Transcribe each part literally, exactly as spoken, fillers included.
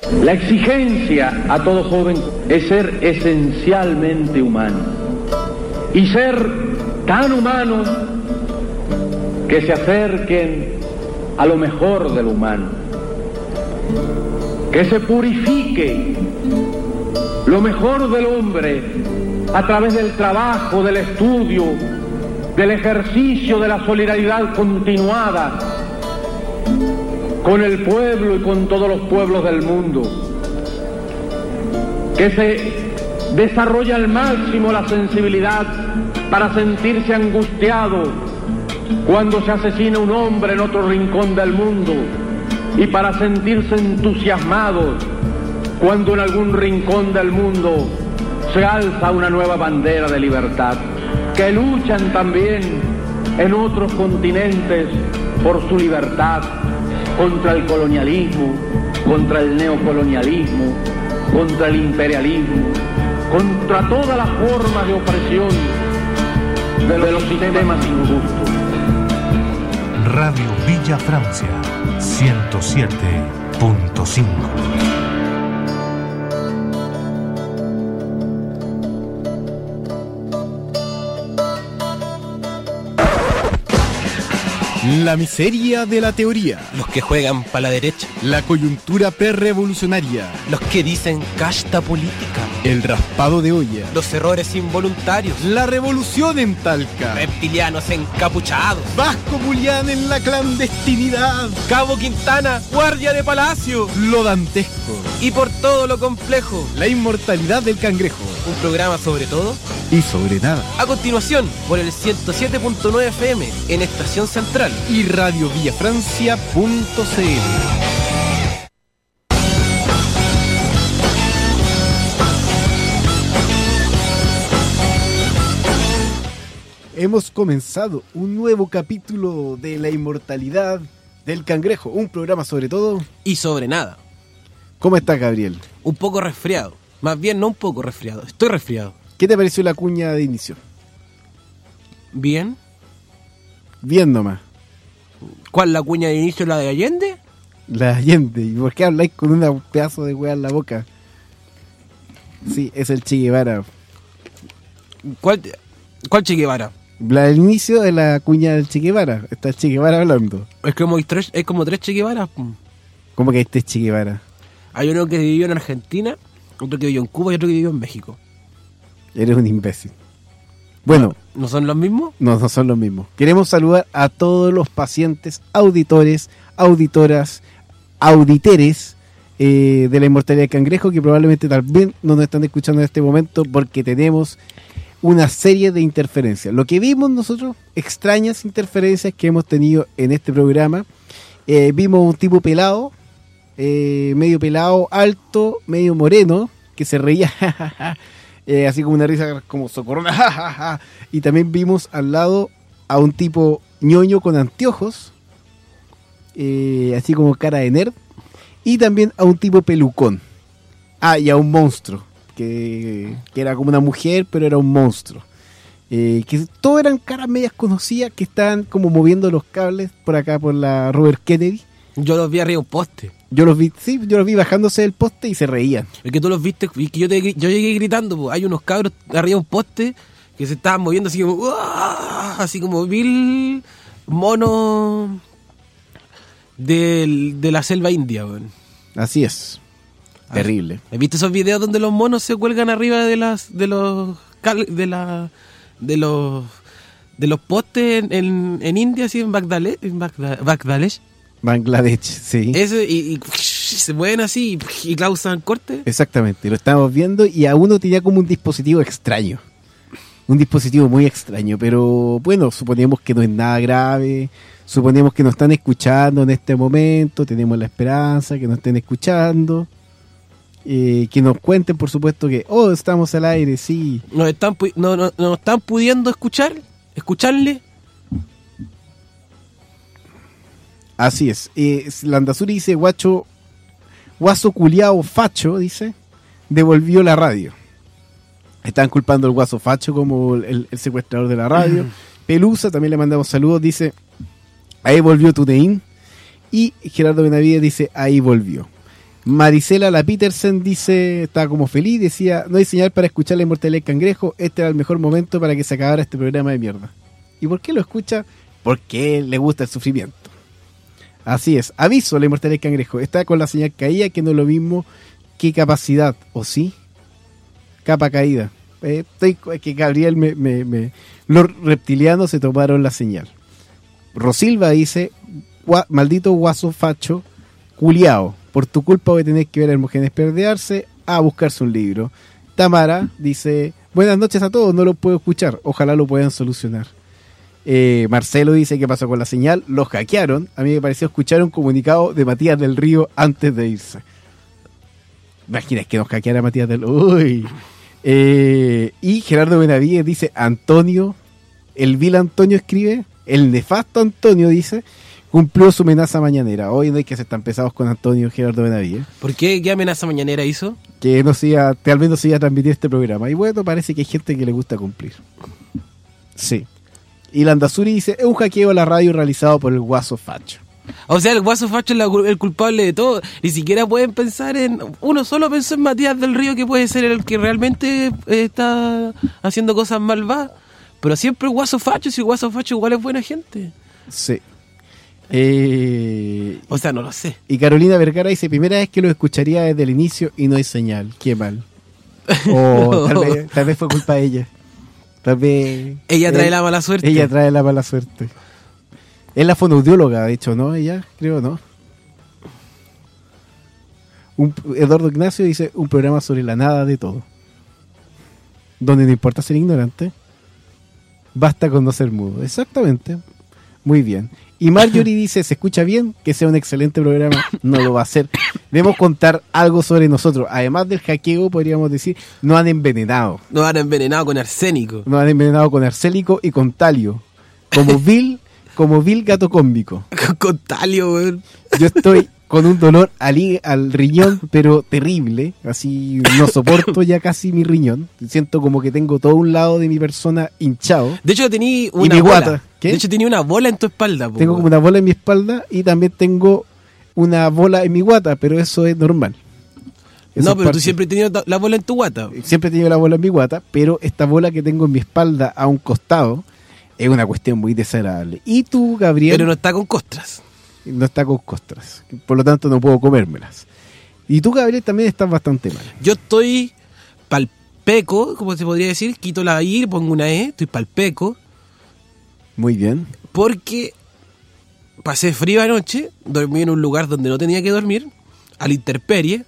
La exigencia a todo joven es ser esencialmente humano y ser tan humano que se acerquen a lo mejor del humano, que se purifique lo mejor del hombre a través del trabajo, del estudio, del ejercicio de la solidaridad continuada con el pueblo y con todos los pueblos del mundo, que se desarrolla al máximo la sensibilidad para sentirse angustiado cuando se asesina un hombre en otro rincón del mundo y para sentirse entusiasmados cuando en algún rincón del mundo se alza una nueva bandera de libertad, que luchan también en otros continentes por su libertad, contra el colonialismo, contra el neocolonialismo, contra el imperialismo, contra todas las formas de opresión de los, de los sistemas injustos. Radio Villa Francia, ciento siete punto cinco. La miseria de la teoría. Los que juegan para la derecha. La coyuntura pre-revolucionaria. Los que dicen casta política. El raspado de olla. Los errores involuntarios. La revolución en Talca. Reptilianos encapuchados. Vasco Julián en la clandestinidad. Cabo Quintana, guardia de palacio. Lo dantesco. Y por todo lo complejo. La inmortalidad del cangrejo. Un programa sobre todo y sobre nada. A continuación, por el ciento siete punto nueve F M en Estación Central y radio villafrancia punto c l. Hemos comenzado un nuevo capítulo de La inmortalidad del cangrejo, un programa sobre todo y sobre nada. ¿Cómo estás, Gabriel? Un poco resfriado, más bien no un poco resfriado, estoy resfriado. ¿Qué te pareció la cuña de inicio? Bien. Bien nomás. ¿Cuál, la cuña de inicio, la de Allende? La de Allende. ¿Y por qué habláis con un pedazo de hueá en la boca? Sí, es el Che Guevara. ¿Cuál, cuál Che Guevara? La del inicio de la cuña del Che Guevara. Está el Che Guevara hablando. Es como tres, es como tres Che Guevara. ¿Cómo que este es Che Guevara? Hay uno que vivió en Argentina, otro que vivió en Cuba y otro que vivió en México. Eres un imbécil. Bueno. ¿No, ¿no son los mismos? No, no son los mismos. Queremos saludar a todos los pacientes, auditores, auditoras, auditeres eh, de La inmortalidad del cangrejo, que probablemente también no nos están escuchando en este momento porque tenemos una serie de interferencias. Lo que vimos nosotros, extrañas interferencias que hemos tenido en este programa. Eh, vimos un tipo pelado, eh, medio pelado, alto, medio moreno, que se reía, Eh, así como una risa como socorrona, jajaja. Y también vimos al lado a un tipo ñoño con anteojos, eh, así como cara de nerd, y también a un tipo pelucón. Ah, y a un monstruo, que, que era como una mujer, pero era un monstruo. Eh, que todos eran caras medias conocidas que estaban como moviendo los cables por acá, por la Robert Kennedy. Yo los vi arriba de un poste. Yo los vi, sí, yo los vi bajándose del poste y se reían. Es que tú los viste y que yo, te, yo llegué gritando, pues. Hay unos cabros arriba de un poste que se estaban moviendo así como, ¡uah! Así como mil monos de, de la selva india, weón. Así es. Terrible. ¿Has visto esos videos donde los monos se cuelgan arriba de las de los de la de los de los postes en, en, en India, así en Bangladesh, en Bangladesh? Bangladesh, sí. Eso, y, y se mueven así y, y causan cortes. Exactamente, lo estamos viendo y a uno tenía como un dispositivo extraño. Un dispositivo muy extraño, pero bueno, suponemos que no es nada grave. Suponemos que nos están escuchando en este momento. Tenemos la esperanza que nos estén escuchando. Eh, que nos cuenten, por supuesto, que, oh, estamos al aire, sí. Nos están, no, no, nos están pudiendo escuchar, escucharle. Así es. Eh, Landazuri dice, guacho, guaso culiao facho, dice, devolvió la radio. Están culpando al guaso facho como el, el secuestrador de la radio. Pelusa, también le mandamos saludos, dice, ahí volvió Tuneín. Y Gerardo Benavides dice, ahí volvió. Marisela La Petersen dice, estaba como feliz, decía, no hay señal para escuchar la inmortalidad del cangrejo, este era el mejor momento para que se acabara este programa de mierda. ¿Y por qué lo escucha? Porque le gusta el sufrimiento. Así es, aviso, la inmortalidad del cangrejo, está con la señal caída, que no es lo mismo que capacidad, ¿o sí? Capa caída. Eh, estoy, es que Gabriel, me, me, me, los reptilianos se tomaron la señal. Rosilva dice, gua, maldito guaso facho, culiao, por tu culpa voy a tener que ver a Hermógenes perdearse a buscarse un libro. Tamara dice, buenas noches a todos, no lo puedo escuchar, ojalá lo puedan solucionar. Eh, Marcelo dice, ¿qué pasó con la señal? Los hackearon, a mí me pareció escuchar un comunicado de Matías del Río antes de irse. Imaginas que nos hackeara Matías del Río. Uy. Eh, y Gerardo Benavides dice, Antonio, el vil Antonio escribe, el nefasto Antonio dice, cumplió su amenaza mañanera. Hoy no hay que ser tan pesados con Antonio Gerardo Benavides. ¿Por qué? ¿Qué amenaza mañanera hizo? Que no se iba, tal vez no se iba a transmitir este programa. Y bueno, parece que hay gente que le gusta cumplir. Sí. Y Landazuri dice, es un hackeo a la radio realizado por el Guaso Facho. O sea, el Guaso Facho es la, el culpable de todo. Ni siquiera pueden pensar en... Uno solo pensó en Matías del Río, que puede ser el que realmente está haciendo cosas malvadas. Pero siempre el Guaso Facho, si el Guaso Facho igual es buena gente. Sí. Eh, o sea, no lo sé. Y Carolina Vergara dice, primera vez que lo escucharía desde el inicio y no hay señal. Qué mal. O tal vez, tal vez fue culpa de ella. Tal vez... Ella trae él, la mala suerte. Ella trae la mala suerte. Es la fonoaudióloga, de hecho, ¿no? Ella, creo, ¿no? Un, Eduardo Ignacio dice, un programa sobre la nada de todo. Donde no importa ser ignorante, basta con no ser mudo. Exactamente. Muy bien. Y Marjorie dice, ¿se escucha bien? Que sea un excelente programa. No lo va a hacer. Debemos contar algo sobre nosotros. Además del hackeo, podríamos decir, nos han envenenado. Nos han envenenado con arsénico. Nos han envenenado con arsénico y con talio. Como Bill, como Bill gato cómbico. Con, con talio, weón. Yo estoy con un dolor al, al riñón, pero terrible. Así no soporto ya casi mi riñón. Siento como que tengo todo un lado de mi persona hinchado. De hecho, tenía una mi bola. guata. ¿Qué? De hecho, tenía una bola en tu espalda. Po, tengo como una bola en mi espalda y también tengo una bola en mi guata, pero eso es normal. Eso no, es pero parte. tú siempre has tenido la bola en tu guata. Siempre he tenido la bola en mi guata, pero esta bola que tengo en mi espalda a un costado es una cuestión muy desagradable. Y tú, Gabriel... Pero no está con costras. No está con costras. Por lo tanto, no puedo comérmelas. Y tú, Gabriel, también estás bastante mal. Yo estoy palpeco, como se podría decir. Quito la I, pongo una E. Estoy palpeco. Muy bien. Porque pasé frío anoche. Dormí en un lugar donde no tenía que dormir. A la intemperie.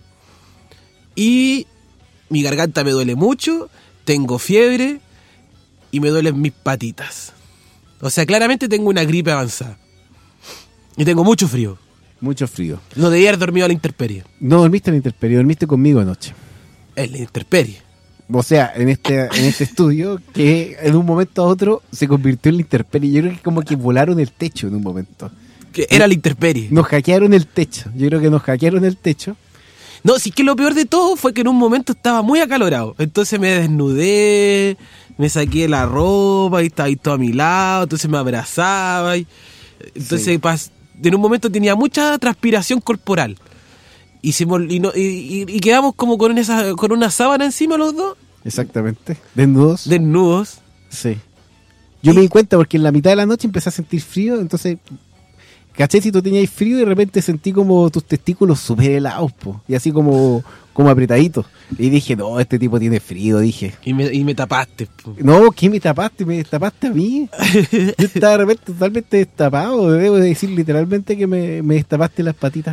Y mi garganta me duele mucho. Tengo fiebre. Y me duelen mis patitas. O sea, claramente tengo una gripe avanzada. Y tengo mucho frío. Mucho frío. No debía haber dormido a la intemperie. No dormiste en la intemperie, dormiste conmigo anoche. En la intemperie. O sea, en este en este estudio, que en un momento a otro se convirtió en la intemperie. Yo creo que como que volaron el techo en un momento. Que era la intemperie. Nos hackearon el techo. Yo creo que nos hackearon el techo. No, sí que lo peor de todo fue que en un momento estaba muy acalorado. Entonces me desnudé, me saqué la ropa y estaba ahí todo a mi lado. Entonces me abrazaba. Y, entonces sí. pas, en un momento tenía mucha transpiración corporal. Y, se, y, no, y, y quedamos como con, esa, con una sábana encima los dos. Exactamente. Desnudos. Desnudos. Sí. Yo y... me di cuenta porque en la mitad de la noche empecé a sentir frío, entonces... ¿Cachai? Si tú tenías frío y de repente sentí como tus testículos súper helados, po, y así como, como apretaditos. Y dije, no, este tipo tiene frío, dije. Y me, y me tapaste. Po. No, ¿qué me tapaste? ¿Me tapaste a mí? Yo estaba de repente totalmente destapado. Debo decir literalmente que me, me destapaste las patitas.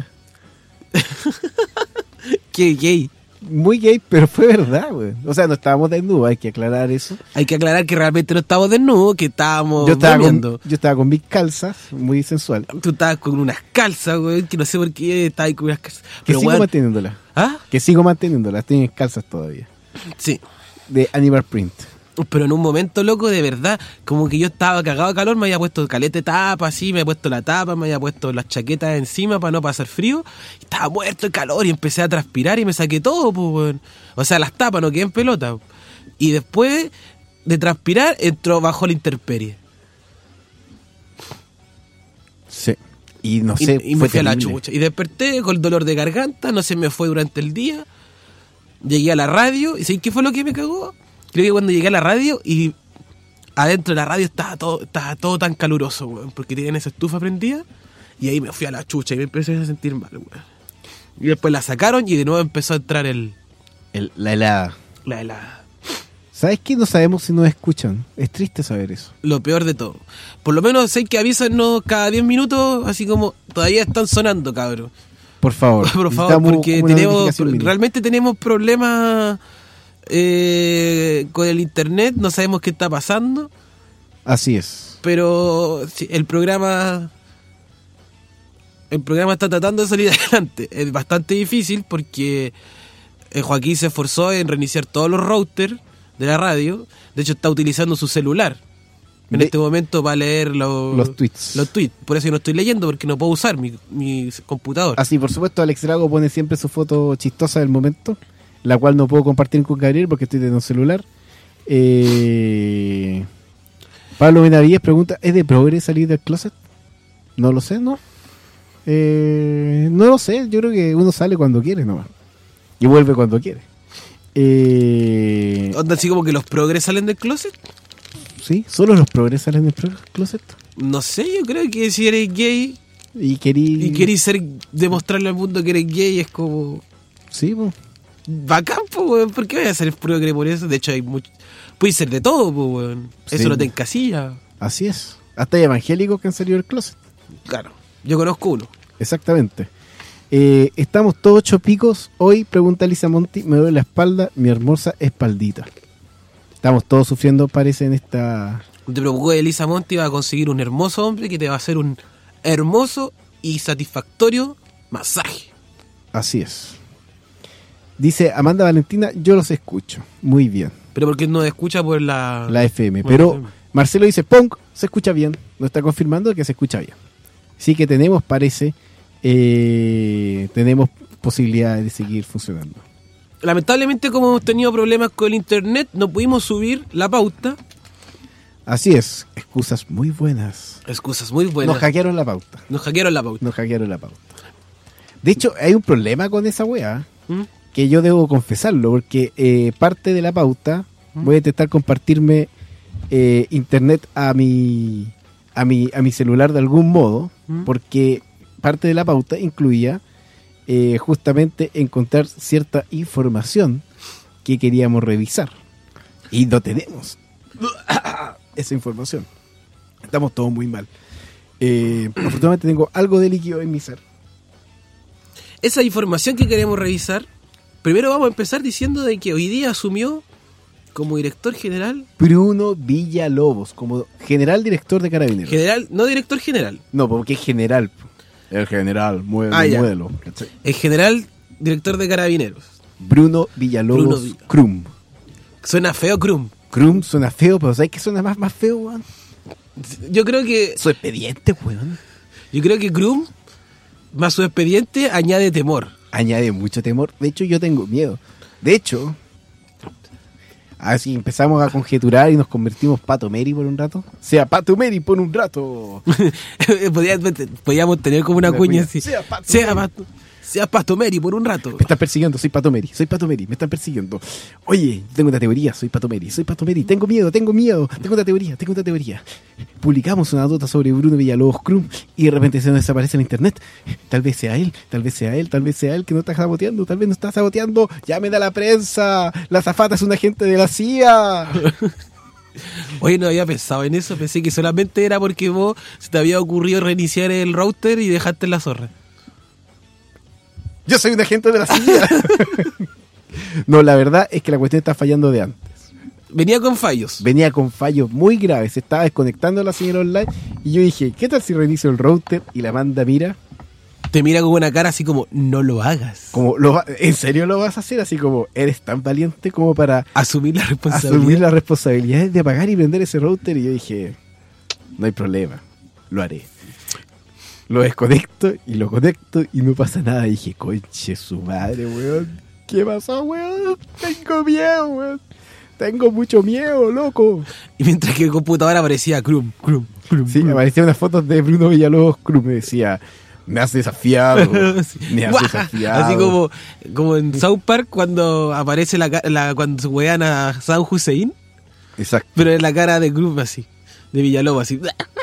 Qué gay. Muy gay, pero fue verdad, güey. O sea, no estábamos desnudos, hay que aclarar eso. Hay que aclarar que realmente no estábamos desnudos, que estábamos yo estaba durmiendo. Con, yo estaba con mis calzas, muy sensual. Tú estabas con unas calzas, güey, que no sé por qué estabas con unas calzas. Que Pero, sigo güey, manteniéndolas. ¿Ah? Que sigo manteniéndolas, tienen calzas todavía. Sí. De Animal Print. Pero en un momento, loco, de verdad, como que yo estaba cagado de calor, me había puesto calete tapa, así, me había puesto la tapa, me había puesto las chaquetas encima para no pasar frío, y estaba muerto de calor y empecé a transpirar y me saqué todo, pues, bueno. O sea, las tapas, no quedé en pelota. Y después de transpirar, entró bajo la intemperie. Sí. Y no sé, y, y me fue fui a la terrible. chucha. Y desperté con dolor de garganta, no se me fue durante el día. Llegué a la radio, y ¿sabes qué fue lo que me cagó? Creo que cuando llegué a la radio y adentro de la radio estaba todo, estaba todo tan caluroso, weón, porque tenían esa estufa prendida. Y ahí me fui a la chucha y me empecé a sentir mal, weón. Y después la sacaron y de nuevo empezó a entrar el... El- la helada. La helada. ¿Sabes qué? No sabemos si nos escuchan. Es triste saber eso. Lo peor de todo. Por lo menos sé que avísanos cada diez minutos, así como todavía están sonando, cabrón. Por favor. Por favor, necesitamos porque una tenemos notificación mínima. realmente tenemos problemas eh, con el internet, no sabemos qué está pasando, Así es. pero sí, el programa el programa está tratando de salir adelante. Es bastante difícil porque eh, Joaquín se esforzó en reiniciar todos los routers de la radio. De hecho está utilizando su celular en De- este momento para leer los, Los tweets. los tweets. Por eso yo no estoy leyendo, porque no puedo usar mi, mi computador. Así, por supuesto, Alex Drago pone siempre su foto chistosa del momento, la cual no puedo compartir con Gabriel porque estoy teniendo un celular. Eh... Pablo Benavides pregunta, ¿es de progre salir del closet? No lo sé, ¿no? Eh... No lo sé, yo creo que uno sale cuando quiere nomás. Y vuelve cuando quiere. Eh... ¿Onda así como que los progres salen del closet? ¿Sí? ¿Solo los progres salen del pro- closet? No sé, yo creo que si eres gay Y querí... y querés ser, demostrarle al mundo que eres gay, es como Sí, pues. bacán, po, weón. ¿Por qué voy a ser progre por eso? De hecho, hay mucho. Puede ser de todo, po, weón. Eso Sí. no te encasilla. Así es. Hasta hay evangélicos que han salido del closet. Claro. Yo conozco uno. Exactamente. Eh, estamos todos chopicos. Hoy, pregunta Lisa Monti, me duele la espalda, mi hermosa espaldita. Estamos todos sufriendo, parece, en esta... No te preocupes, Elisa Monti va a conseguir un hermoso hombre que te va a hacer un hermoso y satisfactorio masaje. Así es. Dice Amanda Valentina, yo los escucho. Muy bien. Pero porque no escucha por la... La F M. por Pero la F M. Marcelo dice, Punk, se escucha bien. Nos está confirmando que se escucha bien. Sí que tenemos, parece, eh, tenemos posibilidades de seguir funcionando. Lamentablemente, como hemos tenido problemas con el internet, no pudimos subir la pauta. Así es. Excusas muy buenas. Excusas muy buenas. Nos hackearon la pauta. Nos hackearon la pauta. Nos hackearon la pauta. De hecho, hay un problema con esa weá, ¿Mm? que yo debo confesarlo, porque eh, parte de la pauta, ¿Mm? voy a intentar compartirme eh, internet a mi, a mi a mi celular de algún modo, ¿Mm? porque parte de la pauta incluía eh, justamente encontrar cierta información que queríamos revisar. Y no tenemos esa información. Estamos todos muy mal. Eh, afortunadamente tengo algo de líquido en mi ser. Esa información que queremos revisar, primero vamos a empezar diciendo de que hoy día asumió como director general, Bruno Villalobos, como general director de Carabineros. general, no director general, No, porque es general. El general, muévelo, Ah, ya. muévelo. ¿Cachai? el general director de Carabineros. Bruno Villalobos Bruno Vill- Krum. Suena feo, Krum. Krum suena feo, pero ¿sabes qué suena más, más feo, weón? Yo creo que Su expediente, weón. yo creo que Krum más su expediente añade temor. Añade mucho temor. De hecho, yo tengo miedo. De hecho, así empezamos a conjeturar y nos convertimos Pato Meri por un rato. Sea Pato Meri por un rato. Podíamos, podíamos tener como una, Una cuña cuña. así. Sea Pato sea Meri. Pato, sea Pato Meri por un rato. Me están persiguiendo, soy Pato Meri, soy Pato Meri, me están persiguiendo. Oye, tengo una teoría, soy Pato Meri, soy Pato Meri, tengo miedo, tengo miedo, tengo una teoría, tengo una teoría. Publicamos una nota sobre Bruno Villalobos Krum y de repente se nos desaparece en internet. Tal vez sea él, tal vez sea él, tal vez sea él que no está saboteando, tal vez no está saboteando. Llamen a la prensa, la azafata es un agente de la C I A. Oye, no había pensado en eso, pensé que solamente era porque vos se te había ocurrido reiniciar el router y dejaste la zorra. Yo soy un agente de la C I A. No, la verdad es que la cuestión está fallando de antes. Venía con fallos. Venía con fallos muy graves, se estaba desconectando la señal online y yo dije, ¿qué tal si reinicio el router? Y la Amanda mira, Te mira con una cara así como, no lo hagas. como, ¿lo va- ¿en serio lo vas a hacer? Así como, ¿eres tan valiente como para Asumir la responsabilidad. asumir las responsabilidades de apagar y prender ese router? Y yo dije, no hay problema, lo haré. Lo desconecto y lo conecto y no pasa nada. Y dije, conche su madre, weón. ¿Qué pasó, weón? Tengo miedo, weón. Tengo mucho miedo, loco. Y mientras que el computador aparecía Crum, Crum, Crum. Sí, Crum. aparecían unas fotos de Bruno Villalobos Cruz. Me decía, me has desafiado. Me has Guau. desafiado. Así como, como en South Park cuando aparece la, ca- la cuando se wean a Saddam Hussein, Exacto. pero en la cara de Cruz así, de Villalobos así.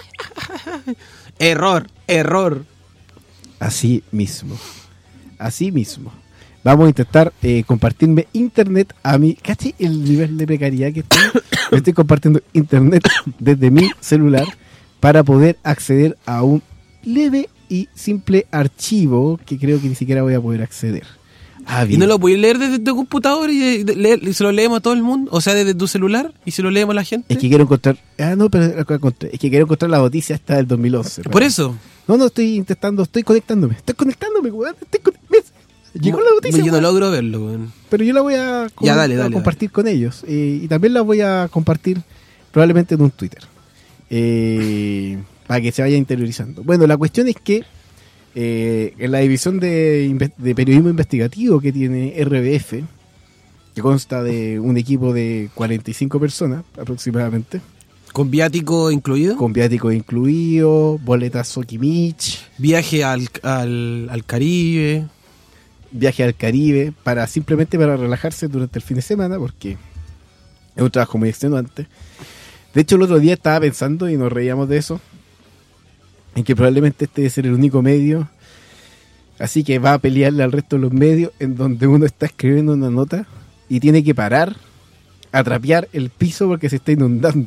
Error, error. Así mismo. Así mismo. Vamos a intentar eh, compartirme internet a mí. ¿Caché el nivel de precariedad que estoy? Me estoy compartiendo internet desde mi celular para poder acceder a un leve y simple archivo que creo que ni siquiera voy a poder acceder. Ah, ¿Y bien. no lo puedes leer desde tu computador y, de- de- leer- y se lo leemos a todo el mundo? O sea, desde tu celular y se lo leemos a la gente. Es que quiero encontrar... Ah, no, pero lo que encontré. Es que quiero encontrar la noticia hasta del dos mil once. Por eso. No, no, estoy intentando, estoy conectándome. Estoy conectándome, weón. Estoy con- ¿ves? Llegó la noticia, Yo no weón. logro verlo, weón. Pero yo la voy a, com- Ya, dale, a dale, compartir con ellos. Eh, y también la voy a compartir probablemente en un Twitter. Eh, para que se vaya interiorizando. Bueno, la cuestión es que eh, en la división de, inve- de periodismo investigativo que tiene R B F, que consta de un equipo de cuarenta y cinco personas aproximadamente, ¿Con viático incluido? con viáticos incluidos, boletas Sokimich, Viaje al, al, al Caribe. viaje al Caribe, para simplemente para relajarse durante el fin de semana, porque es un trabajo muy extenuante. De hecho, el otro día estaba pensando, y nos reíamos de eso, en que probablemente este debe ser el único medio, así que va a pelearle al resto de los medios, en donde uno está escribiendo una nota y tiene que parar a trapear el piso porque se está inundando.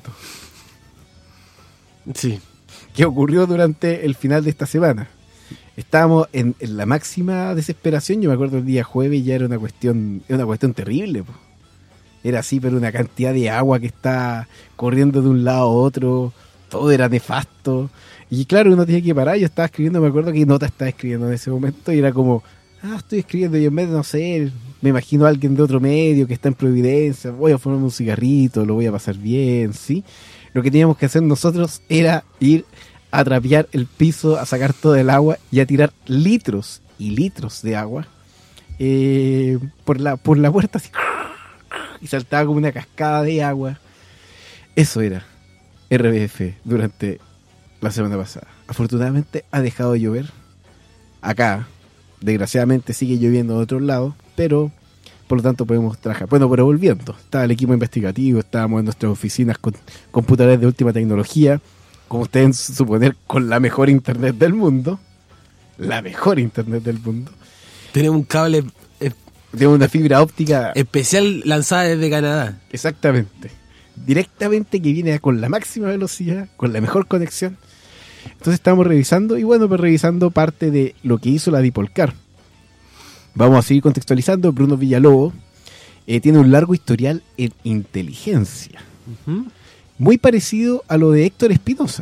Sí. ¿Qué ocurrió durante el final de esta semana? Estábamos en, en la máxima desesperación. Yo me acuerdo el día jueves, ya era una cuestión, era una cuestión terrible, po. Era así, pero una cantidad de agua que está corriendo de un lado a otro, todo era nefasto. Y claro, uno tenía que parar. Yo estaba escribiendo, me acuerdo qué nota estaba escribiendo en ese momento, y era como, ah, estoy escribiendo, y en vez de, no sé, me imagino a alguien de otro medio que está en Providencia, voy a fumarme un cigarrito, lo voy a pasar bien, ¿sí? Lo que teníamos que hacer nosotros era ir a trapear el piso, a sacar todo el agua y a tirar litros y litros de agua eh, por la por la puerta así, y saltaba como una cascada de agua. Eso era R B F durante la semana pasada. Afortunadamente ha dejado de llover acá. Desgraciadamente sigue lloviendo de otros lados, pero por lo tanto podemos trabajar. Bueno, pero volviendo, estaba el equipo investigativo, estábamos en nuestras oficinas con computadores de última tecnología, como ustedes deben suponer, con la mejor internet del mundo. La mejor internet del mundo. Tenemos un cable eh, De una fibra óptica. especial lanzada desde Canadá. Exactamente. Directamente, que viene con la máxima velocidad, con la mejor conexión. Entonces estamos revisando, y bueno, pues revisando parte de lo que hizo la Dipolcar. Vamos a seguir contextualizando. Bruno Villalobos eh, tiene un largo historial en inteligencia, Ujú. muy parecido a lo de Héctor Espinosa,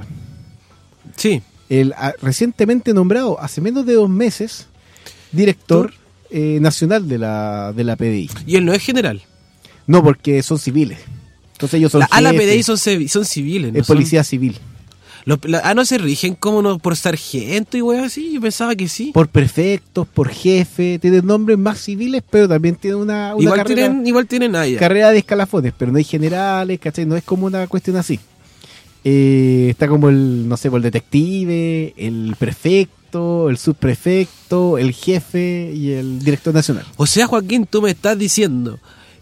Sí. el a, recientemente nombrado hace menos de dos meses director eh, nacional de la, de la P D I. Y él no es general. No, porque son civiles. Entonces ellos son La, a la jefes, P D I son, civi- son civiles. ¿no? es policía civil. Son- los- la- ah, no se rigen como no, por sargento y weá así. Yo pensaba que sí. Por prefectos, por jefe, tienen nombres más civiles, pero también tienen una, una igual, carrera, tienen, igual tienen allá. carrera de escalafones, pero no hay generales, ¿cachai? No es como una cuestión así. Eh, está como el, no sé, el detective, el prefecto, el subprefecto, el jefe y el director nacional. O sea, Joaquín, tú me estás diciendo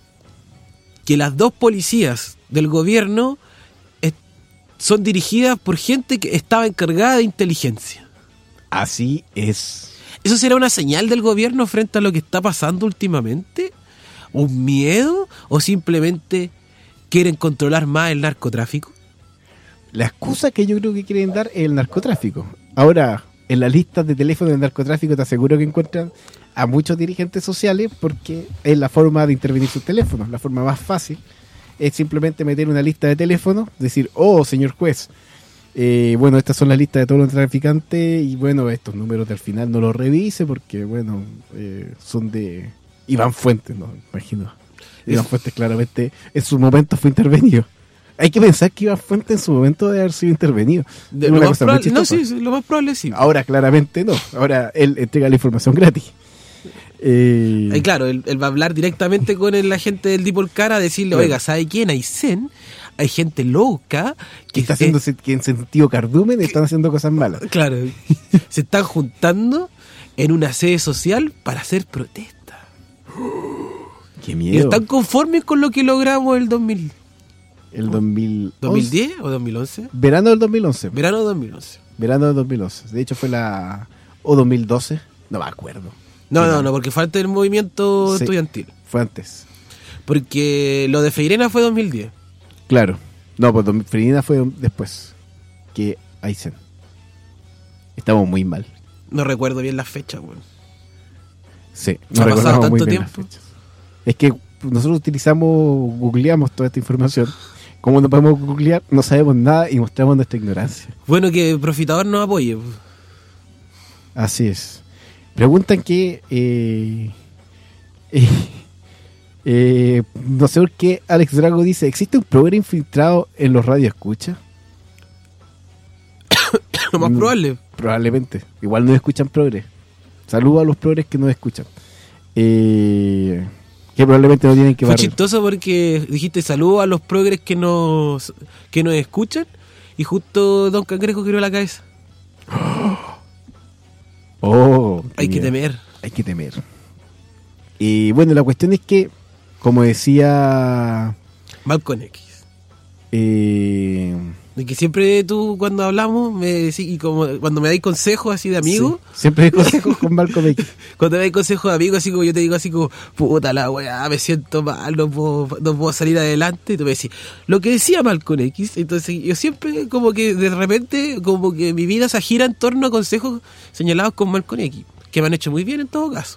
que las dos policías del gobierno es- son dirigidas por gente que estaba encargada de inteligencia. Así es. ¿Eso será una señal del gobierno frente a lo que está pasando últimamente? ¿Un miedo? ¿O simplemente quieren controlar más el narcotráfico? La excusa que yo creo que quieren dar es el narcotráfico. Ahora, en las listas de teléfono del narcotráfico te aseguro que encuentran a muchos dirigentes sociales, porque es la forma de intervenir sus teléfonos. La forma más fácil es simplemente meter una lista de teléfonos, decir, oh, señor juez, eh, bueno, estas son las listas de todos los traficantes, y bueno, estos números del final no los revise porque, bueno, eh, son de Iván Fuentes, no, imagino. Iván Fuentes claramente en su momento fue intervenido. Hay que pensar que Iván Fuentes en su momento debe haber sido intervenido. De- Es lo una más cosa muy probable- no, chistosa. sí, sí, lo más probable sí. Ahora claramente no. Ahora él entrega la información gratis. Eh, Y claro, él, él va a hablar directamente con el, la gente del Dipolcar a decirle, Claro. oiga, ¿sabe quién? Hay zen, hay gente loca que está haciendo se- que en sentido cardumen están haciendo cosas malas. Claro, se están juntando en una sede social para hacer protesta. Qué Y miedo. están conformes con lo que logramos el dos mil, El dos mil dos mil diez o dos mil once. Verano del dos mil once. Verano de dos mil once. Verano del dos mil once. De hecho fue la... O dos mil doce. No me acuerdo. No, Sí, no, no, porque fue antes del movimiento Sí. estudiantil. Fue antes. Porque lo de Feirena fue dos mil diez. Claro. No, pues dos- Fredina fue después que Aysén. Estamos muy mal. No recuerdo bien las fechas, weón. Sí. Se ha pasado recordamos muy tanto bien las tiempo. fechas. Es que nosotros utilizamos, googleamos toda esta información. Como no podemos googlear, no sabemos nada y mostramos nuestra ignorancia. Bueno, que Profitador nos apoye. pues. Así es. Preguntan que... Eh, eh, eh, no sé por qué Alex Drago dice, ¿existe un programa infiltrado en los radioescuchas? Lo más Mm. probable. Probablemente. Igual no escuchan progres. Saludos a los progres que nos escuchan. Eh, que probablemente no tienen que Fue barrer. chistoso porque dijiste saludos a los progres que nos, que nos escuchan y justo Don Cangrejo giró la cabeza. Oh, qué Hay que miedo. temer. Hay que temer. Y bueno, la cuestión es que, como decía... Malcolm X. Eh, De que siempre tú cuando hablamos, me decís, y como cuando me dais consejos así de amigo, sí, siempre hay consejos con Malcolm X. cuando me dais consejos de amigo, así como yo te digo así como, puta la weá, me siento mal, no puedo, no puedo salir adelante, y tú me decís, lo que decía Malcolm X, entonces yo siempre como que de repente, como que mi vida se gira en torno a consejos señalados con Malcolm X, que me han hecho muy bien en todo caso.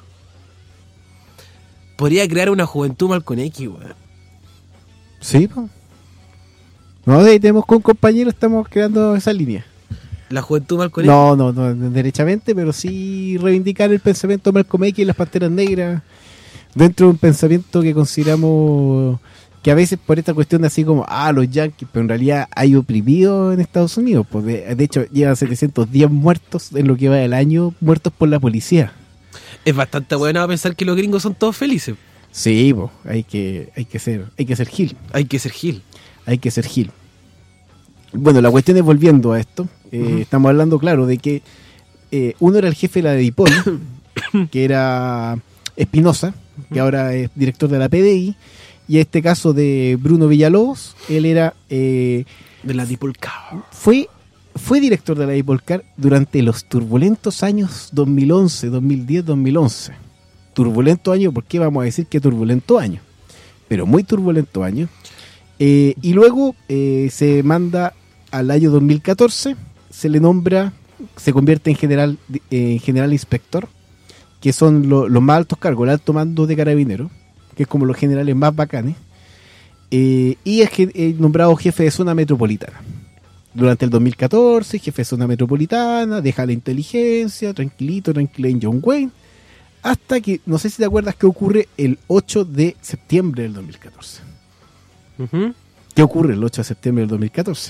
Podría crear una juventud Malcolm X, weón. Sí, pues. No, de ahí tenemos con compañeros, estamos creando esa línea. La juventud Malcolm X. No, no, no, derechamente, pero sí reivindicar el pensamiento de Malcolm X y las Panteras Negras dentro de un pensamiento que consideramos que a veces por esta cuestión de así como, ah, los yanquis, pero en realidad hay oprimidos en Estados Unidos. Pues de, de hecho, llevan setecientos diez muertos en lo que va del año, muertos por la policía. Es bastante bueno pensar que los gringos son todos felices. Sí, pues, hay que, hay que ser, hay que ser gil. Hay que ser Gil. Hay que ser gil. Bueno, la cuestión es volviendo a esto. eh, Ujú. Estamos hablando, claro, de que eh, uno era el jefe de la DIPOL, que era Espinosa, que ahora es director de la P D I, y en este caso de Bruno Villalobos, él era eh, De la Dipolcao. fue fue director de la DIPOLCAR durante los turbulentos años dos mil once, dos mil diez, dos mil once. Turbulento año, ¿por qué vamos a decir que turbulento año? Pero muy turbulento año. Eh, y luego eh, se manda al año dos mil catorce, se le nombra, se convierte en general eh, en general inspector, que son lo- los más altos cargos, el alto mando de carabineros, que es como los generales más bacanes, eh, y es ge- eh, nombrado jefe de zona metropolitana. Durante el dos mil catorce, jefe de zona metropolitana, deja la inteligencia, tranquilito, tranquilo en John Wayne, hasta que, no sé si te acuerdas qué ocurre el ocho de septiembre del dos mil catorce. Ujú. ¿Qué ocurre el ocho de septiembre del dos mil catorce?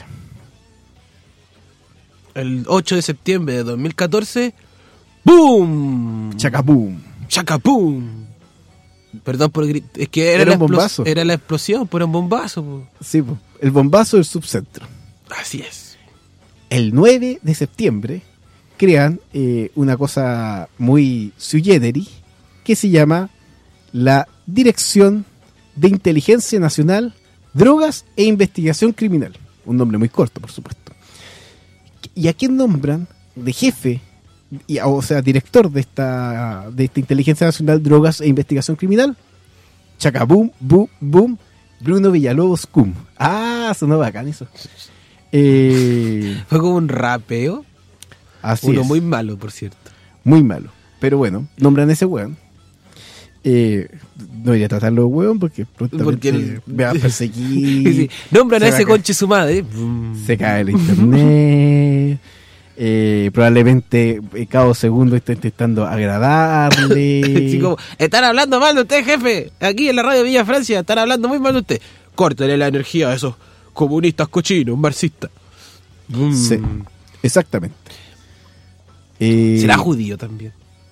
El ocho de septiembre de dos mil catorce, ¡boom! Chacapum. ¡Chacapum! Perdón por grit- es que era, Era la un explos- bombazo. Era la explosión, pero era un bombazo. Po. Sí, po, el bombazo del subcentro. Así es. El nueve de septiembre crean eh, una cosa muy sui generis que se llama la Dirección de Inteligencia Nacional, Drogas e Investigación Criminal. Un nombre muy corto, por supuesto. ¿Y a quién nombran de jefe, y, o sea, director de esta, de esta Inteligencia Nacional, Drogas e Investigación Criminal? Chacabum, boom, boom, Bruno Villalobos Cum. Ah, sonó bacán eso. Eh, Fue como un rapeo. así Uno es. muy malo, por cierto. Muy malo. Pero bueno, nombran a ese weón. Eh, no iría a tratarlo de weón porque prontamente Porque el- me va a perseguir. Sí, Nombran se a va ese a caer. conche su madre. Boom. Se cae el internet. Eh, probablemente eh, cada segundo está intentando agradarle. Así como, están hablando mal de usted, jefe. Aquí en la radio Villa Francia están hablando muy mal de usted. Córtele la energía a esos comunistas cochinos, marxistas. Boom. Sí, exactamente. Eh, Será judío también.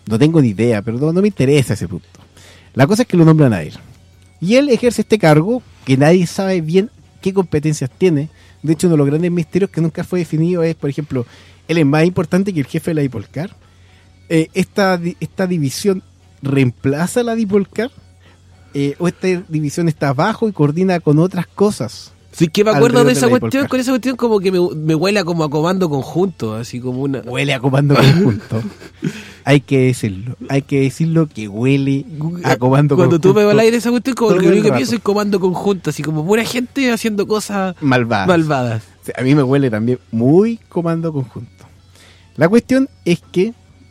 No tengo ni idea, pero no, no me interesa ese punto. La cosa es que lo nombran a él. Y él ejerce este cargo que nadie sabe bien qué competencias tiene. De hecho, uno de los grandes misterios que nunca fue definido es, por ejemplo, él es más importante que el jefe de la Dipolcar. Eh, esta, esta división reemplaza a la Dipolcar, eh, o esta división está abajo y coordina con otras cosas. Sí, que me acuerdo de alrededor esa de la cuestión, Dipolcar. con esa cuestión como que me, me huele a como a comando conjunto, así como una... Huele a comando conjunto. Hay que decirlo, hay que decirlo que huele a comando Cuando conjunto. tú me hablas de esa cuestión, como todo que lo el único que rato. pienso es comando conjunto, así como pura gente haciendo cosas Malvadas. malvadas. O sea, a mí me huele también muy comando conjunto. La cuestión es que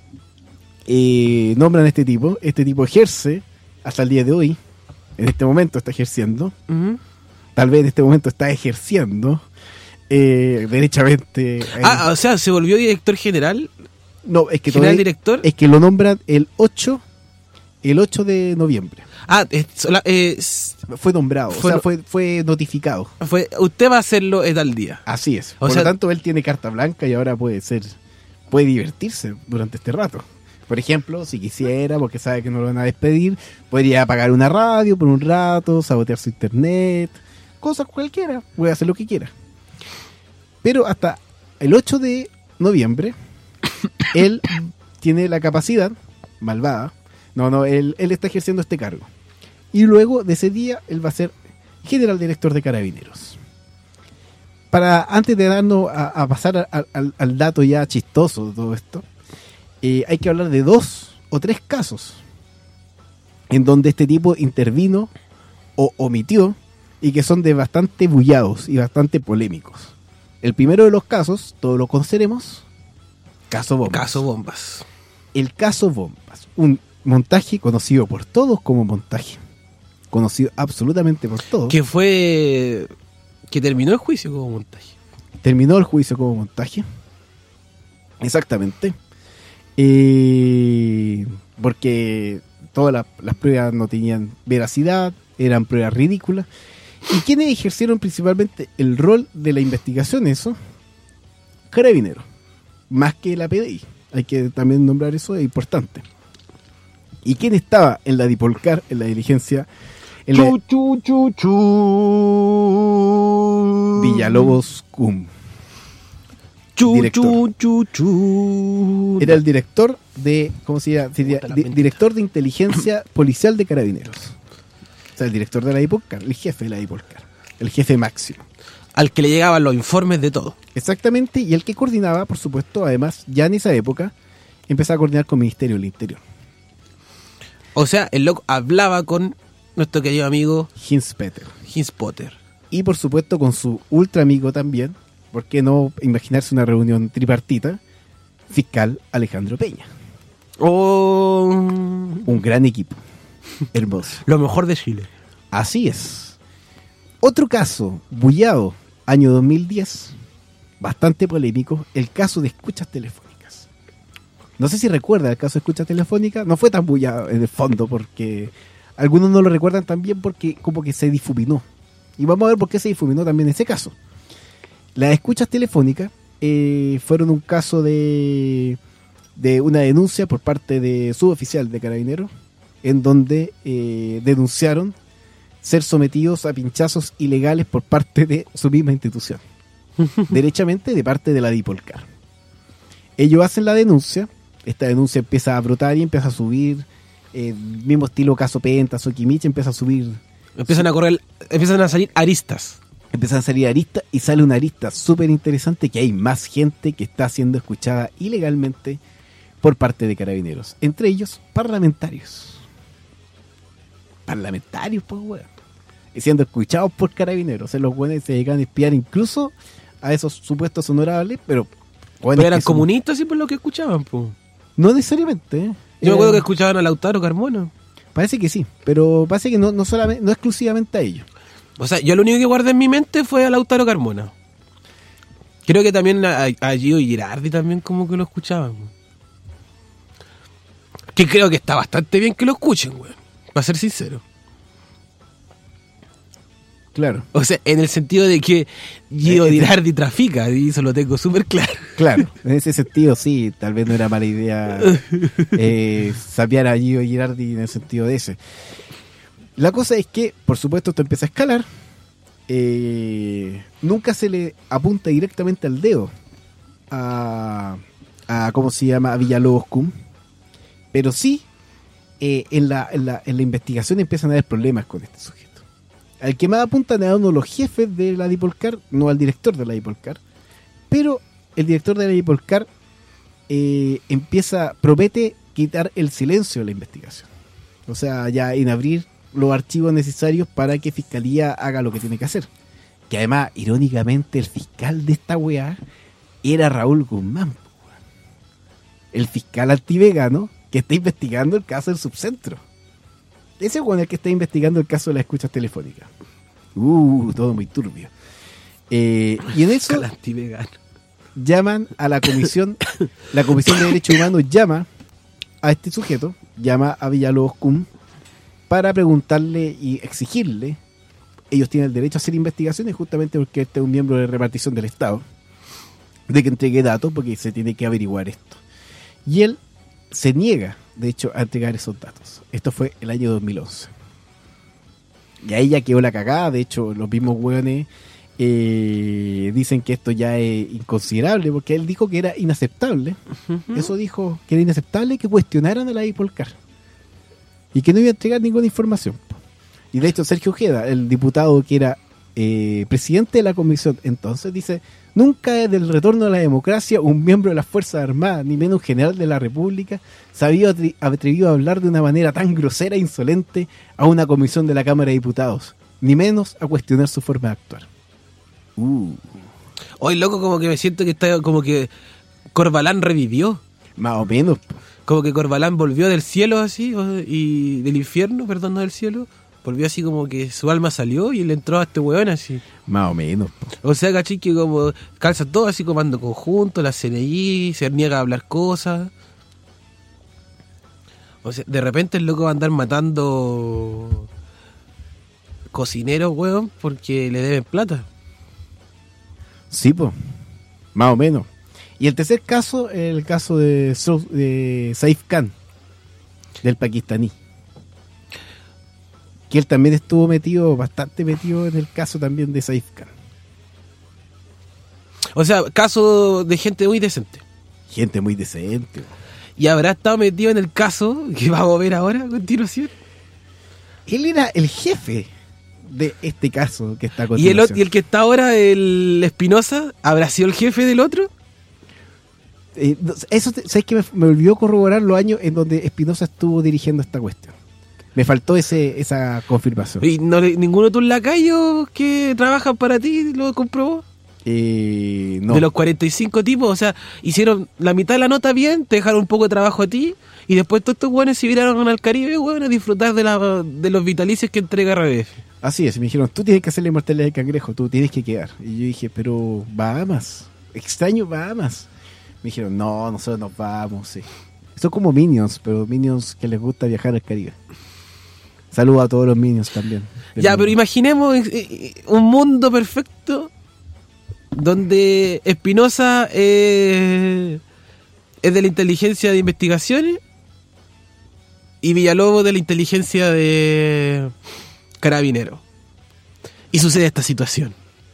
eh, nombran a este tipo. Este tipo ejerce hasta el día de hoy. En este momento está ejerciendo. Ujú. Tal vez en este momento está ejerciendo. Eh, derechamente. eh, Ah, o sea, se volvió director general. no, es que general todavía- director. es que lo nombran el ocho, el ocho de noviembre. Ah, es sola- eh, s- Fue nombrado, Fue o sea, no- fue, fue notificado. fue, usted va a hacerlo en tal día. Así es. O Por sea- lo tanto, él tiene carta blanca y ahora puede ser, puede divertirse durante este rato. Por ejemplo, si quisiera, porque sabe que no lo van a despedir, podría apagar una radio por un rato, sabotear su internet, cosas cualquiera, puede hacer lo que quiera. Pero hasta el ocho de noviembre, él tiene la capacidad, malvada, no, no, él, él está ejerciendo este cargo. Y luego de ese día, él va a ser general director de Carabineros. Para, antes de darnos a, a pasar a- a- al, al dato ya chistoso de todo esto, eh, hay que hablar de dos o tres casos en donde este tipo intervino o omitió y que son de bastante bullados y bastante polémicos. El primero de los casos, todos lo conoceremos, caso Bombas. Caso bombas. El caso Bombas, un montaje conocido por todos como montaje, conocido absolutamente por todos. Que fue... Que terminó el juicio como montaje. Terminó el juicio como montaje. Exactamente. Eh, porque todas las, las pruebas no tenían veracidad, eran pruebas ridículas. ¿Y quiénes ejercieron principalmente el rol de la investigación? Eso, Carabineros, más que la P D I. Hay que también nombrar eso, es importante. ¿Y quién estaba en la Dipolcar, en la diligencia? En la Chu, chu, chu, chu. Villalobos Cum. Chu, Director. chu, chu, chu. Era el director de, ¿cómo se llama? Sería Puta la di- mentira. director de inteligencia policial de Carabineros. O sea, el director de la Dipolcar, el jefe de la Dipolcar, el jefe máximo. Al que le llegaban los informes de todo. Exactamente, y el que coordinaba, por supuesto, además, ya en esa época, empezaba a coordinar con el Ministerio del Interior. O sea, el loco hablaba con nuestro querido amigo Hins Peter. Hins Potter. Y por supuesto con su ultra amigo también, ¿por qué no imaginarse una reunión tripartita? Fiscal Alejandro Peña. Oh, Un gran equipo. Hermoso. lo mejor de Chile. Así es. Otro caso, bullado, año dos mil diez, bastante polémico, el caso de escuchas telefónicas. No sé si recuerda el caso de escuchas telefónicas, no fue tan bullado en el fondo, porque algunos no lo recuerdan también porque como que se difuminó. Y vamos a ver por qué se difuminó también ese caso. Las escuchas telefónicas eh, fueron un caso de, de una denuncia por parte de suboficial de Carabineros, en donde eh, denunciaron ser sometidos a pinchazos ilegales por parte de su misma institución. Derechamente de parte de la Dipolcar. Ellos hacen la denuncia, esta denuncia empieza a brotar y empieza a subir, eh, mismo estilo caso Penta, Sokimich, empieza a subir, Empiezan a correr, empiezan a salir aristas. empiezan a salir aristas y sale una arista súper interesante que hay más gente que está siendo escuchada ilegalmente por parte de Carabineros. Entre ellos, parlamentarios. Parlamentarios, pues, weón. Y siendo escuchados por Carabineros. O sea, los buenos se llegan a espiar incluso a esos supuestos honorables, pero... weones Pero eran que son- comunistas, sí, por lo que escuchaban, po. No necesariamente, ¿eh? Yo me Eran- acuerdo que escuchaban a Lautaro Carmona. Parece que sí, pero parece que no, no solamente, no exclusivamente a ellos. O sea, yo lo único que guardé en mi mente fue a Lautaro Carmona. Creo que también a, a Gio Girardi también como que lo escuchaban. Que creo que está bastante bien que lo escuchen, güey. Para ser sincero. Claro. O sea, en el sentido de que Gio Eh, Girardi trafica, y eso lo tengo súper claro. Claro, en ese sentido sí, tal vez no era mala idea eh, sapear a Gio Girardi en el sentido de ese. La cosa es que, por supuesto, esto empieza a escalar. Eh, nunca se le apunta directamente al dedo a, a ¿cómo se llama? A Villalobos Cum. Pero sí, eh, en, la, en, la, en la investigación empiezan a haber problemas con este sujeto. Al que más apuntan es a uno de los jefes de la Dipolcar, no al director de la Dipolcar. Pero el director de la Dipolcar eh, empieza, promete quitar el silencio de la investigación. O sea, ya en abrir los archivos necesarios para que Fiscalía haga lo que tiene que hacer. Que además, irónicamente, el fiscal de esta weá era Raúl Guzmán. El fiscal antivegano que está investigando el caso del Subcentro. Ese es el que está investigando el caso de las escuchas telefónicas. Uh, todo muy turbio. Eh, y en eso llaman a la comisión, la Comisión de Derechos Humanos llama a este sujeto, llama a Villalobos Cum, para preguntarle y exigirle, ellos tienen el derecho a hacer investigaciones justamente porque este es un miembro de repartición del Estado, de que entregue datos porque se tiene que averiguar esto. Y él se niega, de hecho, a entregar esos datos. Esto fue el año dos mil once. Y ahí ya quedó la cagada. De hecho, los mismos hueones eh, dicen que esto ya es inconsiderable porque él dijo que era inaceptable. Uh-huh. Eso dijo que era inaceptable que cuestionaran a la Dipolcar y que no iba a entregar ninguna información. Y de hecho, Sergio Ojeda, el diputado que era eh, presidente de la comisión, entonces dice: nunca desde el retorno a la democracia un miembro de las Fuerzas Armadas, ni menos un general de la República, se había atrevido a hablar de una manera tan grosera e insolente a una comisión de la Cámara de Diputados, ni menos a cuestionar su forma de actuar. Uh. Hoy, loco, como que me siento que está como que Corbalán revivió. Más o menos. Como que Corbalán volvió del cielo así, y del infierno, perdón, no del cielo. Volvió así como que su alma salió y le entró a este weón así. Más o menos. O sea, caché que como calza todo así comando conjunto, la C N I, se niega a hablar cosas. O sea, de repente el loco va a andar matando cocineros, weón, porque le deben plata. Sí, pues. Más o menos. Y el tercer caso, el caso de, de Saif Khan, del pakistaní. Que él también estuvo metido, bastante metido en el caso también de Saif Khan. O sea, caso de gente muy decente. Gente muy decente. ¿Y habrá estado metido en el caso que vamos a ver ahora a continuación? Él era el jefe de este caso que está a continuación. ¿Y el, continuación. ¿Y el que está ahora, el Espinosa, habrá sido el jefe del otro? Eh, eso, ¿sabes qué? Me, me olvidó corroborar los años en donde Espinosa estuvo dirigiendo esta cuestión. Me faltó ese esa confirmación. ¿Y no, ninguno de tus lacayos que trabajan para ti lo comprobó? Eh, no. De los cuarenta y cinco tipos, o sea, hicieron la mitad de la nota bien, te dejaron un poco de trabajo a ti, y después todos estos hueones se viraron al Caribe, hueón, a disfrutar de, la, de los vitalicios que entrega R B F. Así es, me dijeron, tú tienes que hacer la inmortalidad del cangrejo, tú tienes que quedar. Y yo dije, pero Bahamas, extraño Bahamas. Me dijeron, no, nosotros nos vamos, sí. Son como Minions, pero Minions que les gusta viajar al Caribe. Saludos a todos los Minions también. Ya, mundo. Pero imaginemos un mundo perfecto donde Espinosa eh, es de la inteligencia de investigaciones y Villalobos de la inteligencia de Carabineros. Y sucede esta situación.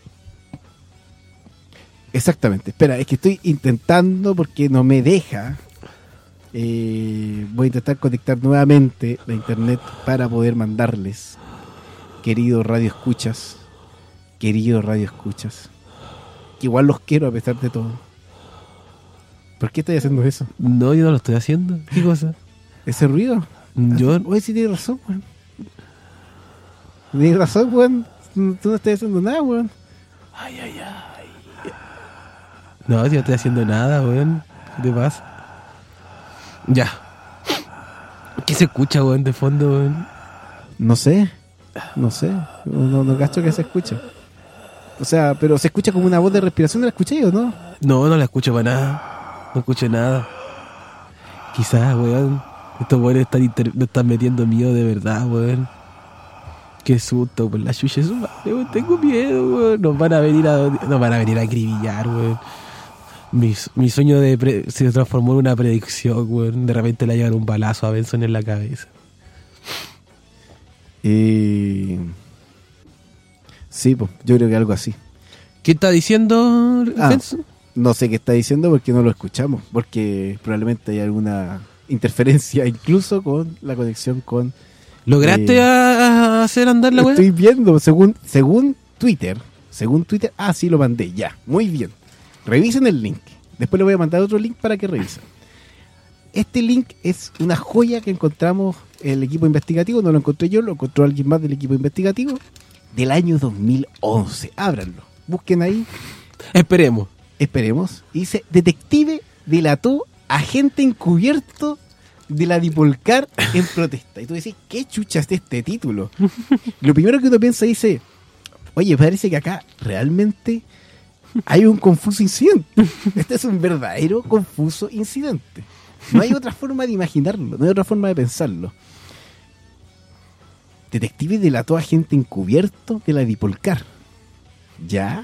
Exactamente. Espera, es que estoy intentando porque no me deja. Eh, voy a intentar conectar nuevamente la internet para poder mandarles, queridos radio escuchas, queridos radio escuchas, que igual los quiero a pesar de todo. ¿Por qué estoy haciendo eso? No, yo no lo estoy haciendo. ¿Qué cosa? ¿Ese ruido? Yo... Oye, sí tienes razón, weón. Tienes razón, weón. Tú no estás haciendo nada, weón. Ay, ay, ay. No, yo no estoy haciendo nada, weón. ¿Qué te pasa? Ya. ¿Qué se escucha, weón, de fondo, weón? No sé. No sé. No, no gasto que se escucha. O sea, pero se escucha como una voz de respiración. ¿La escuché o no? No, no la escucho para nada. No escucho nada. Quizás, weón, estos weones están, inter- están metiendo miedo de verdad, weón. Qué susto, por la chucha de su madre, weón. Tengo miedo, weón. Nos van a venir a, nos van a venir a acribillar, weón. Mi, mi sueño de pre- se transformó en una predicción, weón. De repente le llevan un balazo a Benson en la cabeza. Eh... Sí, pues, yo creo que algo así. ¿Qué está diciendo Ah, Benson? no sé qué está diciendo porque no lo escuchamos, porque probablemente hay alguna interferencia incluso con la conexión con... ¿Lograste eh, a, a hacer andar la weá? Estoy viendo, según según Twitter, según Twitter, ah, sí lo mandé, ya, muy bien. Revisen el link, después le voy a mandar otro link para que revisen. Este link es una joya que encontramos el equipo investigativo, no lo encontré yo, lo encontró alguien más del equipo investigativo, del año dos mil once. Ábranlo, busquen ahí, Esperemos. esperemos. Y dice, detective delató agente encubierto de la Dipolcar en protesta. Y tú decís, ¿qué chucha es este título? Lo primero que uno piensa dice, oye, parece que acá realmente hay un confuso incidente. Este es un verdadero confuso incidente. No hay otra forma de imaginarlo, no hay otra forma de pensarlo. Detective delató agente encubierto de la Dipolcar. ¿Ya?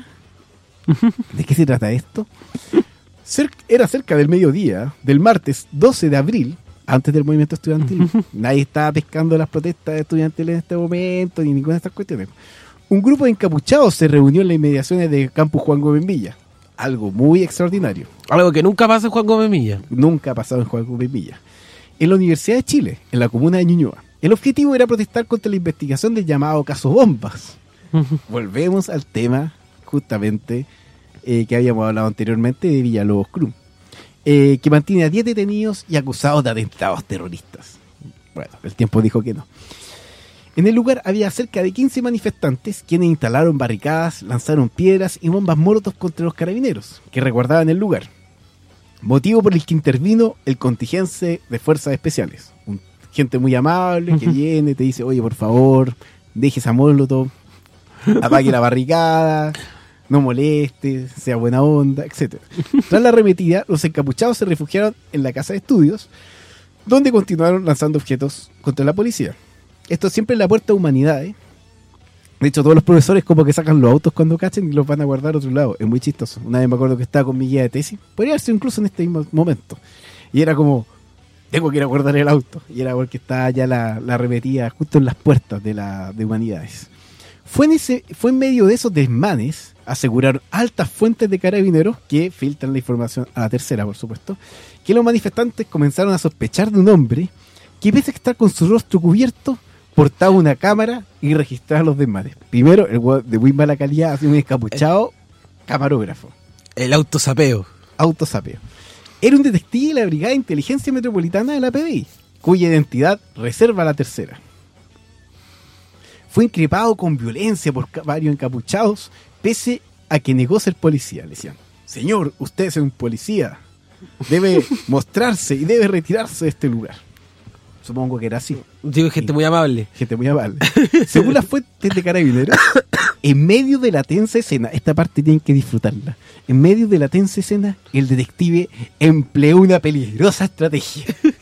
¿De qué se trata esto? Cer- era cerca del mediodía del martes doce de abril, antes del movimiento estudiantil. Nadie estaba pescando las protestas estudiantiles en este momento, ni ninguna de estas cuestiones. Un grupo de encapuchados se reunió en las inmediaciones del campus Juan Gómez Villa. Algo muy extraordinario. Algo que nunca pasa en Juan Gómez Milla. Nunca ha pasado en Juan Gómez Villa. En la Universidad de Chile, en la comuna de Ñuñoa. El objetivo era protestar contra la investigación del llamado caso Bombas. Volvemos al tema, justamente, eh, que habíamos hablado anteriormente de Villalobos Cruz. Eh, que mantiene a diez detenidos y acusados de atentados terroristas. Bueno, el tiempo dijo que no. En el lugar había cerca de quince manifestantes quienes instalaron barricadas, lanzaron piedras y bombas molotov contra los carabineros, que resguardaban el lugar. Motivo por el que intervino el contingente de fuerzas especiales. Un, gente muy amable que viene, te dice, oye, por favor, deje esa molotov, apague la barricada, no moleste, sea buena onda, etcétera. Tras la arremetida, los encapuchados se refugiaron en la casa de estudios, donde continuaron lanzando objetos contra la policía. Esto siempre es la puerta de humanidades. De hecho, todos los profesores como que sacan los autos cuando cachen y los van a guardar a otro lado. Es muy chistoso. Una vez me acuerdo que estaba con mi guía de tesis. Podría haber sido incluso en este mismo momento. Y era como, tengo que ir a guardar el auto. Y era porque estaba ya la, la arremetida justo en las puertas de la de humanidades. Fue en, ese, fue en medio de esos desmanes, aseguraron altas fuentes de carabineros que filtran la información a la tercera, por supuesto, que los manifestantes comenzaron a sospechar de un hombre que, pese a estar con su rostro cubierto, portaba una cámara y registraba los desmanes. Primero, el weón de muy mala calidad, así un escapuchado, camarógrafo. El autosapeo. Autosapeo. Era un detective de la Brigada de Inteligencia Metropolitana de la P D I, cuya identidad reserva la tercera. Fue increpado con violencia por ca- varios encapuchados, pese a que negó ser policía. Le decían, señor, usted es un policía, debe mostrarse y debe retirarse de este lugar. Supongo que era así. Digo, gente muy amable. Gente muy amable. Según las fuentes de carabineros, en medio de la tensa escena, esta parte tienen que disfrutarla, en medio de la tensa escena, el detective empleó una peligrosa estrategia.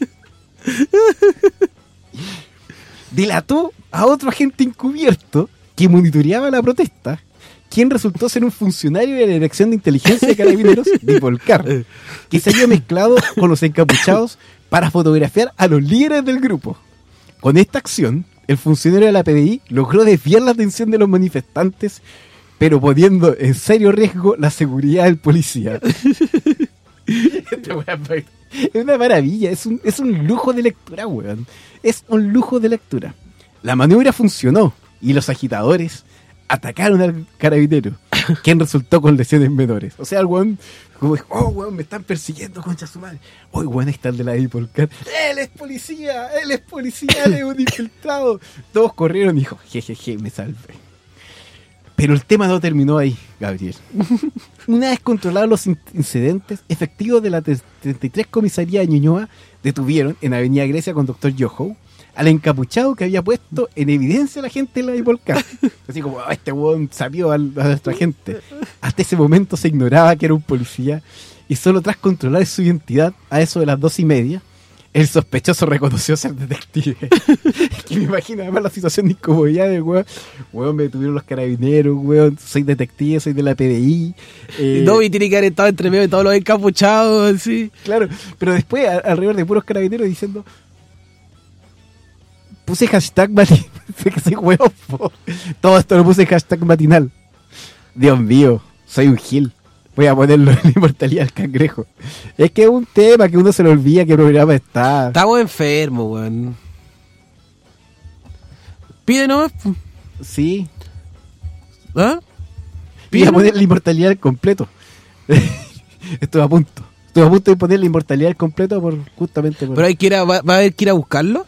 Delató a otro agente encubierto que monitoreaba la protesta, quien resultó ser un funcionario de la Dirección de Inteligencia de Carabineros, Dipolcar, que se había mezclado con los encapuchados para fotografiar a los líderes del grupo. Con esta acción, el funcionario de la P D I logró desviar la atención de los manifestantes, pero poniendo en serio riesgo la seguridad del policía. Es una maravilla, es un, es un lujo de lectura, weón. Es un lujo de lectura. La maniobra funcionó y los agitadores atacaron al carabinero, quien resultó con lesiones menores. O sea, el weón, como, oh, weón, me están persiguiendo, concha su madre. Oh, weón, ahí está el de la Dipolcar. Él es policía, él es policía, él es un infiltrado. Todos corrieron y dijo, jejeje, me salvé. Pero el tema no terminó ahí, Gabriel. Una vez controlados los incidentes, efectivos de la treinta y tres Comisaría de Ñuñoa detuvieron en Avenida Grecia con doctor Yoho al encapuchado que había puesto en evidencia a la gente de la Dipolcar. Así como, oh, este huevón sabió a, a nuestra gente. Hasta ese momento se ignoraba que era un policía y solo tras controlar su identidad a eso de las dos y media, El sospechoso reconoció ser detective. Es que me imagino además la situación de incomodidad del weón. Weón, me detuvieron los carabineros, weón. Soy detective, soy de la P D I. Eh, No, y tiene que haber estado entre medio de todos los encapuchados, así. Claro, pero después, a- alrededor de puros carabineros diciendo... Puse hashtag matinal. Que soy weón, po. Todo esto lo puse hashtag matinal. Dios mío, soy un gil. Voy a ponerlo en la inmortalidad del cangrejo. Es que es un tema que uno se le olvida qué programa está. Estamos enfermos, weón. Pide nomás. Sí. ¿Ah? Voy Pide a nomás. poner la inmortalidad al completo. Estoy a punto. Estoy a punto de poner la inmortalidad al completo por justamente por... Pero hay que ir a, va, va a haber que ir a buscarlo.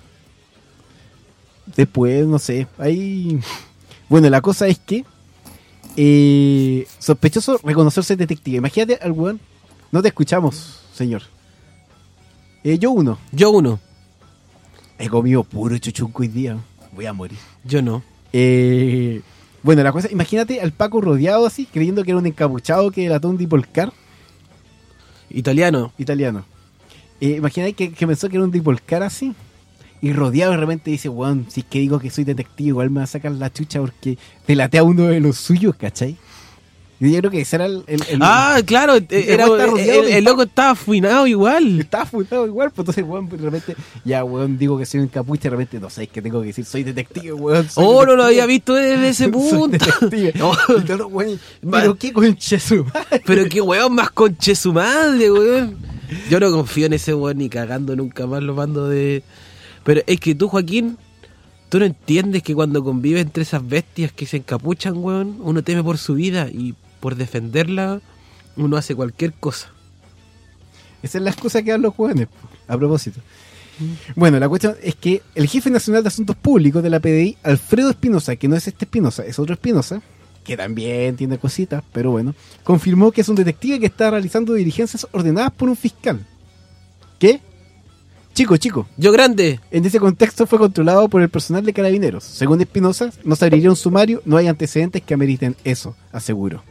Después, no sé. Ahí... Bueno, la cosa es que... Eh, sospechoso reconocerse detective. Imagínate al weón. No te escuchamos, señor. Eh, yo uno. Yo uno. He comido puro chuchunco hoy día. Voy a morir. Yo no. Eh, bueno, la cosa, imagínate al Paco rodeado así, creyendo que era un encapuchado que delató un Dipolcar Italiano. italiano. Eh, imagínate que, que pensó que era un Dipolcar así, y rodeado de repente dice, weón, si es que digo que soy detective, igual me va a sacar la chucha porque delaté a uno de los suyos, ¿cachai? Y yo creo que ese era el... el- el- Ah, claro. eh, Era, weón está rodeado el, de- el loco estaba afinado igual. Estaba fundado igual, pues entonces, weón, de repente, ya, weón, digo que soy un capucha, y de repente, no sé, es que tengo que decir, soy detective, weón. soy Oh, no lo detective. había visto desde ese Soy punto. detective. No. Y todos los weones, pero qué concha su madre. Pero qué weón más conche su madre, weón. Yo no confío en ese weón ni cagando nunca más lo mando de... Pero es que tú, Joaquín, tú no entiendes que cuando convives entre esas bestias que se encapuchan, weón, uno teme por su vida y por defenderla uno hace cualquier cosa. Esa es la excusa que dan los jóvenes, a propósito. Bueno, la cuestión es que el jefe nacional de asuntos públicos de la P D I, Alfredo Espinosa, que no es este Espinosa, es otro Espinosa, que también tiene cositas, pero bueno, confirmó que es un detective que está realizando diligencias ordenadas por un fiscal. ¿Qué? Chico, chico. Yo grande. En ese contexto fue controlado por el personal de carabineros. Según Espinosa, no se abriría un sumario, no hay antecedentes que ameriten eso, aseguró.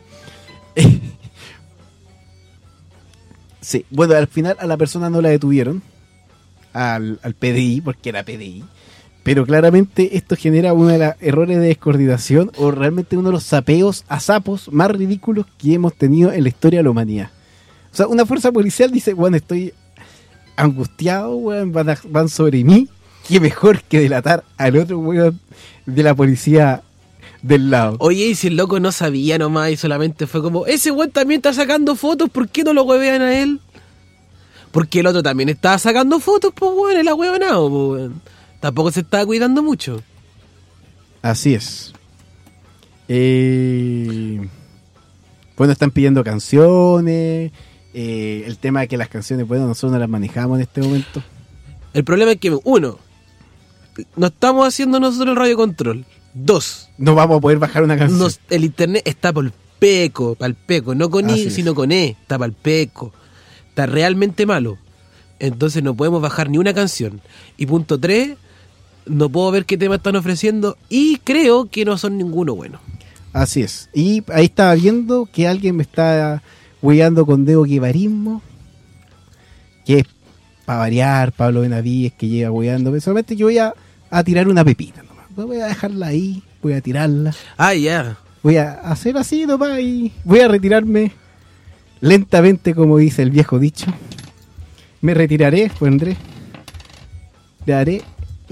Sí, bueno, al final a la persona no la detuvieron, al, al P D I, porque era P D I, pero claramente esto genera uno de los errores de descoordinación o realmente uno de los sapeos a sapos más ridículos que hemos tenido en la historia de la humanidad. O sea, una fuerza policial dice, bueno, estoy angustiado, weón, van, a- van sobre mí, qué mejor que delatar al otro weón de la policía del lado. Oye, y si el loco no sabía nomás y solamente fue como, ese weón también está sacando fotos, ¿por qué no lo huevean a él? Porque el otro también estaba sacando fotos, pues weón, el ahueonado, pues weón. Tampoco se estaba cuidando mucho. Así es. Eh, bueno, están pidiendo canciones. eh, el tema de que las canciones, bueno, nosotros no las manejamos en este momento. El problema es que, uno, no estamos haciendo nosotros el radio control. Dos, No vamos a poder bajar una canción. nos- el internet está por peco, pal peco, no con Así I, es. sino con E, está pal peco. Está realmente malo. Entonces no podemos bajar ni una canción. Y punto tres, no puedo ver qué tema están ofreciendo y creo que no son ninguno bueno. Así es. Y ahí estaba viendo que alguien me está hueando con Debo Guevarismo, que es para variar, Pablo Benavides, que llega hueando. Pero solamente yo voy a, a tirar una pepita nomás. No voy a dejarla ahí, voy a tirarla. Ah, ya. Voy a hacer así nomás y voy a retirarme lentamente, como dice el viejo dicho. Me retiraré, pondré. Le haré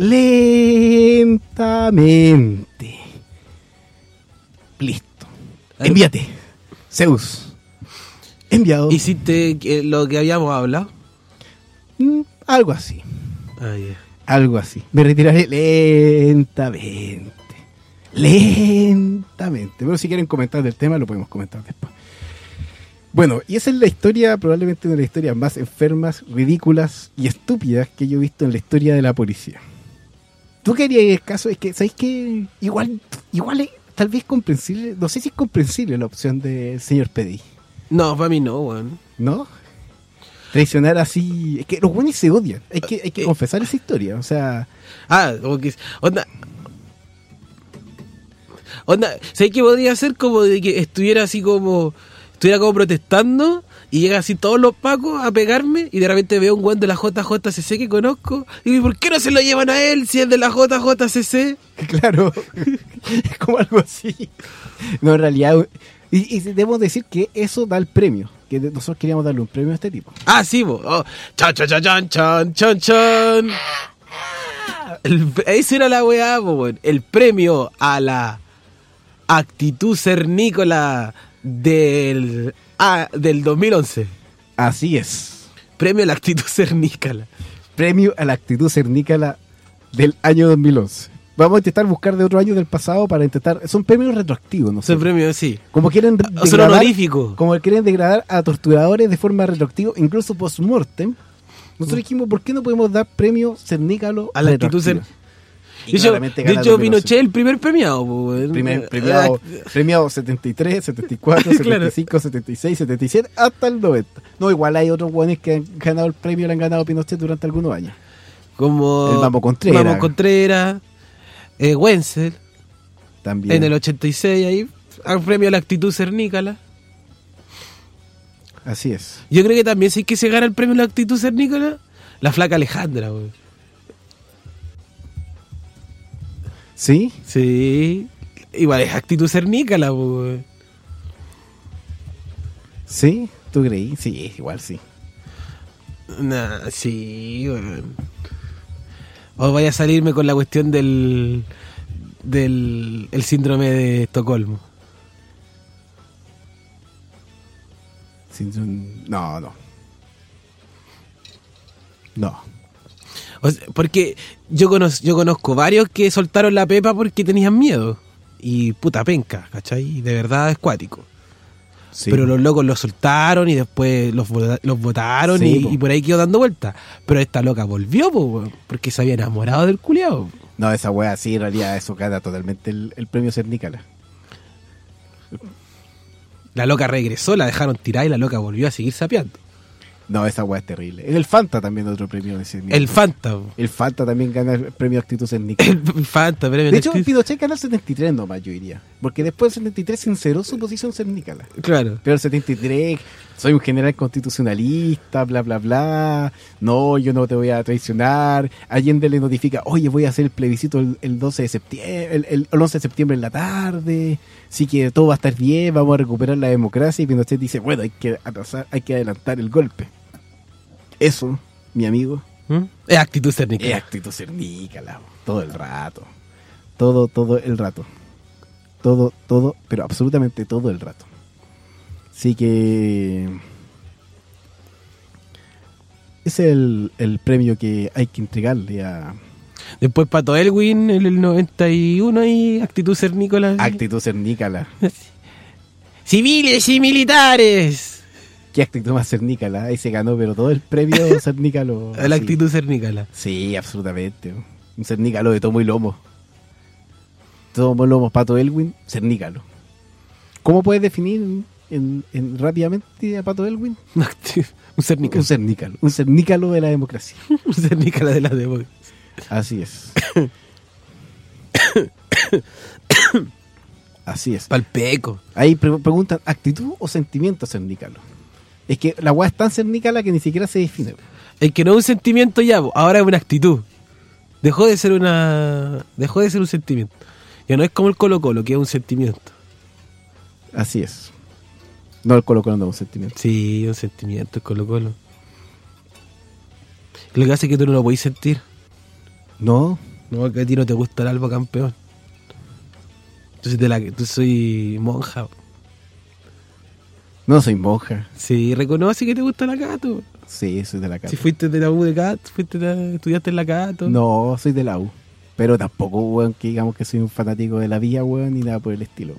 lentamente. Listo. Envíate. Zeus. Enviado. ¿Hiciste eh, lo que habíamos hablado? Mm, algo así. Ah, ya. Algo así. Me retiraré lentamente. Lentamente. Pero si quieren comentar del tema, lo podemos comentar después. Bueno, y esa es la historia, probablemente una de las historias más enfermas, ridículas y estúpidas que yo he visto en la historia de la policía. ¿Tú qué harías en el caso? Es que, ¿sabéis qué? Igual, igual es tal vez comprensible, no sé si es comprensible la opción del señor Pedi, No, para mí no, weón. ¿no? Traicionar así... Es que los buenos se odian, hay que, hay que Eh, confesar esa historia, o sea... Ah, como que... Onda... Onda, ¿sabes qué podría ser? Como de que estuviera así como... Estuviera como protestando y llegan así todos los pacos a pegarme y de repente veo un weón de la J J C C que conozco y digo, ¿por qué no se lo llevan a él si es de la J J C C? Claro, es como algo así. No, en realidad, y, y debemos decir que eso da el premio, que nosotros queríamos darle un premio a este tipo. Ah, sí, bo. Oh. Chan, chan, chan, chan, chan, chan, chan. El, esa era la weá, bo, weón. El premio a la actitud cernícola del, ah, del dos mil once. Así es. Premio a la actitud cernícola. Premio a la actitud cernícola del año dos mil once. Vamos a intentar buscar de otro año del pasado para intentar... Son premios retroactivos, ¿no sé? Son premios, sí. Como quieren O son honoríficos. Como quieren degradar a torturadores de forma retroactiva, incluso post-mortem. Nosotros dijimos, ¿por qué no podemos dar premio cernícalo a la actitud cernícola? Y de hecho, claramente de gana hecho dos mil once. Pinochet el primer premiado. po, el- Primer premiado, premiado setenta y tres, setenta y cuatro, setenta y cinco, setenta y seis, setenta y siete, hasta el noventa. No, igual hay otros buenos que han ganado el premio, le han ganado a Pinochet durante algunos años. Como El Mamo Contreras. Mamo Contreras, eh, Wenzel, También. en el ochenta y seis ahí, al premio a la actitud cernícala. Así es. Yo creo que también si es que se gana el premio a la actitud cernícola, la flaca Alejandra, güey. ¿Sí? Sí, igual es actitud cernícola, güey. ¿Sí? ¿Tú creí? Sí, igual sí. Nah, sí, güey. O vaya a salirme con la cuestión del del el síndrome de Estocolmo. Sin un- No, no. No. O sea, porque yo conozco, yo conozco varios que soltaron la pepa porque tenían miedo. Y puta penca, ¿cachai? De verdad es cuático. Sí. Pero los locos los soltaron y después los, vota- los votaron Sí, y, po. y por ahí quedó dando vueltas. Pero esta loca volvió, po, weón, porque se había enamorado del culiao. No, esa wea sí, en realidad eso gana totalmente el, el premio cernícala. La loca regresó, la dejaron tirar y la loca volvió a seguir sapeando. No, esa wea es terrible. El Fanta también otro premio de cernícala. El Fanta, po. El Fanta también gana el premio actitud cernícala. El Fanta, premio De hecho, actitud- Pinochet gana el setenta y tres nomás, yo diría. Porque después del setenta y tres sinceró su posición cernícala. Claro. Pero el setenta y tres, soy un general constitucionalista, bla, bla, bla. No, yo no te voy a traicionar. Allende le notifica, oye, voy a hacer el plebiscito el, el doce de septiembre, el, el, el once de septiembre en la tarde. Así que todo va a estar bien, vamos a recuperar la democracia. Y Pinochet dice, bueno, hay que atrasar, hay que adelantar el golpe. Eso, mi amigo, ¿Mm? Es actitud es cernícola. actitud cernícala, todo el rato. Todo, todo el rato. Todo, todo, pero absolutamente todo el rato. Así que ese es el, el premio que hay que entregarle a Después Pato Elwin en el noventa y uno y actitud cernícola. actitud cernícala. Civiles y militares. Qué actitud más cernícala. Ahí se ganó, pero todo el premio cernícalo. La así. actitud cernícola. Sí, absolutamente. Un cernícalo de tomo y lomo. Tomo y lomo, Pato Elwin, cernícalo. ¿Cómo puedes definir en, en- rápidamente a Pato Elwin? Un cernícalo. Un cernícalo. Un cernícalo de la democracia. Un cernícola de la democracia. Así es. Así es. Palpeco. Ahí pre- preguntan, ¿actitud o sentimiento cernícalo? Es que la weá es tan cernícala que ni siquiera se define. El que no es un sentimiento ya, po, ahora es una actitud. Dejó de ser una. Dejó de ser un sentimiento. Ya no es como el Colo Colo, que es un sentimiento. Así es. No, el Colo Colo no es un sentimiento. Sí, un sentimiento el Colo Colo. Lo que hace es que tú no lo podís sentir. No, No, que a ti no te gusta el Albo campeón. Entonces de la que tú soy monja. no soy monja. Sí, reconoce que te gusta la Cato. Sí, soy de la Cato. Si fuiste de la U de Cato, fuiste de- estudiaste en la Cato. No, soy de la U. Pero tampoco, weón, que digamos que soy un fanático de la vía, weón, ni nada por el estilo.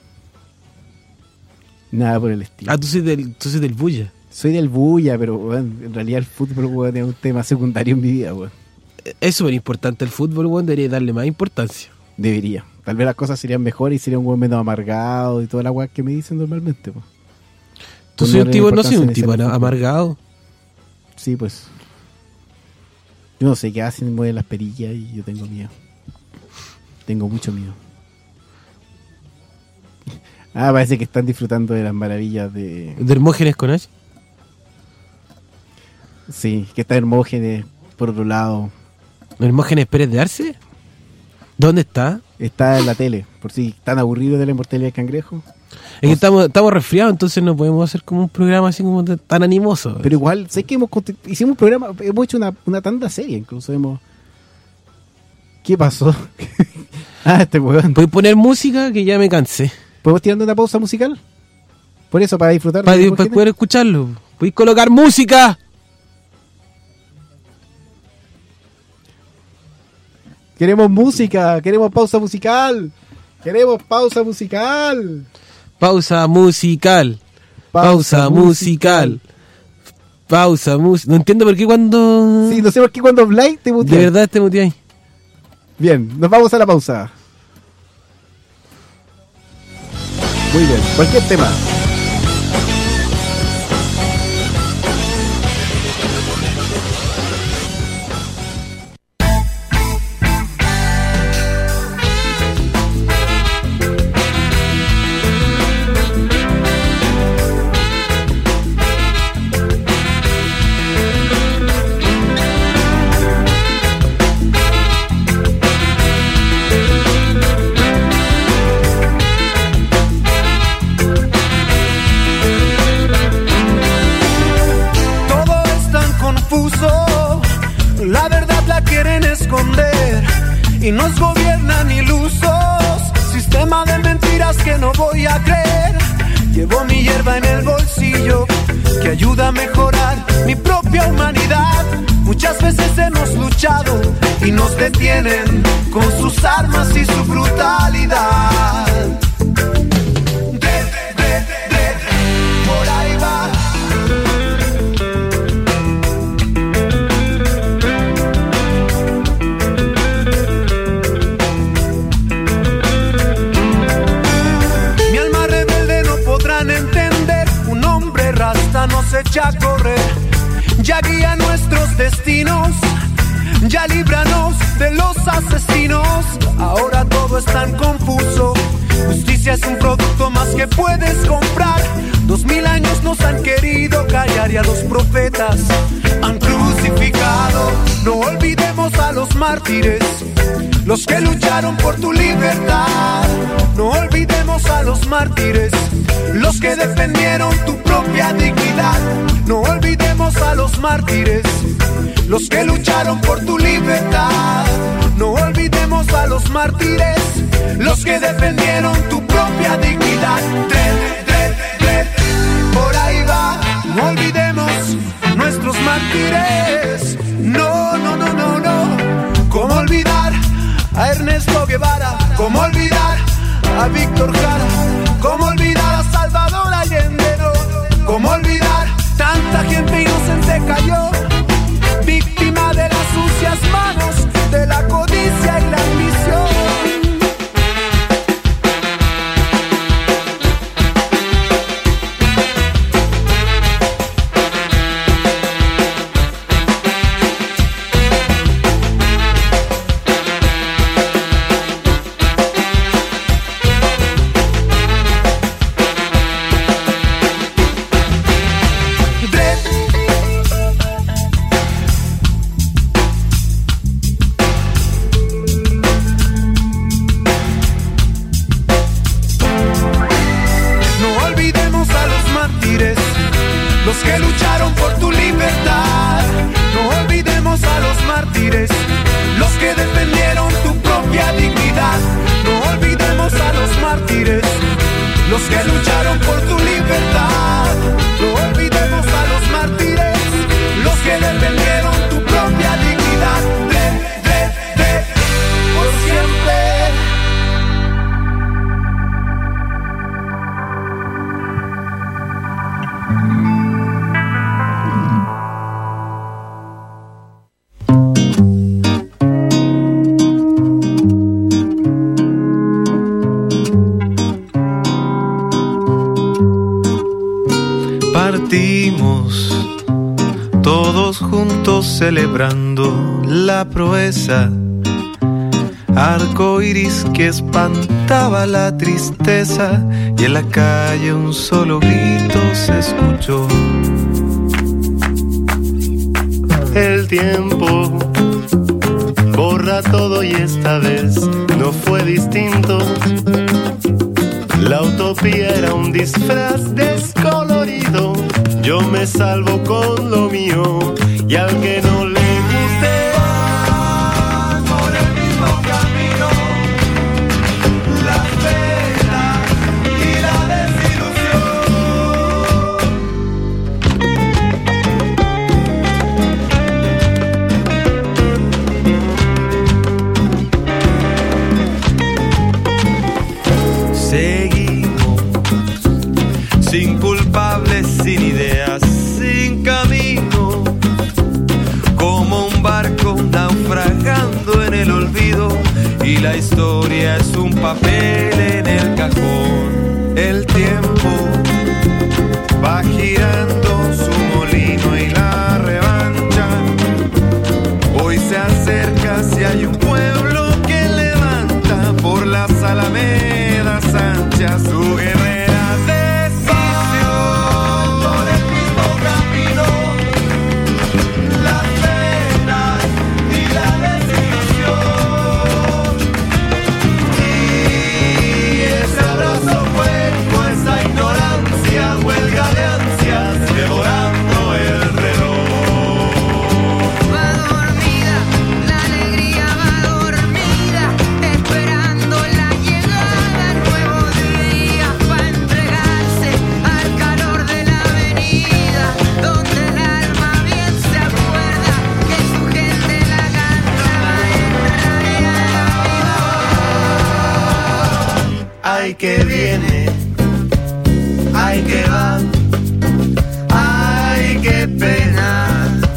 Nada por el estilo. Ah, tú soy del, tú soy del Bulla. Soy del Bulla, pero, weón, en realidad el fútbol, weón, es un tema secundario en mi vida, weón. Es súper importante el fútbol, weón, debería darle más importancia. Debería. Tal vez las cosas serían mejores y sería un weón menos amargado y toda la weá que me dicen normalmente, pues. Tú Pues soy no un le tipo, no importancia soy un en tipo ese fútbol. amargado. Sí, pues. Yo no sé qué hacen, mueven las perillas y yo tengo miedo. Tengo mucho miedo. Ah, parece que están disfrutando de las maravillas de... ¿De Hermógenes con H? Sí, que está Hermógenes, por otro lado. ¿Hermógenes Pérez de Arce? ¿Dónde está? Está en la tele, por si están aburridos de la inmortalidad del cangrejo. Es que estamos, estamos resfriados, entonces no podemos hacer como un programa así como tan animoso. Pero igual, sé que hemos conti- hicimos un programa, hemos hecho una, una tanda seria, incluso hemos... ¿Qué pasó? ah, este weón. ¿Puedes poner música? Que ya me cansé. ¿Podemos tirar una pausa musical? Por eso, para disfrutar. Para, de para poder escucharlo. ¿Puedes colocar música? Queremos música, queremos pausa musical. Queremos pausa musical. Pausa musical. Pausa, pausa musical. Pausa musical. No entiendo por qué cuando... Sí, no sé por qué cuando Blay te muteas. De verdad te muteas. Bien, nos vamos a la pausa. Muy bien, cualquier tema. Y nos gobiernan ilusos, sistema de mentiras que no voy a creer. Llevo mi hierba en el bolsillo, que ayuda a mejorar mi propia humanidad. Muchas veces hemos luchado y nos detienen con sus armas y su brutalidad. De, de, de, por ahí va. Nos echa a correr, ya guía nuestros destinos, ya líbranos de los asesinos. Ahora todo es tan confuso, justicia es un producto más que puedes comprar. Dos mil años nos han querido callar y a los profetas han crucificado. No olvidemos a los mártires, los que lucharon por tu libertad. No olvidemos a los mártires, los que defendieron tu propia dignidad. No olvidemos a los mártires, los que lucharon por tu libertad. No olvidemos a los mártires, los que defendieron tu propia dignidad. Tre, tre, tre, por ahí va. No olvidemos nuestros mártires. No, no, no, no, no. ¿Cómo olvidar a Ernesto Guevara? ¿Cómo olvidar a Víctor Jara? ¿Cómo olvidar a Salvador Allende? No. ¿Cómo olvidar tanta gente inocente cayó, víctima de las sucias manos de la codicia y la ambición? Los que lucharon por tu libertad. No olvidemos a los mártires, los que defendieron tu propia dignidad. No olvidemos a los mártires, los que lucharon por tu libertad. No olvidemos a los mártires, los que defendieron tu propia dignidad. De, de, de, por siempre. Partimos todos juntos celebrando la proeza, arco iris que espantaba la tristeza, y en la calle un solo grito se escuchó. El tiempo borra todo y esta vez no fue distinto. La utopía era un disfraz descolorido. Yo me salvo con lo mío y al que no le guste va por el mismo camino. La pena y la sin culpables, sin ideas, sin camino, como un barco naufragando en el olvido, y la historia es un papel en el cajón. El tiempo va girando su molino y la revancha hoy se acerca si hay un pueblo que levanta por las alamedas anchas su guerrera. Ay que viene, ay que va, ay qué pena.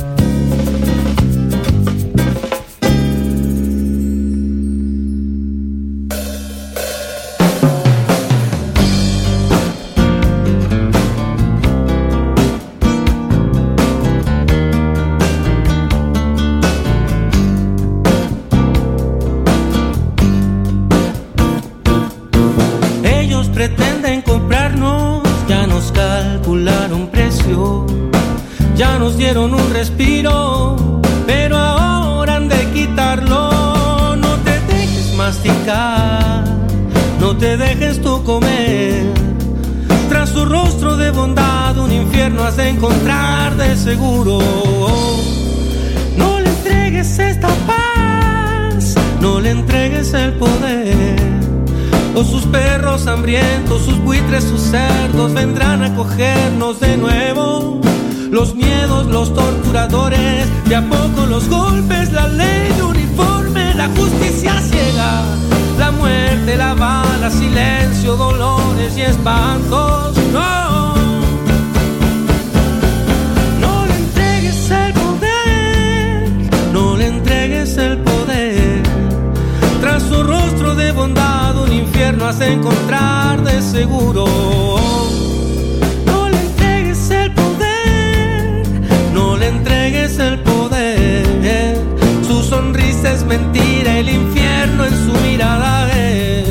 Pretenden comprarnos, ya nos calcularon precio, ya nos dieron un respiro, pero ahora han de quitarlo. No te dejes masticar, no te dejes tú comer. Tras su rostro de bondad un infierno has de encontrar de seguro. No le entregues esta paz, no le entregues el poder. O sus perros hambrientos, sus buitres, sus cerdos vendrán a cogernos de nuevo. Los miedos, los torturadores, de a poco los golpes, la ley de uniforme, la justicia ciega, la muerte, la bala, silencio, dolores y espantos. No, no le entregues el poder, no le entregues el poder. Tras su rostro de bondad un infierno has de encontrar de seguro. No le entregues el poder, no le entregues el poder. Su sonrisa es mentira, el infierno en su mirada es.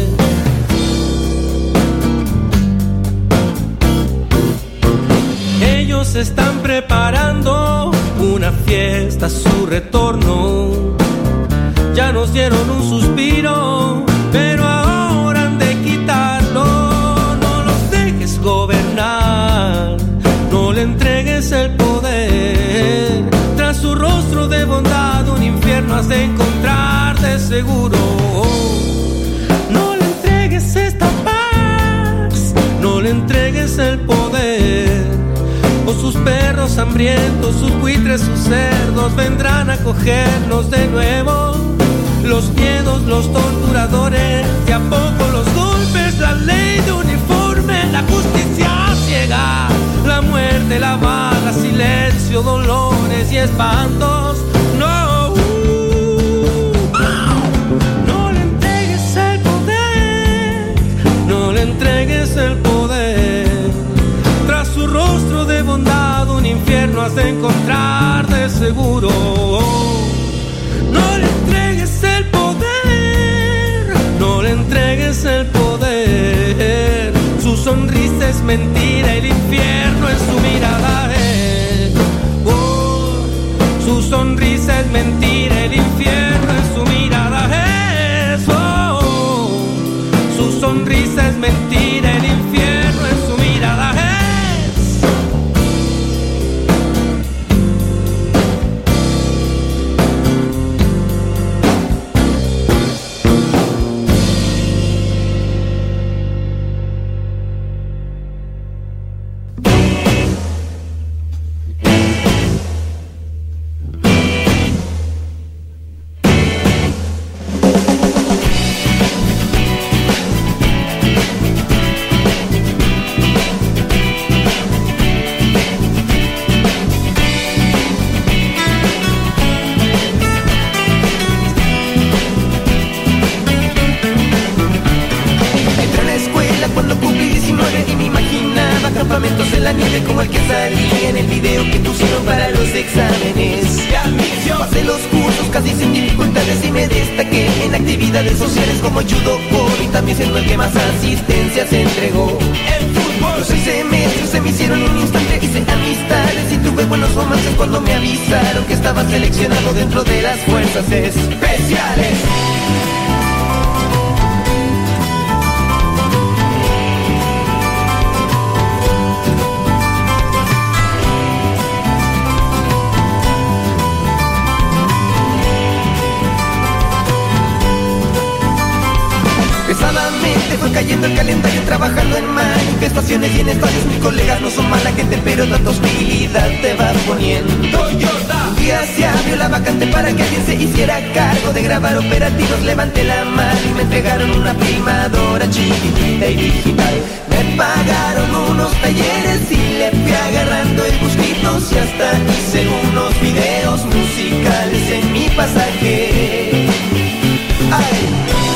Ellos están preparando una fiesta a su retorno. Ya nos dieron un suspiro, pero ahora han de quitarlo. No los dejes gobernar, no le entregues el poder. Tras su rostro de bondad un infierno has de encontrar de seguro. No le entregues esta paz, no le entregues el poder. O sus perros hambrientos, sus buitres, sus cerdos vendrán a cogernos de nuevo. Los miedos, los torturadores, de a poco los golpes, la ley de uniforme, la justicia ciega, la muerte, la bala, silencio, dolores y espantos. No, no le entregues el poder, no le entregues el poder. Tras su rostro de bondad un infierno has de encontrar de seguro. No le entregues el poder, no le entregues el poder. Su sonrisa es mentira, el infierno en su mirada es. Oh, su sonrisa nieve como el que salía en el video que pusieron para los exámenes. Pasé los cursos casi sin dificultades y me destaqué en actividades sociales como judo, y también siendo el que más asistencia se entregó. Los seis semestres se me hicieron en un instante, hice amistades y tuve buenos romances cuando me avisaron que estaba seleccionado dentro de las fuerzas especiales. Pesadamente fue cayendo el calendario, trabajando en manifestaciones y en estadios. Mis colegas no son mala gente, pero tanta hostilidad te va poniendo. Toyota. Un día se abrió la vacante para que alguien se hiciera cargo de grabar operativos. Levanté la mano y me entregaron una filmadora chiquitita y digital. Me pagaron unos talleres y le fui agarrando el gustito, y hasta hice unos videos musicales en mi pasaje. Ay.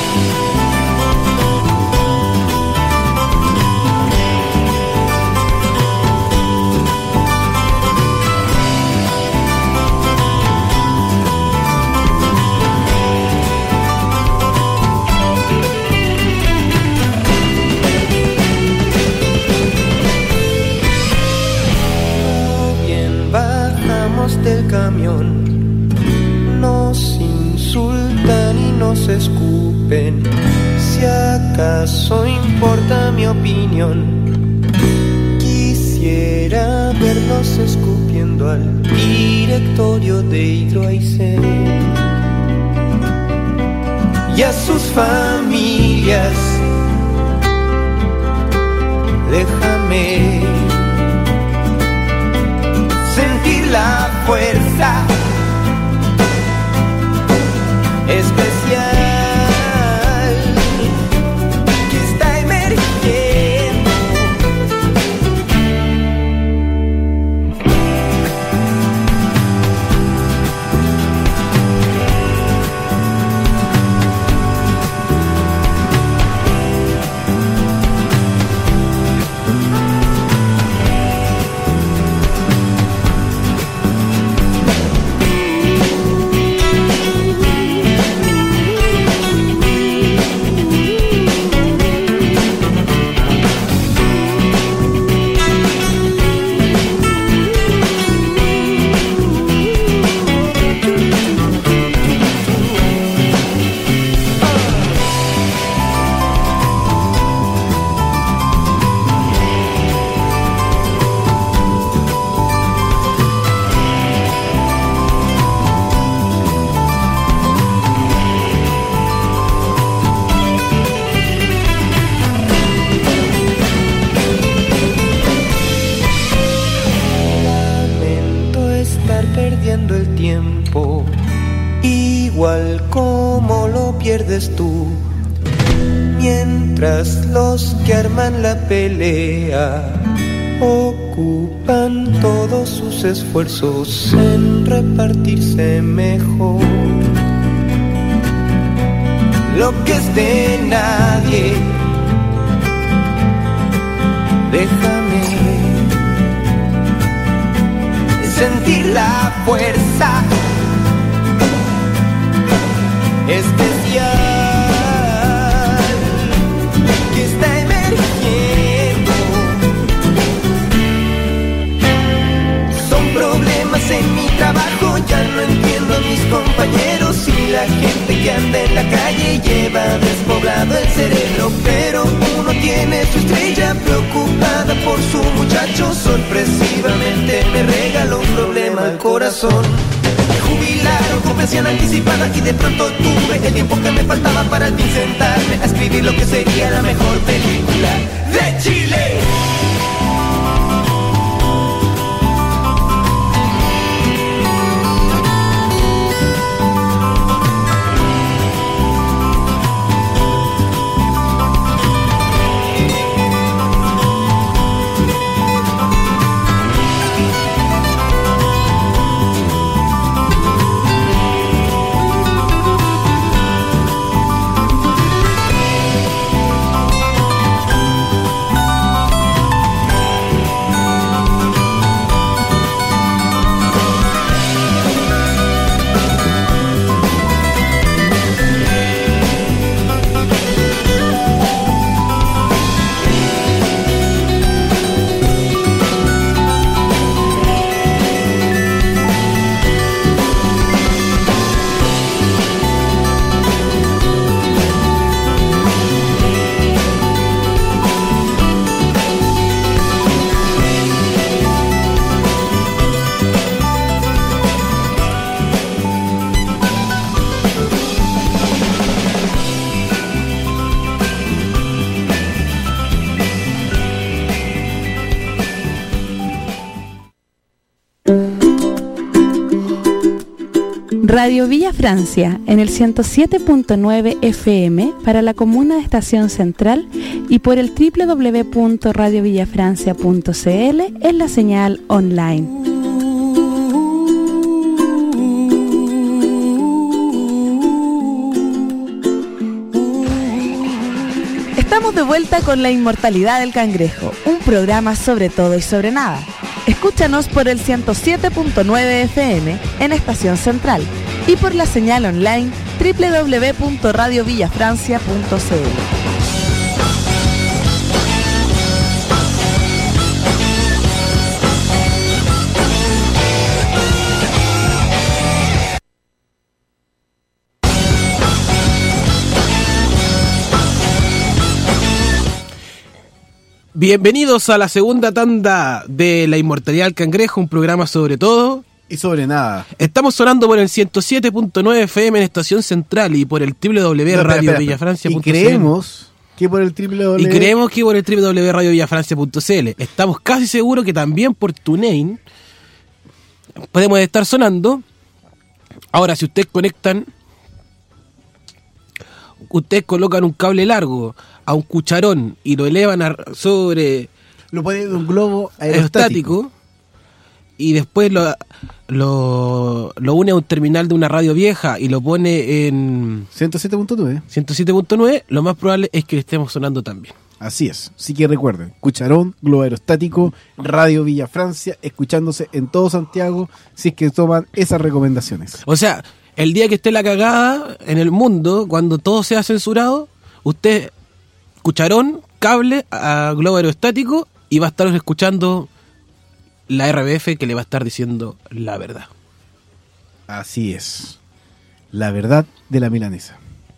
Del camión nos insultan y nos escupen. Si acaso importa mi opinión, quisiera verlos escupiendo al directorio de Hidroaicén y a sus familias. Déjame sentir la fuerza especial que está emergiendo. Igual como lo pierdes tú, mientras los que arman la pelea ocupan todos sus esfuerzos en repartirse mejor lo que es de nadie. Déjame sentir la fuerza especial que está emergiendo. Son problemas en mi trabajo, ya no entiendo a mis compañeros y la gente que anda en la calle lleva despoblado el cerebro. Pero uno tiene su estrella, preocupada por su muchacho, sorpresivamente me regaló un problema al corazón. Jubilaron con pensión anticipada y de pronto tuve el tiempo que me faltaba para al fin sentarme a escribir lo que sería la mejor película de Chile. Radio Villa Francia en el ciento siete punto nueve F M para la comuna de Estación Central y por el doble u doble u doble u punto radio villa francia punto c l en la señal online. Estamos de vuelta con La Inmortalidad del Cangrejo, un programa sobre todo y sobre nada. Escúchanos por el ciento siete punto nueve F M en Estación Central y por la señal online doble u doble u doble u punto radio villa francia punto c l. Bienvenidos a la segunda tanda de La Inmortalidad del Cangrejo, un programa sobre todo y sobre nada. Estamos sonando por el ciento siete punto nueve F M en Estación Central y por el doble u doble u doble u punto radio villa francia punto c l. Y creemos que por el doble u doble u doble u Y creemos que por el doble u doble u doble u punto radio villa francia punto c l. Estamos casi seguros que también por TuneIn podemos estar sonando. Ahora, si ustedes conectan, ustedes colocan un cable largo a un cucharón y lo elevan a, sobre lo ponen en un globo aerostático, aerostático y después lo, lo lo une a un terminal de una radio vieja y lo pone en ciento siete punto nueve, ciento siete punto nueve, lo más probable es que le estemos sonando también. Así es, sí que recuerden, cucharón, globo aerostático, Radio Villa Francia, escuchándose en todo Santiago, si es que toman esas recomendaciones. O sea, el día que esté la cagada en el mundo, cuando todo sea censurado, usted, cucharón, cable a globo aerostático y va a estar escuchando la R B F que le va a estar diciendo la verdad. Así es, la verdad de la milanesa.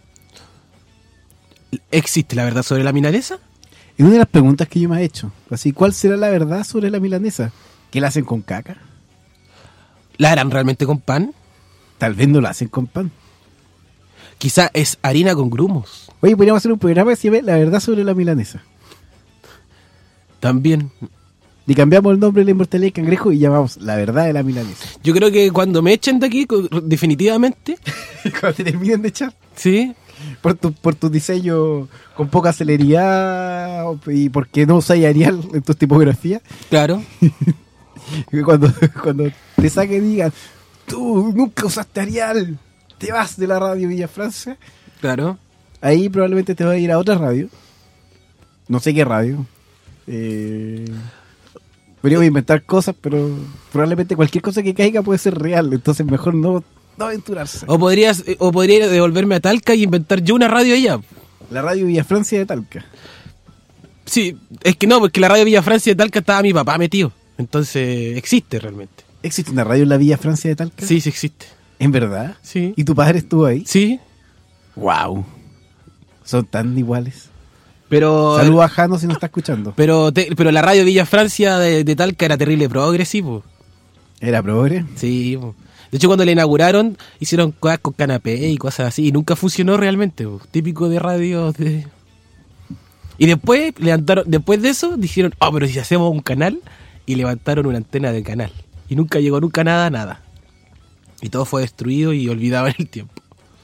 ¿Existe la verdad sobre la milanesa? Es una de las preguntas que yo me he hecho. Así, ¿cuál será la verdad sobre la milanesa? ¿Que la hacen con caca? ¿La harán realmente con pan? Tal vez no la hacen con pan. Quizá es harina con grumos. Oye, podríamos hacer un programa que se llame La verdad sobre la milanesa. También. Y cambiamos el nombre de La Inmortalidad del Cangrejo y llamamos La verdad de la milanesa. Yo creo que cuando me echen de aquí, definitivamente. Cuando te terminen de echar. Sí. Por tu, por tu diseño con poca celeridad y porque no usas Arial en tu tipografía. Claro. cuando, cuando te saquen y digan, tú nunca usaste Arial, te vas de la radio Villa Francia. Claro. Ahí probablemente te vas a ir a otra radio. No sé qué radio. Eh, podríamos inventar cosas, pero probablemente cualquier cosa que caiga puede ser real. Entonces mejor no, no aventurarse. O podrías, o podría devolverme a Talca y inventar yo una radio allá. La radio Villa Francia de Talca. Sí, es que no, porque la radio Villa Francia de Talca estaba mi papá metido. Entonces existe realmente. ¿Existe una radio en la Villa Francia de Talca? Sí, sí existe. ¿En verdad? Sí. ¿Y tu padre estuvo ahí? Sí. Wow. Son tan iguales. Pero saludos a Jano si nos está escuchando. Pero te, pero la radio Villa Francia de, de Talca era terrible progresivo. ¿Era progre? Sí. Po. De hecho, cuando la inauguraron, hicieron cosas con canapé y cosas así. Y nunca funcionó realmente. Po. Típico de radio. De... Y después levantaron, después de eso, dijeron, oh, pero si hacemos un canal. Y levantaron una antena de canal. Y nunca llegó nunca nada, nada. Y todo fue destruido y olvidado en el tiempo.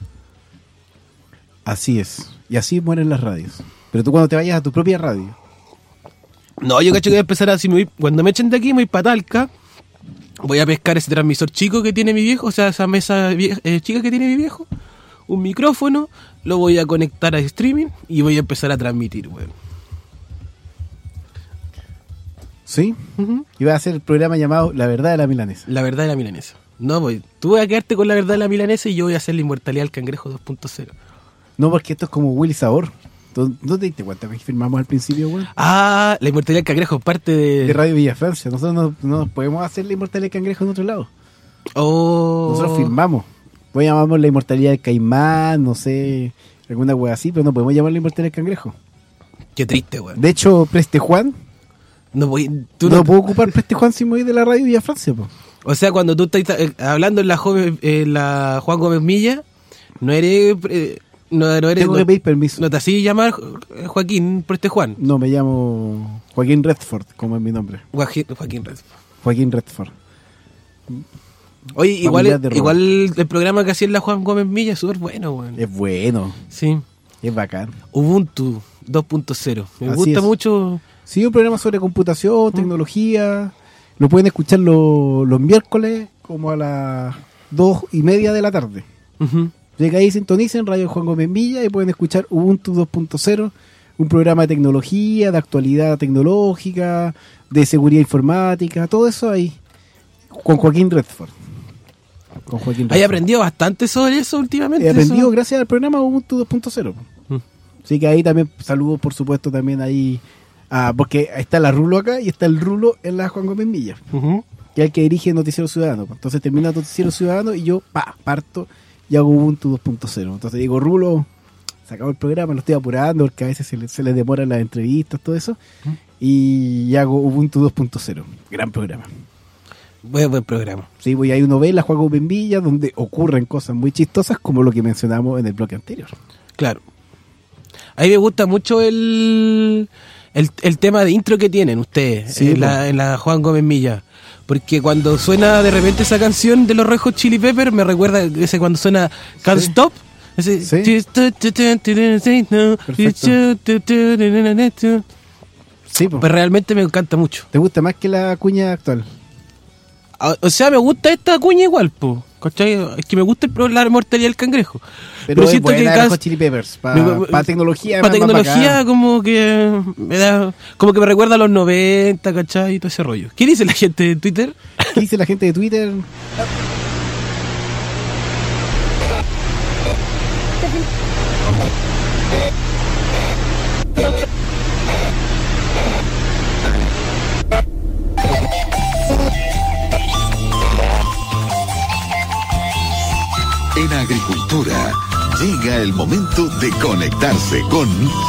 Así es. Y así mueren las radios. Pero tú cuando te vayas a tu propia radio. No, yo cacho que voy a empezar así. Me voy, cuando me echen de aquí, me voy para Talca. Voy a pescar ese transmisor chico que tiene mi viejo. O sea, esa mesa vieja, eh, chica que tiene mi viejo. Un micrófono. Lo voy a conectar a streaming. Y voy a empezar a transmitir, weón. ¿Sí? Uh-huh. Y va a hacer el programa llamado La Verdad de la Milanesa. La Verdad de la Milanesa. No, pues tú vas a quedarte con La Verdad de la Milanesa y yo voy a hacer La Inmortalidad del Cangrejo dos punto cero. No, porque esto es como Willy Sabor. ¿No te diste cuenta que firmamos al principio, güey? Ah, La Inmortalidad del Cangrejo es parte de... de Radio Villa Francia. Nosotros no, no podemos hacer La Inmortalidad del Cangrejo en otro lado. Oh. Nosotros firmamos. Pues llamamos La Inmortalidad del Caimán, no sé, alguna wea así, pero no podemos llamar La Inmortalidad del Cangrejo. Qué triste, güey. De hecho, Preste Juan... No, voy, tú no, no puedo ocupar Preste Juan sin mover de la Radio Villa Francia, po. O sea, cuando tú estás eh, hablando en la, joven, eh, la Juan Gómez Milla, no eres... Eh, no, no eres Tengo no, que pedir permiso. ¿No te así llamar Joaquín Preste Juan? No, me llamo Joaquín Redford, como es mi nombre. Joaquín, Joaquín Redford. Joaquín Redford. Oye, igual, Familiar de Robo. igual el programa que hacía en la Juan Gómez Milla es súper bueno, weón. Es bueno, Sí. es bacán. Ubuntu dos punto cero. Me Así gusta es. mucho. Sí, un programa sobre computación, tecnología. Lo pueden escuchar lo- los miércoles como a las dos y media de la tarde. Ujú. Llega ahí, sintonicen Radio Juan Gómez Milla y pueden escuchar Ubuntu dos punto cero, un programa de tecnología, de actualidad tecnológica, de seguridad informática, todo eso ahí, con Joaquín Redford. Con Joaquín Hay Redford. aprendido bastante sobre eso últimamente. He aprendido eso. gracias al programa Ubuntu dos punto cero. Mm. Así que ahí también saludos, por supuesto, también ahí, ah, porque está la Rulo acá y está el Rulo en la Juan Gómez Milla, Ujú. que es el que dirige Noticiero Ciudadano. Entonces termina Noticiero Ciudadano y yo pa, parto y hago Ubuntu dos punto cero. Entonces digo, Rulo, se acabó el programa, lo estoy apurando porque a veces se les se les demoran las entrevistas, todo eso. Y hago Ubuntu dos punto cero. Gran programa. Buen, buen programa. Sí, voy ahí uno ve la Juan Gómez Milla donde ocurren cosas muy chistosas como lo que mencionamos en el bloque anterior. Claro. A mí me gusta mucho el, el, el tema de intro que tienen ustedes Sí, en, la, en la Juan Gómez Milla. Porque cuando suena de repente esa canción de los Red Hot Chili Peppers, me recuerda ese cuando suena Can't Sí. Stop. Ese, Sí. Sí, po. Pues realmente me encanta mucho. ¿Te gusta más que la cuña actual? O o sea, me gusta esta cuña igual, po. ¿Cachai? Es que me gusta el, pro- la mortalidad del cangrejo. Pero, es siento buena que la Cans- Hot Chili Peppers. Me- Para me- tecnología. Para más- más tecnología bacán. como que me da, como que me recuerda a los noventa, ¿cachai? Y todo ese rollo. ¿Qué dice la gente de Twitter? ¿Qué dice la gente de Twitter? En agricultura llega el momento de conectarse con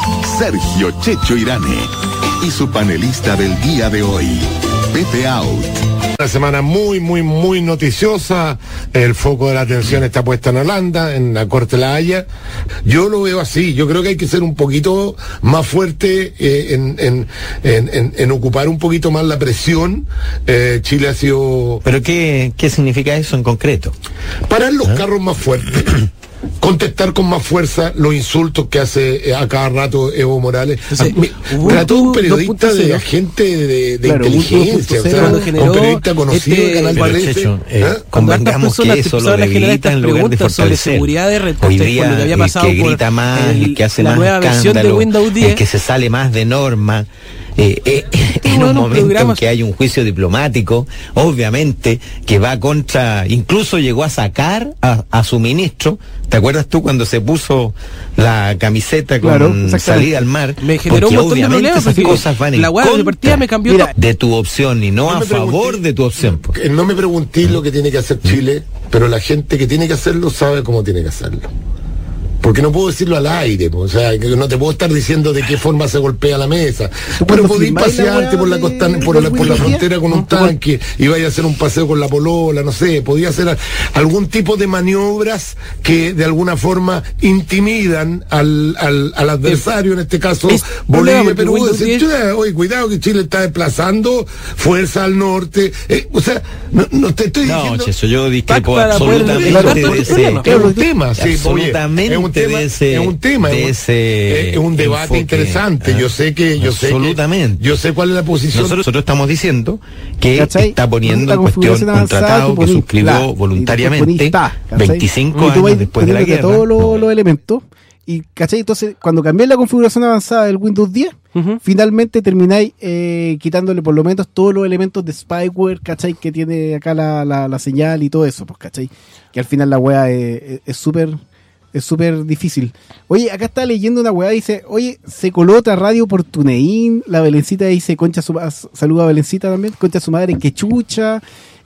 Sergio Checho Irane y su panelista del día de hoy, Pepe Out. Una semana muy, muy, muy noticiosa. El foco de la atención está puesta en Holanda, en la Corte de la Haya. Yo lo veo así. Yo creo que hay que ser un poquito más fuerte eh, en, en, en, en, en ocupar un poquito más la presión. Eh, Chile ha sido... ¿Pero qué, qué significa eso en concreto? Parar los carros más fuertes. Contestar con más fuerza los insultos que hace eh, a cada rato Evo Morales. Entonces, A mí- Ubuntu trató un dos periodista punto cero. de agente de, de Claro, Ubuntu inteligencia, o sea, cuando generó un periodista conocido este- de Canal Pero, trece. Checho, eh, ¿eh? Cuando hartas convengamos personas que te eso lo empezaron a generar debilita estas en lugar de preguntas sobre fortalecer. seguridad de red, Hoy con día lo que había el pasado que por grita más, el- el que hace la más nueva versión del escándalo, Windows diez. el que se sale más de norma, eh, eh, en uno de un los momento programas- en que hay un juicio diplomático, obviamente, que va contra, incluso llegó a sacar a, a su ministro. ¿Te acuerdas tú cuando se puso la camiseta con Claro, exactamente. salida al mar? Me generó Porque un montón de obviamente problemas esas porque cosas van en la weá de contra partida me cambió Mira, todo. de tu opción y no, No a me pregunté- favor de tu opción. po. Que no me preguntéis lo que tiene que hacer Chile, pero la gente que tiene que hacerlo sabe cómo tiene que hacerlo. Porque no puedo decirlo al aire, po, o sea, que no te puedo estar diciendo de qué forma se golpea la mesa. ¿Tú Pero cuando podéis filmáis la pasearte weá por la, de- costa- por, del la, por la Windows diez? frontera con un ¿No? ¿Tú cuando- tanque y vaya a hacer un paseo con la polola, no sé, podía hacer a- algún tipo de maniobras que de alguna forma intimidan al, al, al adversario, en este caso es Bolivia, problema, porque Perú, Windows decir, diez "Chuta, oye, cuidado que Chile está desplazando fuerza al norte, eh, o sea, no, no te estoy No, diciendo... Checho, yo discrepo para poder absolutamente arreglar de todo el ese, problema. Es un tema, sí, oye, absolutamente es un tema, de ese, es un tema, de es un- ese es un debate enfoque, interesante. ¿eh? Yo sé que, yo sé que, Absolutamente. yo sé cuál es la posición. Nosotros, nosotros estamos diciendo que ¿Cachai? está poniendo La en cuestión configuración un avanzada, tratado tú que ponís suscribió la, y después voluntariamente ponís ta, ¿cachai? veinticinco Y tú años vas después de la poniéndote guerra. todos los, No. los elementos. Y, ¿cachai? Entonces, cuando cambiáis la configuración avanzada del Windows diez, Ujú. finalmente termináis eh, quitándole por lo menos todos los elementos de spyware, ¿cachai? Que tiene acá la, la, la señal y todo eso, pues, ¿cachai? Que al final la weá es es- es súper es súper difícil. Oye, acá está leyendo una weá, dice, oye, se coló otra radio por Tunein, la Belencita dice, concha su ma- saluda a Belencita también, concha su madre, que chucha.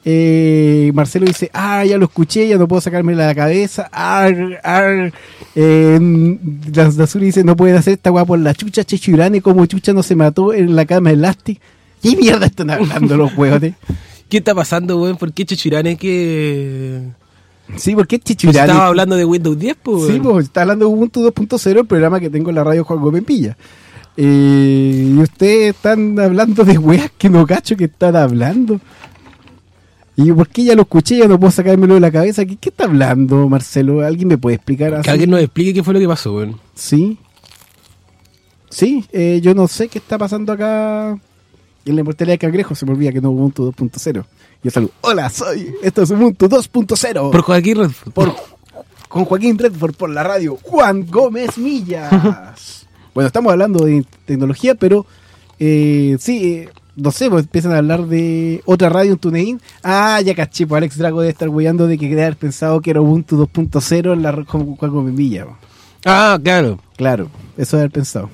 Eh, Marcelo dice, ah, ya lo escuché, ya no puedo sacarme la cabeza. Ar, ar. Eh, las de Azul dice, no pueden hacer esta weá por la chucha, Checho Irane, como chucha no se mató en la cama elástica. ¿Qué mierda están hablando los huevotes? ¿Qué está pasando, weón? ¿Por qué Chechirane que Sí, porque Checho pues Irane. estaba hablando de Windows diez, pues? Sí, pues está hablando de Ubuntu dos punto cero, el programa que tengo en la radio Juan Gómez Pilla. Eh, y ustedes están hablando de weas que no cacho que están hablando. ¿Y por qué ya lo escuché? Ya no puedo sacármelo de la cabeza. ¿Qué, qué está hablando, Marcelo? ¿Alguien me puede explicar? Así? Que alguien nos explique qué fue lo que pasó, weón. Sí. Sí, eh, yo no sé qué está pasando acá en la inmortalidad de Cangrejo. Se me olvida que no Ubuntu dos punto cero. Yo saludo. Hola, soy. Esto es Ubuntu dos punto cero. Por Joaquín Redford. Por, con Joaquín Redford por la radio. Juan Gómez Millas. Bueno, estamos hablando de tecnología, pero eh, sí, eh, no sé, pues empiezan a hablar de otra radio en TuneIn. Ah, ya caché, pues Alex Drago debe estar weyando de que debe haber pensado que era Ubuntu dos punto cero en la red con Juan Gómez Millas. Ah, claro. Claro, eso debe haber pensado.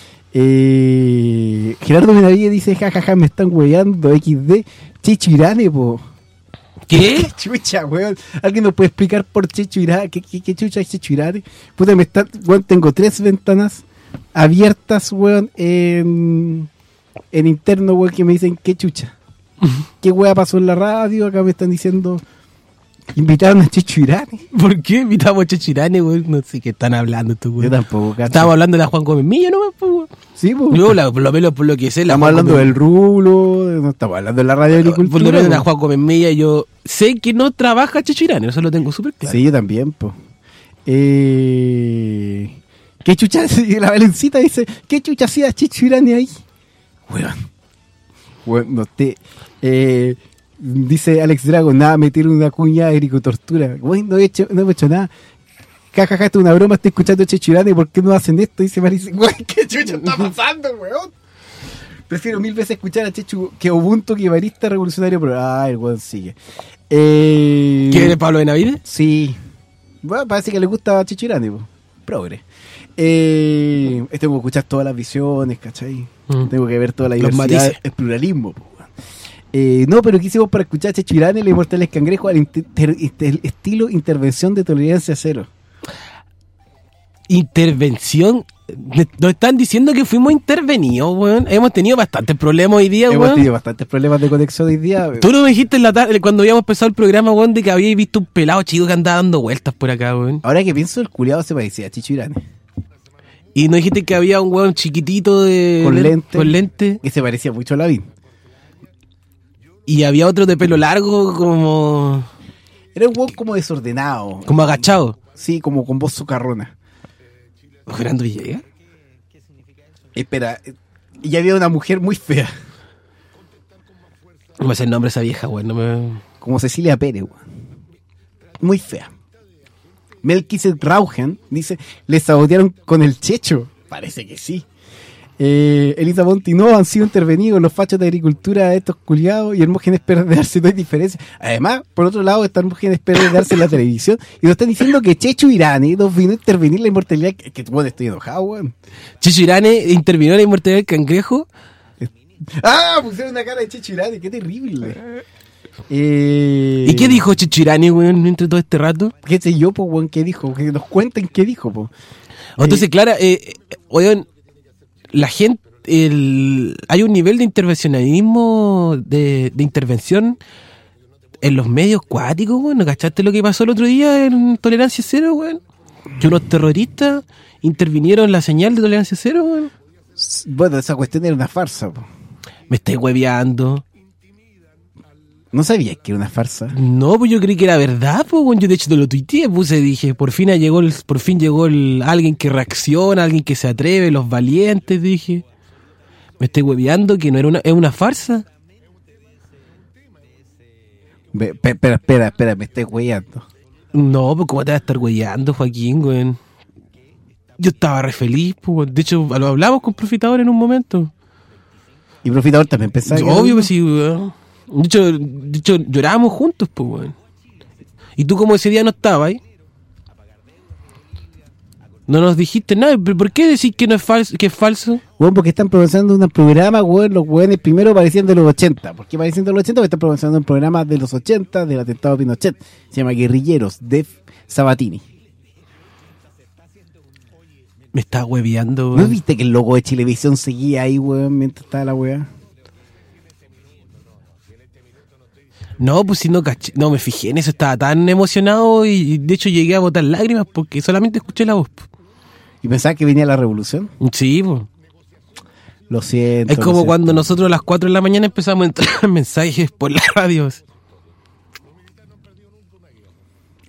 Eh, Gerardo Benavides dice, jajaja, ja, ja, me están weyando, equis de, Checho Irane, po. ¿Qué? Chucha, weón. ¿Alguien nos puede explicar por Checho Irane? ¿Qué, qué, qué chucha es Checho Irane? Puta, me están, weón, tengo tres ventanas abiertas, weón, en, en interno, weón, que me dicen, qué chucha. ¿Qué weá pasó en la radio? Acá me están diciendo, invitaron a Checho Irane. ¿Por qué invitamos a Checho Irane, weón? No sé qué están hablando estos weón. Yo tampoco, cacho. Estábamos hablando de la Juan Gómez Millas, ¿no? Weón. Sí, pues. Yo, la, por lo menos por lo que sé, la estamos Juan hablando Gómez... del rulo, no estamos hablando de la radio de agricultura. Por lo menos de la Juan Gómez Millas, yo sé que no trabaja Checho Irane, eso lo tengo súper claro. Sí, yo también, pues. Eh... ¿Qué chucha? La Valencita dice, ¿qué chucha hacía Checho Irane ahí? Weón. Weón, no te... Eh... Dice Alex Drago, nada, meter una cuña de agricultura. Weón, no he hecho, no he hecho nada. Jajaja, esto es una broma, estoy escuchando a Checho Irane, ¿por qué no hacen esto? Dice Marisa, weón, ¿qué chucha está pasando, weón? Prefiero mil veces escuchar a Checho que Ubuntu, que Barista Revolucionario, pero ah, el weón sigue. Eh... ¿Quién es Pablo Benavides? Sí. Bueno, parece que le gusta a Checho Irane, po. Progre. Eh, tengo que escuchar todas las visiones, ¿cachai? Mm. Tengo que ver toda la diversidad, el pluralismo, po. Eh, no, pero ¿qué hicimos para escuchar a Checho Irane, la Inmortales Cangrejo, al inter, inter, estilo intervención de tolerancia cero? Intervención. Nos están diciendo que fuimos intervenidos, weón. Hemos tenido bastantes problemas hoy día, weón. Hemos tenido bastantes problemas de conexión hoy día, weón. Tú no me dijiste en la tarde, cuando habíamos empezado el programa, weón, de que habíais visto un pelado chico que andaba dando vueltas por acá, weón. Ahora que pienso, el culiado se parecía a Checho Irane. Y nos dijiste que había un weón chiquitito de... Con lente. Con lente. Que se parecía mucho a Lavín. Y había otro de pelo largo, como... Era un weón como desordenado. Como agachado. Sí, como con voz socarrona. ¿Gerardo Villegas? Espera, y había una mujer muy fea. No me sé el nombre de esa vieja, weón. No me... Como Cecilia Pérez, weón. Muy fea. Melquisedec Raugen dice, ¿les sabotearon con el Checho? Parece que sí. Eh, Elisa Monti, no han sido intervenidos los fachos de agricultura de estos culiados y Hermógenes Pérez de Arce, no hay diferencia. Además, por otro lado, está Hermógenes Pérez de Arce en la televisión y nos están diciendo que Checho Irane nos vino a intervenir la inmortalidad. Que, que bueno, estoy enojado, weón. Checho Irane intervino en la inmortalidad del cangrejo. ¡Ah! Pusieron una cara de Checho Irane, qué terrible. Eh... ¿Y qué dijo Checho Irane, weón, entre todo este rato? ¿Qué sé yo, po, weón? ¿Qué dijo? Que nos cuenten qué dijo, po. Entonces, eh... Clara, eh, weón. La gente, el, hay un nivel de intervencionalismo, de, de intervención en los medios cuáticos, weón. ¿No cachaste lo que pasó el otro día en Tolerancia Cero, weón? Que unos terroristas intervinieron en la señal de Tolerancia Cero, weón. Bueno, esa cuestión era una farsa, po. Me estáis hueveando. ¿No sabías que era una farsa? No, pues yo creí que era verdad, pues, bueno, yo de hecho te lo tuiteé, puse, dije, por fin llegó el, por fin llegó el, alguien que reacciona, alguien que se atreve, los valientes, dije. Me estoy hueveando que no era una, es una farsa. Be, pe, espera, espera, espera, me estoy hueveando. No, pues cómo te vas a estar hueveando, Joaquín, güey. Yo estaba re feliz, pues, de hecho, lo hablamos con Profitador en un momento. ¿Y Profitador también pensaba? Obvio que sí, güey. De hecho, de hecho, llorábamos juntos, pues, weón. Y tú, como ese día no estabas, ¿eh? No nos dijiste nada. ¿Por qué decís que no es falso, que es falso? Weón, porque están promocionando un programa, weón. Los weones primero parecían de los ochenta. ¿Por qué parecían de los ochenta? Porque están promocionando un programa de los ochenta, del atentado de Pinochet. Se llama Guerrilleros, de Sabatini. Me estás hueveando, weón. ¿No viste que el logo de Chilevisión seguía ahí, weón, mientras estaba la weá? No, pues si no caché, no me fijé en eso, estaba tan emocionado y de hecho llegué a botar lágrimas porque solamente escuché la voz. ¿Y pensaba que venía la revolución? Sí, pues. Lo siento. Es como lo siento. Cuando nosotros a las cuatro de la mañana empezamos a entrar mensajes por las radios.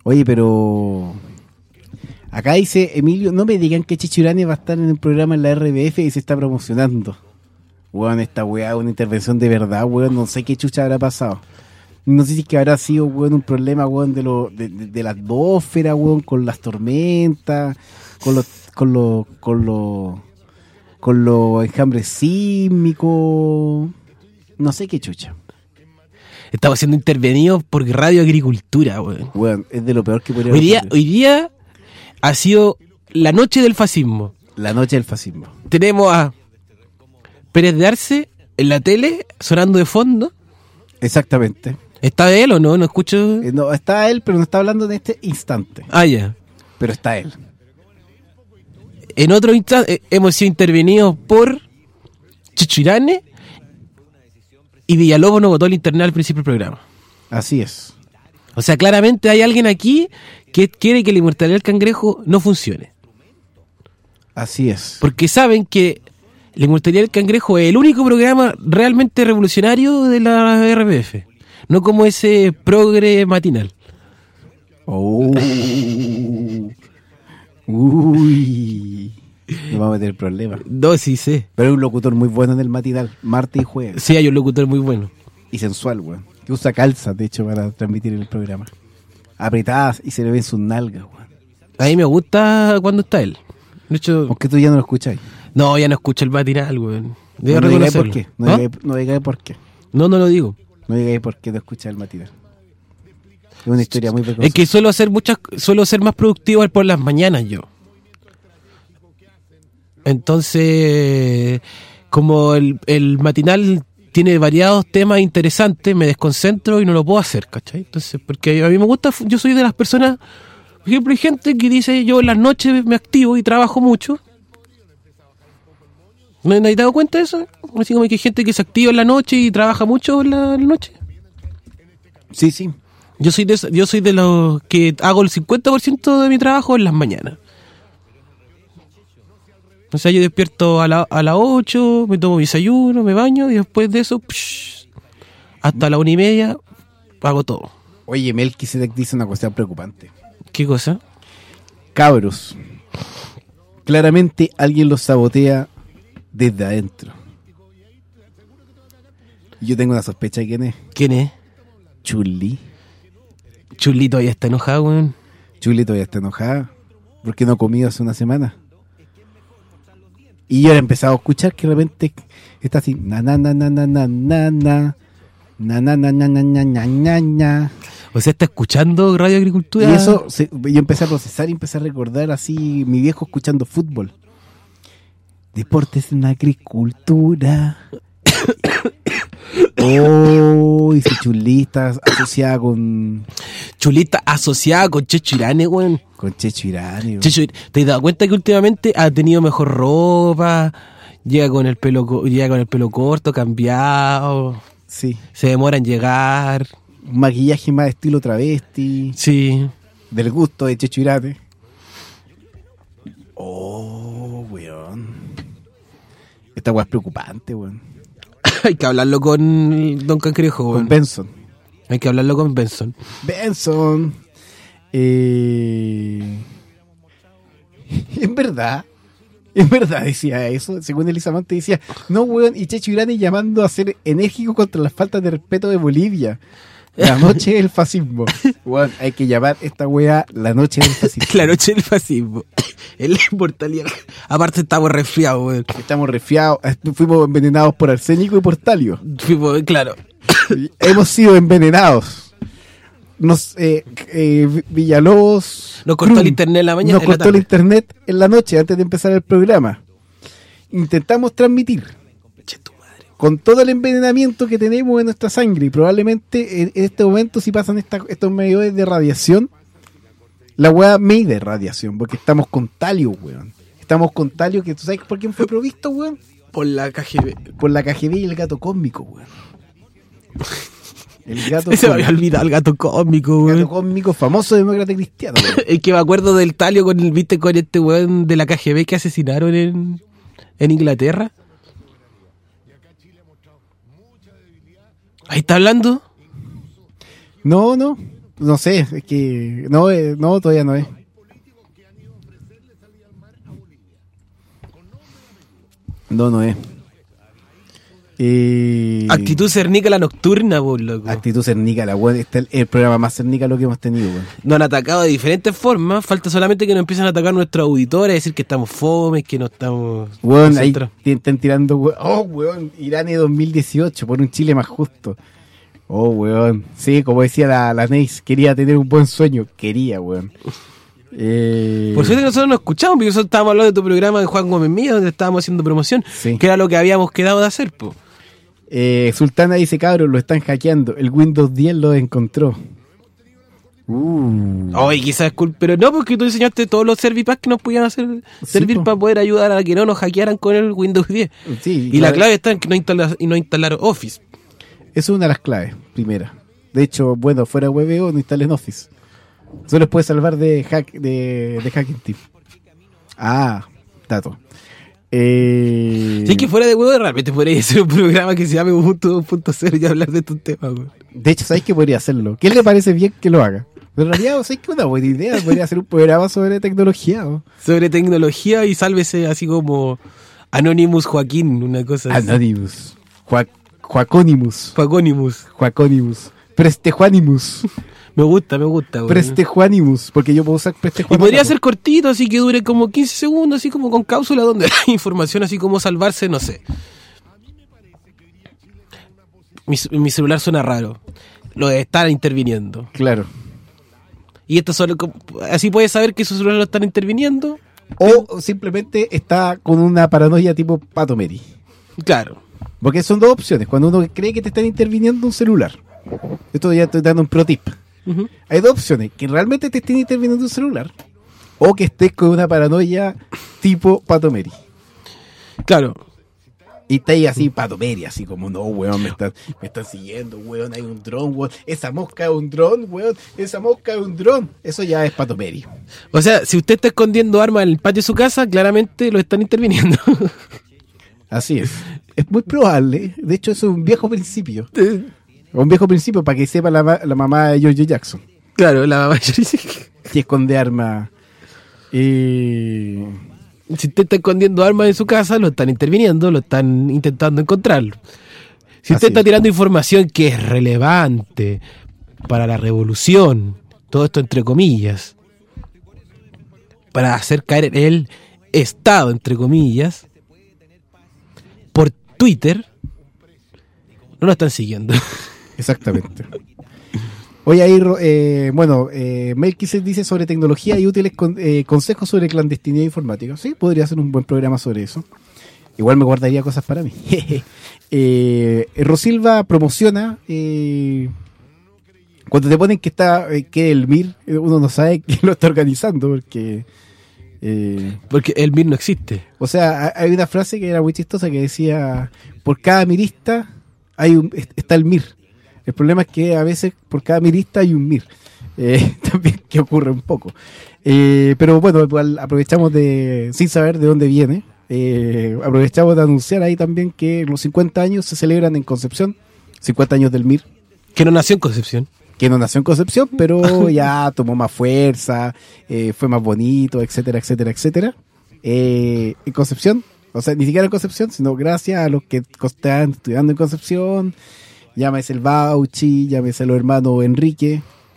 Oye, pero acá dice Emilio, no me digan que Checho Irane va a estar en el programa en la R B F y se está promocionando. Weón, esta weá, una intervención de verdad, weón, no sé qué chucha habrá pasado. No sé si es que habrá sido, weón, un problema, weón, de, lo, de, de, de la atmósfera, weón, con las tormentas, con los, con los, con los, con los enjambres sísmicos, no sé qué chucha. Estamos siendo intervenidos por Radio Agricultura, weón. Weón, es de lo peor que podría Hoy día, ocurrir. hoy día ha sido la noche del fascismo. La noche del fascismo. Tenemos a Pérez de Arce en la tele, sonando de fondo. Exactamente. ¿Está él o no? No escucho. Eh, no, está él, pero no está hablando en este instante. Ah, ya. Pero está él. En otro instante eh, hemos sido intervenidos por Checho Irane y Villalobos no votó el internet al principio del programa. Así es. O sea, claramente hay alguien aquí que quiere que la inmortalidad del cangrejo no funcione. Así es. Porque saben que la inmortalidad del cangrejo es el único programa realmente revolucionario de la R B F. No como ese progre matinal. Oh. Uy. Nos vamos a meter problemas. No, sí sé. Pero hay un locutor muy bueno en el matinal, martes y jueves. Sí, hay un locutor muy bueno. Y sensual, weón. Que usa calzas, de hecho, para transmitir el programa. Apretadas y se le ven sus nalgas, weón. A mí me gusta cuando está él. De hecho, aunque tú ya no lo escucháis. No, ya no escucho el matinal, weón. Debo no digáis por qué. No, ¿Ah? digáis, no digáis por qué. No, no lo digo. No digáis por qué no escuchas el matinal. Es una historia muy pecosa. Es que suelo hacer muchas, suelo ser más productivo por las mañanas yo. Entonces, como el, el matinal tiene variados temas interesantes, me desconcentro y no lo puedo hacer, ¿cachai? Entonces, porque a mí me gusta, yo soy de las personas, por ejemplo, hay gente que dice, yo en las noches me activo y trabajo mucho. ¿No has dado cuenta de eso? Así como que hay gente que se activa en la noche y trabaja mucho en la, en la noche. Sí, sí. Yo soy de yo soy de los que hago el cincuenta por ciento de mi trabajo en las mañanas. O sea, yo despierto a las a las ocho, me tomo mi desayuno, me baño y después de eso, psh, hasta la una y media, hago todo. Oye, Melquisedec dice una cuestión preocupante. ¿Qué cosa? Cabros. Claramente alguien los sabotea desde adentro. Yo tengo una sospecha de quién es. ¿Quién es? Chuli. Chuli todavía está enojada, weón. Chuli todavía está enojada porque no ha comido hace una semana. Y yo he empezado a escuchar que de repente está así, na na na na na na na na na na na na na na na na. O sea, está escuchando Radio Agricultura. Y eso, se, yo empecé a procesar y empecé a recordar así mi viejo escuchando fútbol. Deportes en agricultura. Oh, y si Chulita asociada con... Chulita asociada con Checho Irane, weón. Con Checho Irane. Checho, ¿te has dado cuenta que últimamente ha tenido mejor ropa? Llega con el pelo llega con el pelo corto, cambiado. Sí. Se demora en llegar. Un maquillaje más estilo travesti. Sí. Del gusto de Checho Irane. Oh, weón. Esta weá es preocupante, weón. Hay que hablarlo con Don Cangrejo, weón. Con Benson. Hay que hablarlo con Benson. Benson. Eh... En verdad. En verdad decía eso. Según Elisa Monte decía, no, weón, y Checho Irane llamando a ser enérgico contra las faltas de respeto de Bolivia. La noche del fascismo. Weón, hay que llamar esta weá la noche del fascismo. La noche del fascismo. El inmortalidad. Aparte estamos resfriados, weón. Estamos resfriados. Fuimos envenenados por arsénico y por talio. Fuimos, claro. Hemos sido envenenados. Nos, eh, eh, Villalobos nos cortó el internet en la mañana. Nos cortó el internet en la noche antes de empezar el programa. Intentamos transmitir con todo el envenenamiento que tenemos en nuestra sangre y probablemente en, en este momento si pasan esta, estos medidores de radiación, la weá mide radiación porque estamos con talio, weón. Estamos con talio que tú sabes por quién fue provisto, weón. Por la K G B. Por la K G B y el gato cósmico, weón. El gato Se me había olvidado el gato cósmico, weón. El gato cósmico famoso demócrata cristiano, weón. Es que me acuerdo del talio con el, viste, con este weón de la K G B que asesinaron en, en Inglaterra. ¿Ahí está hablando? No, no. No sé, es que... No, eh, no todavía no es. No, no es. Eh, Actitud cernícala nocturna, por loco. Actitud cernícala, weón. Este es el, el programa más cernícalo que hemos tenido, weón. Nos han atacado de diferentes formas. Falta solamente que nos empiecen a atacar nuestros auditores, decir que estamos fomes, que no estamos... Weón, ahí te están tirando, weón. Oh, weón, Irane dos mil dieciocho, por un Chile más justo. Oh, weón. Sí, como decía la, la Neis, quería tener un buen sueño. Quería, weón. Eh... Por suerte nosotros nos escuchamos, porque nosotros estábamos hablando de tu programa de Juan Gómez Mía, donde estábamos haciendo promoción, sí. Que era lo que habíamos quedado de hacer, po. Eh, Sultana dice, cabros, lo están hackeando. El Windows diez lo encontró. Uh. Oye, quizás, pero no, porque tú diseñaste todos los servipacks que nos podían hacer sí, servir po. Para poder ayudar a que no nos hackearan con el Windows diez. Sí, y la clave está en que no instalar, y no instalar Office. Esa es una de las claves, primera. De hecho, bueno, fuera W B O, no instalen Office. Eso les puede salvar de hack de, de Hacking Team. Ah, dato. Eh... Si es que fuera de huevo, realmente podría hacer un programa que se llame Ubuntu dos punto cero y hablar de estos temas, güey. De hecho, ¿sabes que podría hacerlo? ¿Qué le parece bien que lo haga? Pero en realidad, ¿sabes que una buena idea? Podría hacer un programa sobre tecnología, ¿no? Sobre tecnología y sálvese así como Anonymous Joaquín, una cosa así. Anonymous. Joa- Joaconimus. Joaconimus. Joaconimus. Prestejuanimus. Me gusta, me gusta, güey. Prestejuanimus, porque yo puedo usar Prestejuanimus. Y podría ser cortito, así que dure como quince segundos, así como con cápsula, donde hay información así como salvarse, no sé. Mi, mi celular suena raro. Lo de estar interviniendo. Claro. Y esto solo, así puedes saber que su celular lo están interviniendo. O simplemente está con una paranoia tipo Pato Meri. Claro. Porque son dos opciones. Cuando uno cree que te están interviniendo un celular. Esto ya estoy dando un pro tip. Uh-huh. Hay dos opciones, que realmente te estén interviniendo un celular o que estés con una paranoia tipo Pato Meri. Claro. Y está ahí así, Pato Meri, así como, no, weón, me están, me están siguiendo, weón, hay un dron, weón, esa mosca es un dron, weón, esa mosca es un dron. Eso ya es Pato Meri. O sea, si usted está escondiendo armas en el patio de su casa, claramente lo están interviniendo. Así es. Es muy probable, de hecho eso es un viejo principio. Un viejo principio para que sepa la, la mamá de George Jackson. Claro, la mamá de George Jackson. Que esconde armas. Eh... Si usted está escondiendo armas en su casa, lo están interviniendo, lo están intentando encontrarlo. Si usted Así está es. tirando información que es relevante para la revolución, todo esto entre comillas, para hacer caer el Estado, entre comillas, por Twitter, no lo están siguiendo. Exactamente. Hoy ahí, eh, bueno, eh, Melquises dice sobre tecnología y útiles con, eh, consejos sobre clandestinidad informática. Sí, podría ser un buen programa sobre eso. Igual me guardaría cosas para mí. eh, Rosilva promociona eh, cuando te ponen que está eh, que el M I R, uno no sabe quién lo está organizando porque eh, porque el M I R no existe. O sea, hay una frase que era muy chistosa que decía: por cada mirista hay un, está el M I R. El problema es que a veces por cada mirista hay un M I R. Eh, también que ocurre un poco. Eh, pero bueno, igual aprovechamos de, sin saber de dónde viene, eh, aprovechamos de anunciar ahí también que los cincuenta años se celebran en Concepción. cincuenta años del M I R. Que no nació en Concepción. Que no nació en Concepción, pero ya tomó más fuerza, eh, fue más bonito, etcétera, etcétera, etcétera. Eh, en Concepción, o sea, ni siquiera en Concepción, sino gracias a los que están estudiando en Concepción. Llámese el Bauchi, llámese a los hermanos Enrique,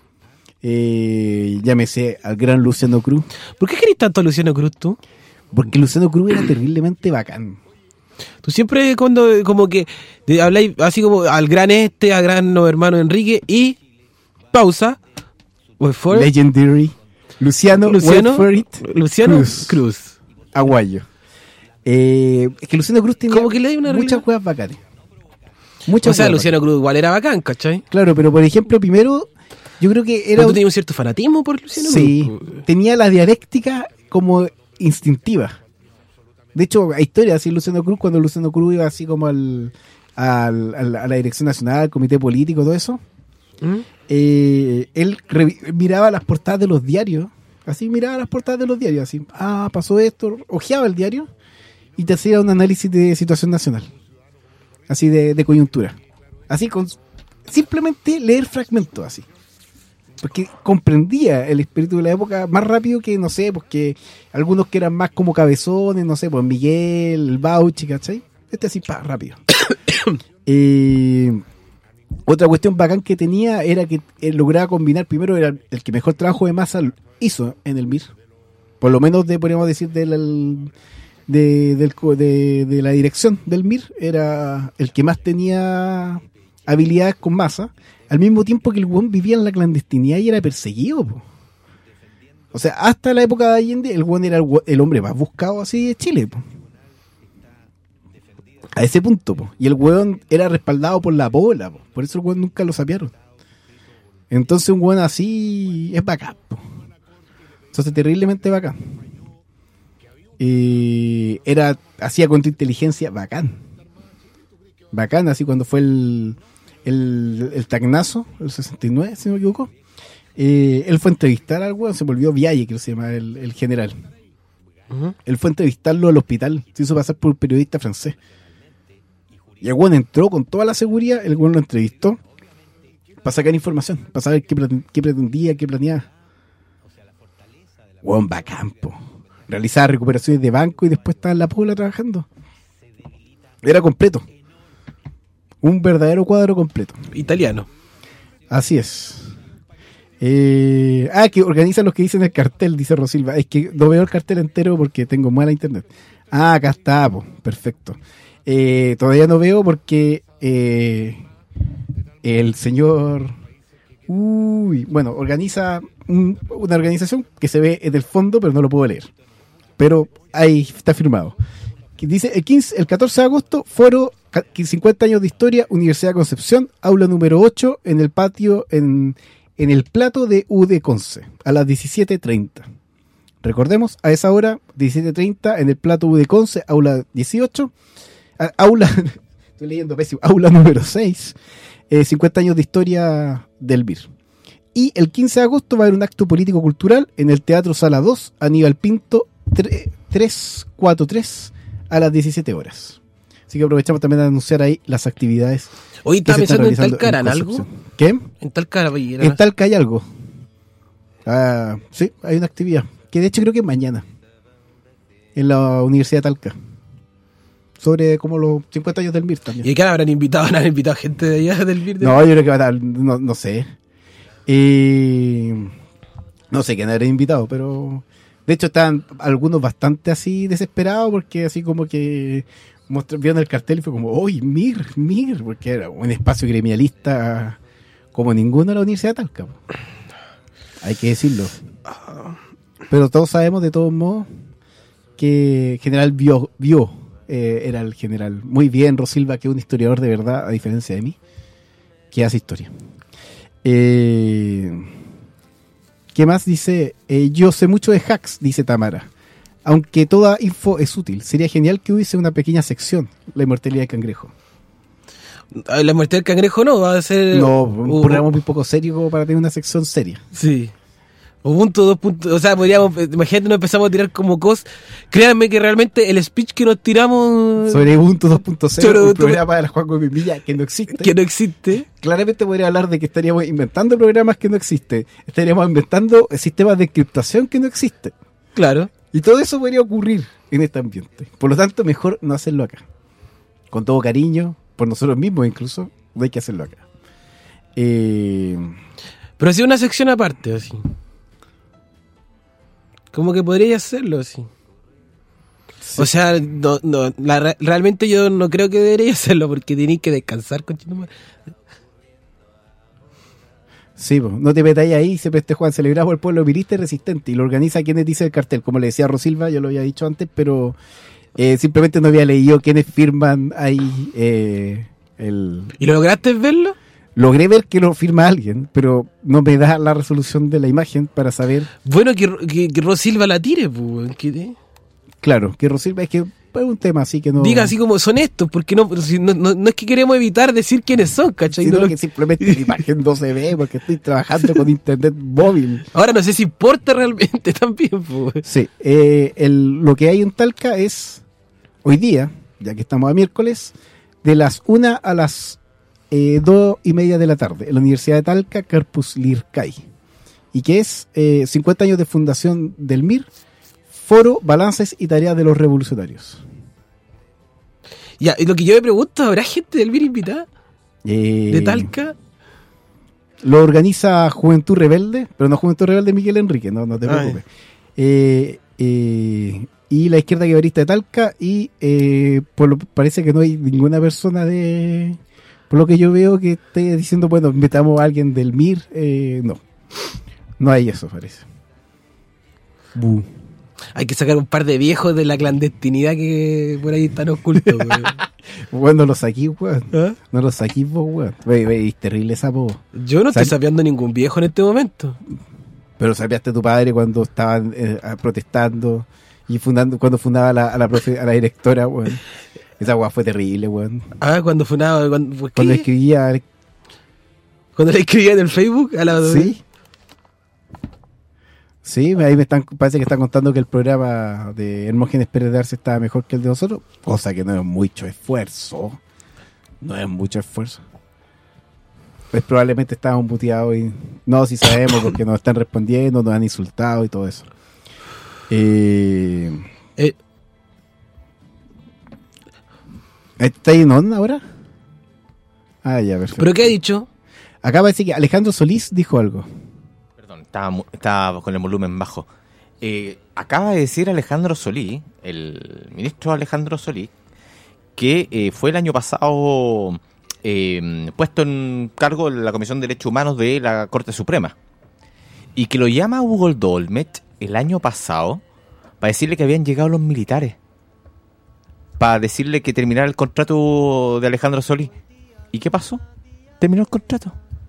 eh, llámese al gran Luciano Cruz. ¿Por qué querés tanto a Luciano Cruz tú? Porque Luciano Cruz era terriblemente bacán. Tú siempre cuando como que de, habláis así como al gran este, al gran hermano Enrique y pausa. Legendary. Luciano, Luciano, it, Luciano Cruz. Cruz. Aguayo. Eh, es que Luciano Cruz tenía como que le hay una muchas cosas bacanas. Muchas o sea, Luciano Cruz igual era bacán, ¿cachai? Claro, pero por ejemplo, primero, yo creo que era... ¿Tú tenías un cierto fanatismo por Luciano sí, Cruz? Sí, tenía la dialéctica como instintiva. De hecho, hay historias así, Luciano Cruz, cuando Luciano Cruz iba así como al, al, al a la dirección nacional, al comité político, todo eso, ¿Mm? eh, él re- miraba las portadas de los diarios, así miraba las portadas de los diarios, así, ah, pasó esto, ojeaba el diario y te hacía un análisis de situación nacional. Así de, de coyuntura. Así con simplemente leer fragmentos así. porque comprendía el espíritu de la época más rápido que, no sé, porque algunos que eran más como cabezones, no sé, pues Miguel, el Bauchi, ¿cachai? Este así, pa, rápido. eh, otra cuestión bacán que tenía era que él lograba combinar, primero era el que mejor trabajo de masa hizo en el M I R, por lo menos de, podríamos decir, del, de, del, de, de la dirección del M I R, era el que más tenía habilidades con masa, al mismo tiempo que el weón vivía en la clandestinidad y era perseguido, po. O sea, hasta la época de Allende, el weón era el, el hombre más buscado así de Chile, po. A ese punto, po. Y el weón era respaldado por la bola, po. Por eso el weón nunca lo sapearon. Entonces un weón así es bacán, po. Entonces terriblemente bacán. Eh, era, hacía contrainteligencia bacán. Bacán, así cuando fue el, el, el Tacnazo, el sesenta y nueve, si no me equivoco. Eh, él fue a entrevistar al weón, se volvió Vialle, que se llama el, el general. Uh-huh. Él fue a entrevistarlo al hospital, se hizo pasar por un periodista francés. Y el weón entró con toda la seguridad, el weón lo entrevistó para sacar información, para saber qué, qué pretendía, qué planeaba. Weón bacán, po. Realizaba recuperaciones de banco y después estaba en la Puebla trabajando. Era completo. Un verdadero cuadro completo. Italiano. Así es. Eh, ah, que organiza los que dicen el cartel, dice Rosilva. Es que no veo el cartel entero porque tengo mala internet. Ah, acá está, po. Perfecto. Eh, todavía no veo porque eh, el señor uy, bueno, organiza un, una organización que se ve en el fondo, pero no lo puedo leer. Pero ahí está firmado. Que dice el quince, el catorce de agosto, foro cincuenta años de historia, Universidad de Concepción, aula número ocho, en el patio, en, en el plato de U D Conce, a las diecisiete treinta. Recordemos, a esa hora, diecisiete treinta, en el plato U D Conce, aula dieciocho, a, aula, estoy leyendo pésimo, aula número seis, eh, cincuenta años de historia del B I R. Y el quince de agosto va a haber un acto político-cultural en el Teatro Sala dos, Aníbal Pinto, trescientos cuarenta y tres, a las diecisiete horas. Así que aprovechamos también de anunciar ahí las actividades. Hoy está pensando en Talca, ¿en algo? ¿Qué? En Talca, en Talca hay algo. Ah, sí, hay una actividad. Que de hecho creo que es mañana. En la Universidad de Talca. Sobre como los cincuenta años del M I R también. ¿Y qué habrán invitado? ¿Han invitado gente de allá del M I R? No, yo creo que va a estar, no, no sé. Eh, no sé quién habrá invitado, pero de hecho estaban algunos bastante así desesperados porque así como que vieron el cartel y fue como, ¡uy, M I R, M I R! Porque era un espacio gremialista como ninguno de la Universidad de Talca. Hay que decirlo. Pero todos sabemos de todos modos que General vio, vio eh, era el general. Muy bien, Rosilva, que es un historiador de verdad, a diferencia de mí, que hace historia. Eh, ¿Qué más dice? Eh, yo sé mucho de hacks, dice Tamara. Aunque toda info es útil, sería genial que hubiese una pequeña sección, la inmortalidad del cangrejo. La inmortalidad del cangrejo no, va a ser... No, un uh, programa muy poco serio como para tener una sección seria. Sí. Ubuntu dos. O sea, podríamos, imagínate, nos empezamos a tirar como cosas. Créanme que realmente el speech que nos tiramos sobre Ubuntu dos punto cero, un programa de la Juan Gómez Villa que no existe. Que no existe. Claramente podría hablar de que estaríamos inventando programas que no existen. Estaríamos inventando sistemas de encriptación que no existen. Claro. Y todo eso podría ocurrir en este ambiente. Por lo tanto, mejor no hacerlo acá. Con todo cariño, por nosotros mismos incluso, no hay que hacerlo acá. Eh... Pero si una sección aparte, así. Como que podría hacerlo así. Sí. O sea, no, no, la, realmente yo no creo que debería hacerlo porque tenéis que descansar, conchito. Sí, pues, no te metáis ahí, siempre este Juan celebrado por el pueblo pirista y resistente, y lo organiza quienes dice el cartel, como le decía Rosilva, yo lo había dicho antes, pero eh, simplemente no había leído quiénes firman ahí eh, el... ¿Y lo lograste verlo? Logré ver que lo firma alguien, pero no me da la resolución de la imagen para saber... Bueno, que, que, que Rosilva la tire, pues. ¿Qué? Claro, que Rosilva es que es un tema así que no... Diga así como son estos, porque no, no, no, no es que queremos evitar decir quiénes son, ¿cachai? Sino no que lo... simplemente la imagen no se ve porque estoy trabajando con internet móvil. Ahora no sé si importa realmente también, pues. Sí, eh, el, lo que hay en Talca es, hoy día, ya que estamos a miércoles, de las una a las... Eh, dos y media de la tarde en la Universidad de Talca, Campus Lircay. y que es eh, cincuenta años de fundación del M I R, Foro, Balances y Tareas de los Revolucionarios. Ya, y lo que yo me pregunto, ¿habrá gente del M I R invitada? Eh, ¿De Talca? Lo organiza Juventud Rebelde, pero no Juventud Rebelde Miguel Enrique, no, no te preocupes. Eh, eh, y la Izquierda Guevarista de Talca, y eh, por lo, parece que no hay ninguna persona de... Por lo que yo veo que esté diciendo, bueno, invitamos a alguien del M I R, eh, no. No hay eso, parece. Buh. Hay que sacar un par de viejos de la clandestinidad que por ahí están ocultos. Bueno, no los saquís, weón. ¿Ah? No los saquís vos, weón. Ve, ve, es terrible esa po. Yo no estoy sapeando ningún viejo en este momento. Pero sapeaste a tu padre cuando estaban eh, protestando y fundando, cuando fundaba la, a, la profe, a la directora, weón. Esa weá fue terrible, weón. Ah, cuando fundaba... Cuando, cuando escribía... Cuando le escribía en el Facebook a la... Sí. Sí, ahí me están, parece que están contando que el programa de Hermógenes Pérez de Arce estaba mejor que el de nosotros, cosa que no es mucho esfuerzo. No es mucho esfuerzo. Pues probablemente estábamos muteados y no, si sabemos porque nos están respondiendo, nos han insultado y todo eso. Eh, eh. ¿Está ahí en onda ahora? Ah, ya, perfecto. ¿Pero qué ha dicho? Acá parece que Alejandro Solís dijo algo. Estaba, estaba con el volumen bajo. Eh, acaba de decir Alejandro Solís, el ministro Alejandro Solís, que eh, fue el año pasado eh, puesto en cargo de la Comisión de Derechos Humanos de la Corte Suprema. Y que lo llama Hugo Dolmet el año pasado para decirle que habían llegado los militares. Para decirle que terminara el contrato de Alejandro Solís. ¿Y qué pasó? Terminó el contrato.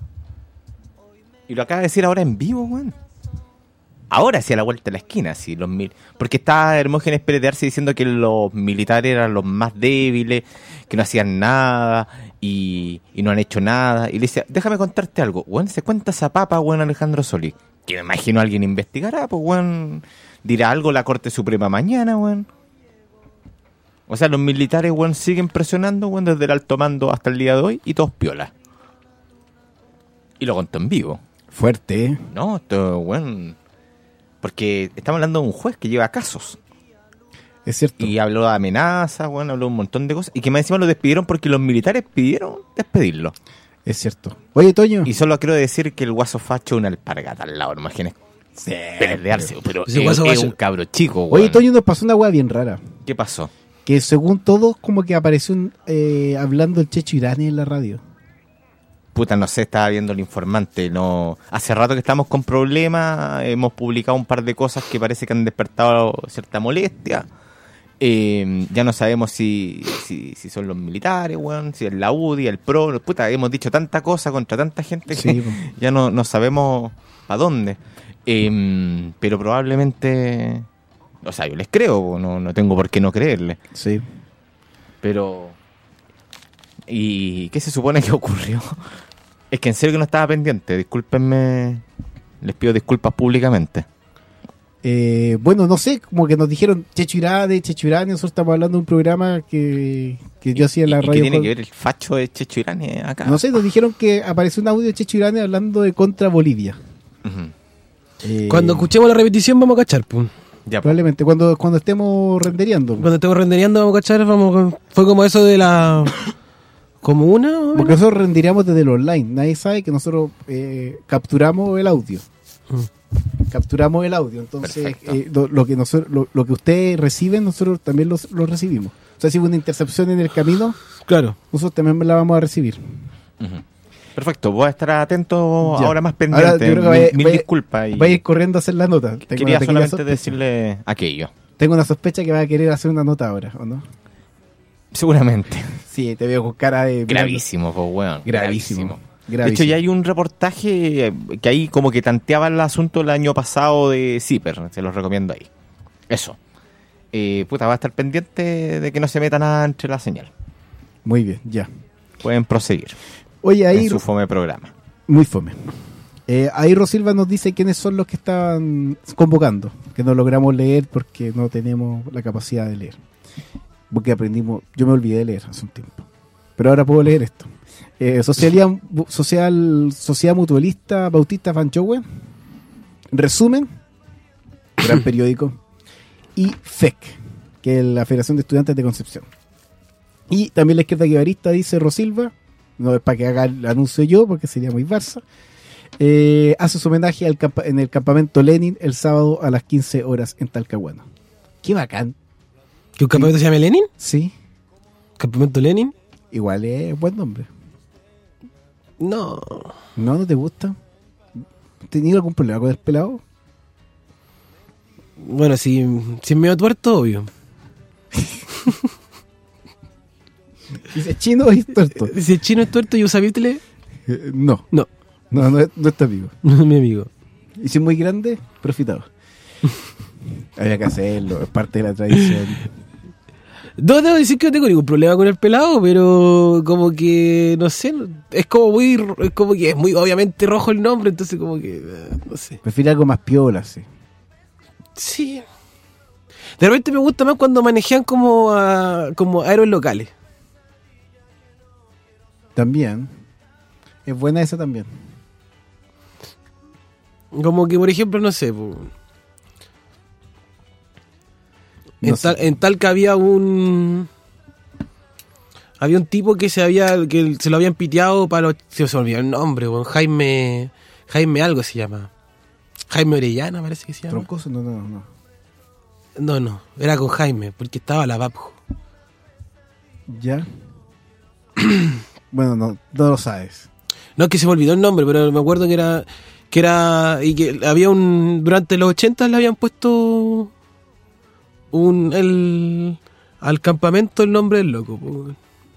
Y lo acaba de decir ahora en vivo, weón. Ahora sí a la vuelta de la esquina, sí, los mil. Porque está Hermógenes Pérez de Arce diciendo que los militares eran los más débiles, que no hacían nada y, y no han hecho nada. Y le decía, déjame contarte algo, weón, se cuenta esa papa, weón, Alejandro Solís. Que me imagino alguien investigará, pues, weón, dirá algo la Corte Suprema mañana, weón. O sea, los militares, weón, siguen presionando, weón, desde el alto mando hasta el día de hoy y todos piola. Y lo contó en vivo. Fuerte, ¿eh? No, esto, bueno, porque estamos hablando de un juez que lleva casos. Es cierto. Y habló de amenazas, bueno, habló de un montón de cosas. Y que más encima lo despidieron porque los militares pidieron despedirlo. Es cierto. Oye, Toño. Y solo quiero decir que el guaso facho es una alpargata al lado, imagínate. Sí, pelearse, pero sí, es, es un cabro chico, güey. Oye, Toño, nos pasó una hueá bien rara. ¿Qué pasó? Que según todos, como que apareció un, eh, hablando el Checho Irane en la radio. Puta, no sé, estaba viendo el informante. No, hace rato que estamos con problemas. Hemos publicado un par de cosas que parece que han despertado cierta molestia. Eh, ya no sabemos si, si, si son los militares, weón, si es la U D I, el P R O. Puta, hemos dicho tanta cosa contra tanta gente que sí, ya no, no sabemos a dónde. Eh, pero probablemente... O sea, yo les creo, no, no tengo por qué no creerles. Sí. Pero... ¿Y qué se supone que ocurrió? Es que en serio que no estaba pendiente. Discúlpenme. Les pido disculpas públicamente. Eh, bueno, no sé, como que nos dijeron Checho Irane, Checho Irane. Nosotros estamos hablando de un programa que, que yo hacía en la ¿Y, radio. ¿Qué tiene que ver el facho de Checho Irane acá? No sé, nos dijeron que apareció un audio de Checho Irane hablando de contra Bolivia. Uh-huh. Eh, Cuando escuchemos la repetición vamos a cachar, pues. Ya, probablemente, cuando, cuando estemos rendereando. Cuando estemos rendereando vamos a cachar, vamos, fue como eso de la... ¿Como una? Porque nosotros renderíamos desde el online. Nadie sabe que nosotros eh, capturamos el audio. Mm. Capturamos el audio. Entonces, eh, lo, lo, que nosotros, lo, lo que ustedes reciben, nosotros también lo los recibimos. O sea, si hubo una intercepción en el camino, claro, nosotros también la vamos a recibir. Uh-huh. Perfecto, voy a estar atento ya. Ahora más pendiente. Ahora, yo creo que mil vaya, mil vaya, disculpas. Y... Voy a ir corriendo a hacer la nota. Tengo Quería solamente sospecha. decirle aquello. Tengo una sospecha que va a querer hacer una nota ahora, ¿o no? Seguramente. Sí, te veo con cara de... Gravísimo, pues, weón. Gravísimo. Gravísimo. De hecho, ya hay un reportaje que ahí como que tanteaba el asunto el año pasado de Zipper. Se los recomiendo ahí. Eso. Eh, puta, va a estar pendiente de que no se meta nada entre la señal. Muy bien, ya. Pueden proseguir. Oye, ahí... En su fome programa. Muy fome. Eh, ahí Rosilva nos dice quiénes son los que estaban convocando, que no logramos leer porque no tenemos la capacidad de leer. Porque aprendimos, yo me olvidé de leer hace un tiempo, pero ahora puedo leer esto. Eh, Socialía, social, Sociedad Mutualista Bautista Fanchowe, Resumen, gran periódico, y F E C, que es la Federación de Estudiantes de Concepción. Y también la izquierda guibarista dice Rosilva, no es para que haga el anuncio yo, porque sería muy Barça, eh, hace su homenaje al campa- en el campamento Lenin el sábado a las quince horas en Talcahuano. Qué bacán. ¿Que un campamento se llama Lenin? Sí. ¿Campamento Lenin? Igual es buen nombre. No. ¿No? ¿No te gusta? ¿Has tenido algún problema con el pelado? Bueno, si, si es medio tuerto, obvio. ¿Dice chino o es tuerto? Si es chino es tuerto y usa Beatle, Eh, no. no. No, no es, no es tu amigo. No es mi amigo. Y si es muy grande, profitado. Había que hacerlo, es parte de la tradición. No, debo decir que no tengo ningún problema con el pelado, pero como que, no sé, es como muy, es como que es muy obviamente rojo el nombre, entonces como que, eh, no sé. Prefiero algo más piola, sí. Sí. De repente me gusta más cuando manejan como, a, como aeros locales. También. Es buena esa también. Como que, por ejemplo, no sé, po, No en, sé. tal, en Talca había un había un tipo que se había que se lo habían piteado para los, se me olvidó el nombre, bueno, Jaime Jaime algo se llama, Jaime Orellana parece que se llama. ¿Troncoso? No, no, no. No, no, era con Jaime, porque estaba la Vapjo. ¿Ya? Bueno, no, no lo sabes. No, es que se me olvidó el nombre, pero me acuerdo que era que era y que había un durante los ochenta le habían puesto un el al campamento el nombre del loco, po.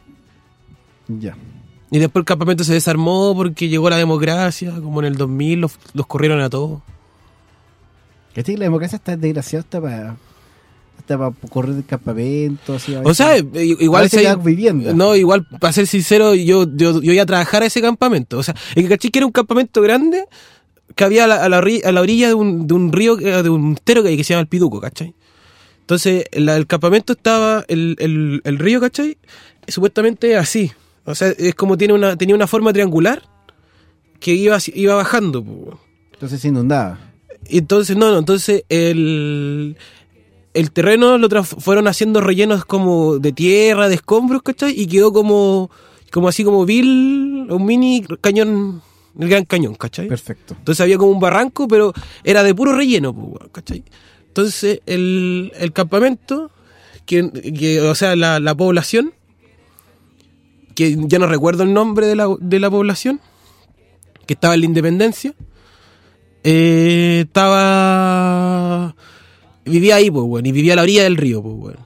Ya. Y después el campamento se desarmó porque llegó la democracia, como en el dos mil los, los corrieron a todos. ¿Cachai? La democracia está desgraciada hasta para hasta para correr del campamento, así, a O veces- sea, eh, a igual veces si da hay- vivienda. no, igual para ser sincero, yo, yo yo iba a trabajar a ese campamento. O sea, es que caché que era un campamento grande que había a la, a la, ori- a la orilla de un, de un río, eh, de un estero que, hay que se llama el Piduco, ¿cachai? Entonces, la- el campamento estaba, el, el, el río, ¿cachai? Supuestamente así. O sea, es como tiene una, tenía una forma triangular que iba, así- iba bajando, po. Entonces se inundaba. Entonces, no, no, entonces el, el terreno lo trans- fueron haciendo rellenos como de tierra, de escombros, ¿cachai? Y quedó como, como así como vil, un mini cañón, el Gran Cañón, ¿cachai? Perfecto. Entonces había como un barranco, pero era de puro relleno, pues, weón, ¿cachai? Entonces el, el campamento, que, que, o sea, la, la población, que ya no recuerdo el nombre de la, de la población, que estaba en la Independencia, eh, estaba... Vivía ahí, pues, weón, y vivía a la orilla del río, pues, weón.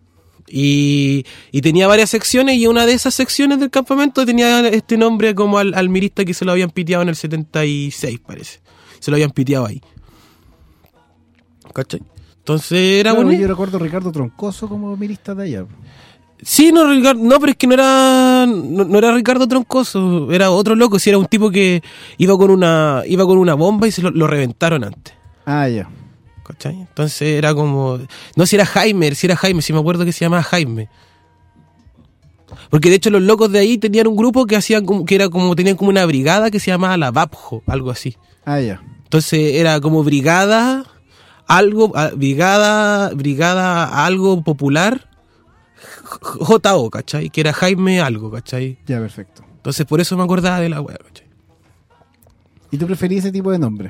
Y, y tenía varias secciones, y una de esas secciones del campamento tenía este nombre como al, al mirista que se lo habían piteado en el setenta y seis, parece. Se lo habían piteado ahí. ¿Cachai? Entonces era Claro, bonito. yo recuerdo a Ricardo Troncoso como mirista de allá. Sí, no, Ricardo, no, pero es que no era no, no era Ricardo Troncoso, era otro loco, si era un tipo que iba con una iba con una bomba y se lo, lo reventaron antes. Ah, ya. ¿Cachai? Entonces era como... No, si era Jaime, si era Jaime, si me acuerdo que se llamaba Jaime. Porque de hecho los locos de ahí tenían un grupo que hacían como, que era como, tenían como una brigada que se llamaba la Vapjo, algo así. Ah, ya. Entonces era como brigada, algo, ah, brigada, brigada algo popular, J O, ¿cachai? Que era Jaime algo, ¿cachai? Ya, perfecto. Entonces por eso me acordaba de la wea, ¿cachai? ¿Y tú preferís ese tipo de nombre?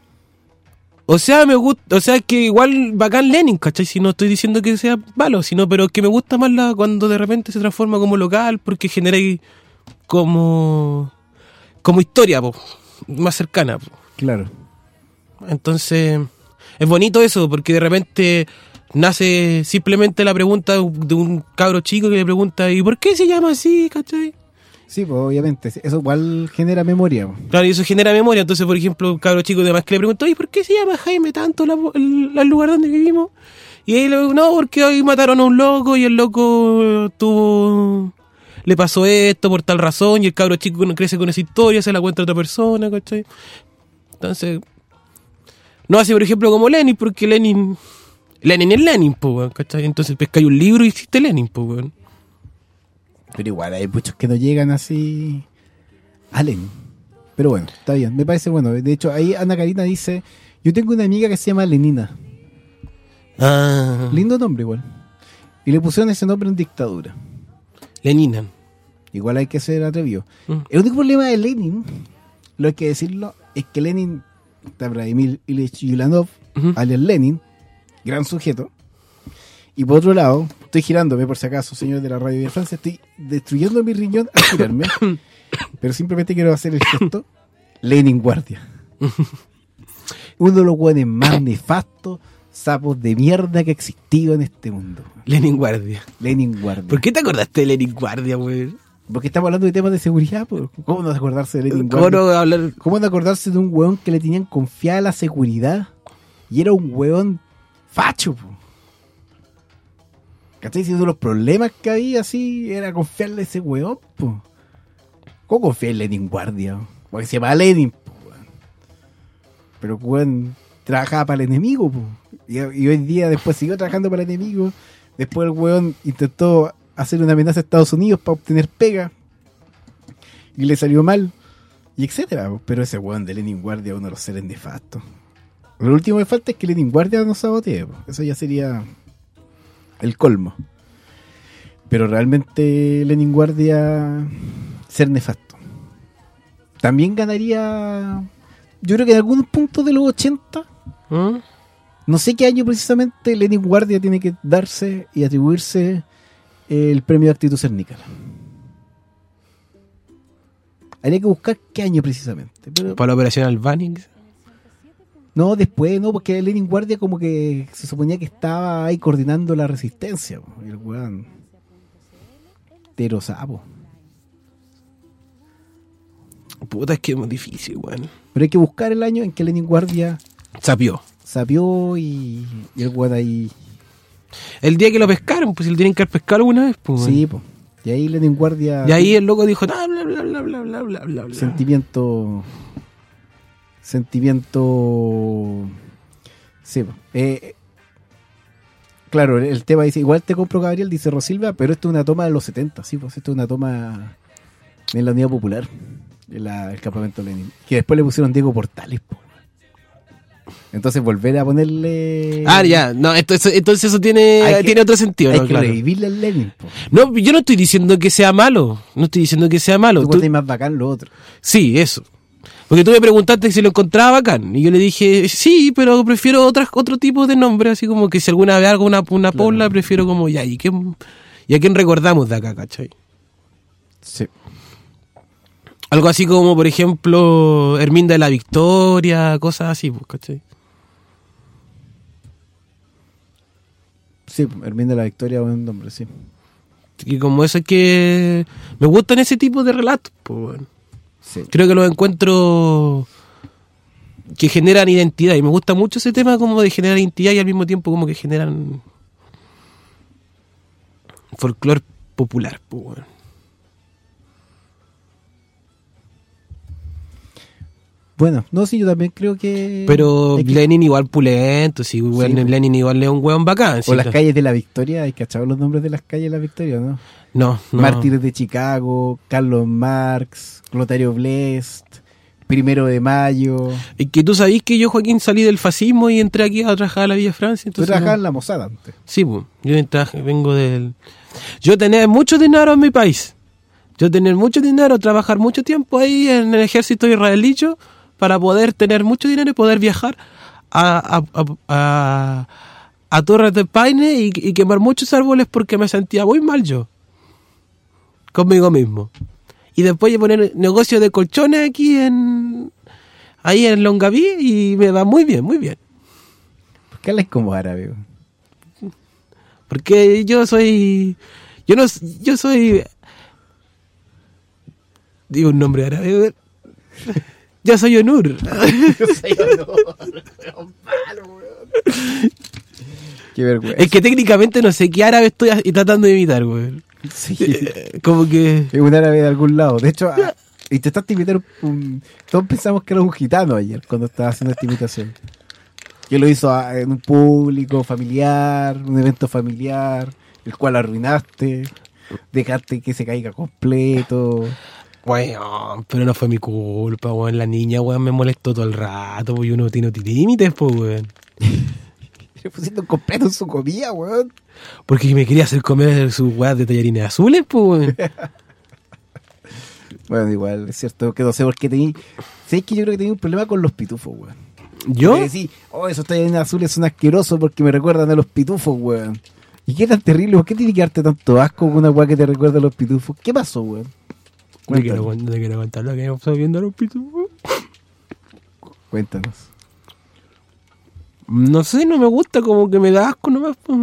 O sea, me gusta, o sea, que igual bacán Lenin, ¿cachai? Si no estoy diciendo que sea malo, sino, pero que me gusta más la cuando de repente se transforma como local, porque genera ahí como, como historia, po, más cercana, po. Claro. Entonces, es bonito eso, porque de repente nace simplemente la pregunta de un cabro chico que le pregunta, ¿y por qué se llama así, cachai? Sí, pues obviamente. Eso igual genera memoria. Po. Claro, y eso genera memoria. Entonces, por ejemplo, un cabro chico de más que le preguntó, ¿y por qué se llama Jaime tanto la, el, el lugar donde vivimos? Y ahí le digo, no, porque hoy mataron a un loco y el loco tuvo... le pasó esto por tal razón, y el cabro chico crece con esa historia, se la cuenta a otra persona, ¿cachai? Entonces, no así, por ejemplo, como Lenin, porque Lenin... Lenin es Lenin, po, weón, ¿cachai? Entonces pesca un libro y existe Lenin, po, weón. Pero igual hay muchos que no llegan así a Lenin. Pero bueno, está bien, me parece bueno. De hecho, ahí Ana Karina dice Yo tengo una amiga que se llama Lenina. Ah. Lindo nombre igual. Y le pusieron ese nombre en dictadura. Lenina. Igual hay que ser atrevido. Mm. El único problema de Lenin, lo hay que decirlo, es que Lenin, está Vladimir Ilich Yulanov, Uh-huh. alias Lenin, gran sujeto. Y por otro lado, estoy girándome por si acaso, señor de la radio de Francia, estoy destruyendo mi riñón al girarme. Pero simplemente quiero hacer el gesto. Lenin Guardia. Uno de los hueones más nefastos, sapos de mierda que ha existido en este mundo. Lenin Guardia. Lenin Guardia. ¿Por qué te acordaste de Lenin Guardia, güey? Porque estamos hablando de temas de seguridad, po. ¿Cómo no acordarse de Lenin ¿Cómo Guardia? no hablar? ¿Cómo no acordarse de un hueón que le tenían confiada la seguridad? Y era un hueón facho, po. ¿Cachai? Si uno de los problemas que había así era confiarle a ese hueón, po. ¿Cómo confiar en Lenin Guardia? Porque se llama Lenin, po. Pero hueón trabajaba para el enemigo, po. Y, y hoy día después siguió trabajando para el enemigo. Después el hueón intentó hacer una amenaza a Estados Unidos para obtener pega. Y le salió mal. Y etcétera. Pero ese hueón de Lenin Guardia es uno de los seres nefastos. Lo último que falta es que Lenin Guardia nos sabotee. Eso ya sería el colmo. Pero realmente Lenin Guardia ser nefasto. También ganaría, yo creo que en algunos puntos de los ochenta, ¿Mm? No sé qué año precisamente Lenin Guardia tiene que darse y atribuirse el premio de actitud cernical. Habría que buscar qué año precisamente. Pero ¿para la operación Albánix? No, después no, porque Lenin Guardia como que se suponía que estaba ahí coordinando la resistencia. El weón. Tero sapo. Puta, es que es muy difícil, weón. Pero hay que buscar el año en que Lenin Guardia sapió. Sapió y, y el weón ahí. El día que lo pescaron, pues si lo tienen que haber pescado alguna vez, pues. Sí, pues. Y ahí Lenin Guardia. Y ahí el loco dijo, bla, bla, bla, bla, bla, bla, bla, bla, bla. Sentimiento. Sentimiento. Sí, pues. Eh, claro, el tema dice, igual te compro Gabriel, dice Rosilva, pero esto es una toma de los setenta, sí, pues esto es una toma en la Unidad Popular, en la, el campamento Lenin, que después le pusieron Diego Portales, pues. Entonces volver a ponerle... Ah, ya, no, esto, eso, entonces eso tiene, que, tiene otro sentido. Hay ¿no? que Claro. revivirle al Lenin, po. No, yo no estoy diciendo que sea malo, no estoy diciendo que sea malo. Tú, tú... más bacán lo otro. Sí, eso. Porque tú me preguntaste si lo encontraba bacán, y yo le dije, sí, pero prefiero otras, otro tipo de nombre, así como que si alguna vez hago una, una claro. Pobla, prefiero como, ya, ¿y, qué, ¿y a quién recordamos de acá, cachai? Sí. Algo así como, por ejemplo, Herminda de la Victoria, cosas así, pues, ¿cachai? Sí, Herminda de la Victoria, buen nombre, sí. Y como eso es que me gustan ese tipo de relatos, pues, bueno. Sí. Creo que los encuentro que generan identidad, y me gusta mucho ese tema como de generar identidad y al mismo tiempo como que generan folclore popular, pues, bueno. Bueno, no, sí, yo también creo que... Pero que... Lenin igual pulento, sí, igual sí, Lenin igual es un hueón bacán. O sí, las claro. calles de la Victoria, ¿hay cachado los nombres de las calles de la Victoria, no? No, no. Mártires de Chicago, Carlos Marx, Clotario Blest, Primero de Mayo... Y que tú sabís que yo, Joaquín, salí del fascismo y entré aquí a trabajar a la Villa Francia. Entonces, tú trabajabas no... en la Mossad antes. Sí, pues, yo traje, vengo del... Yo tenía mucho dinero en mi país. Yo tenía mucho dinero, trabajar mucho tiempo ahí en el ejército israelí para poder tener mucho dinero y poder viajar a, a, a, a, a Torres de Paine y, y quemar muchos árboles porque me sentía muy mal yo, conmigo mismo. Y después de poner negocio de colchones aquí en ahí en Longaví y me va muy bien, muy bien. ¿Por qué hablas como árabe? Porque yo soy... Yo no... Yo soy... Digo un nombre árabe. Yo soy Onur. Yo soy Onur. Qué vergüenza. Es que técnicamente no sé qué árabe estoy tratando de imitar, güey. Sí. Como que... Es un árabe de algún lado. De hecho, intentaste imitar un... Todos pensamos que era un gitano ayer cuando estaba haciendo esta imitación. Que lo hizo en un público familiar, un evento familiar, el cual arruinaste, dejaste que se caiga completo. Weón, pero no fue mi culpa, weón. La niña, weón, me molestó todo el rato, porque uno tiene límites, pues, weón. Le pusiste un completo en su comida, weón. Porque me quería hacer comer sus weas de tallarines azules, pues, weón. Bueno, igual, es cierto que no sé por qué tenía... ¿Sabes que yo creo que tenía un problema con los pitufos, weón? ¿Yo? Porque decís, oh, esos tallarines azules son asquerosos porque me recuerdan a los pitufos, weón. ¿Y qué tan terrible? ¿Por qué tiene que darte tanto asco con una weá que te recuerda a los pitufos? ¿Qué pasó, weón? No quiero, no quiero contar lo que hemos estado viendo a los pitufos. Cuéntanos. No sé, no me gusta, como que me da asco nomás. Pues.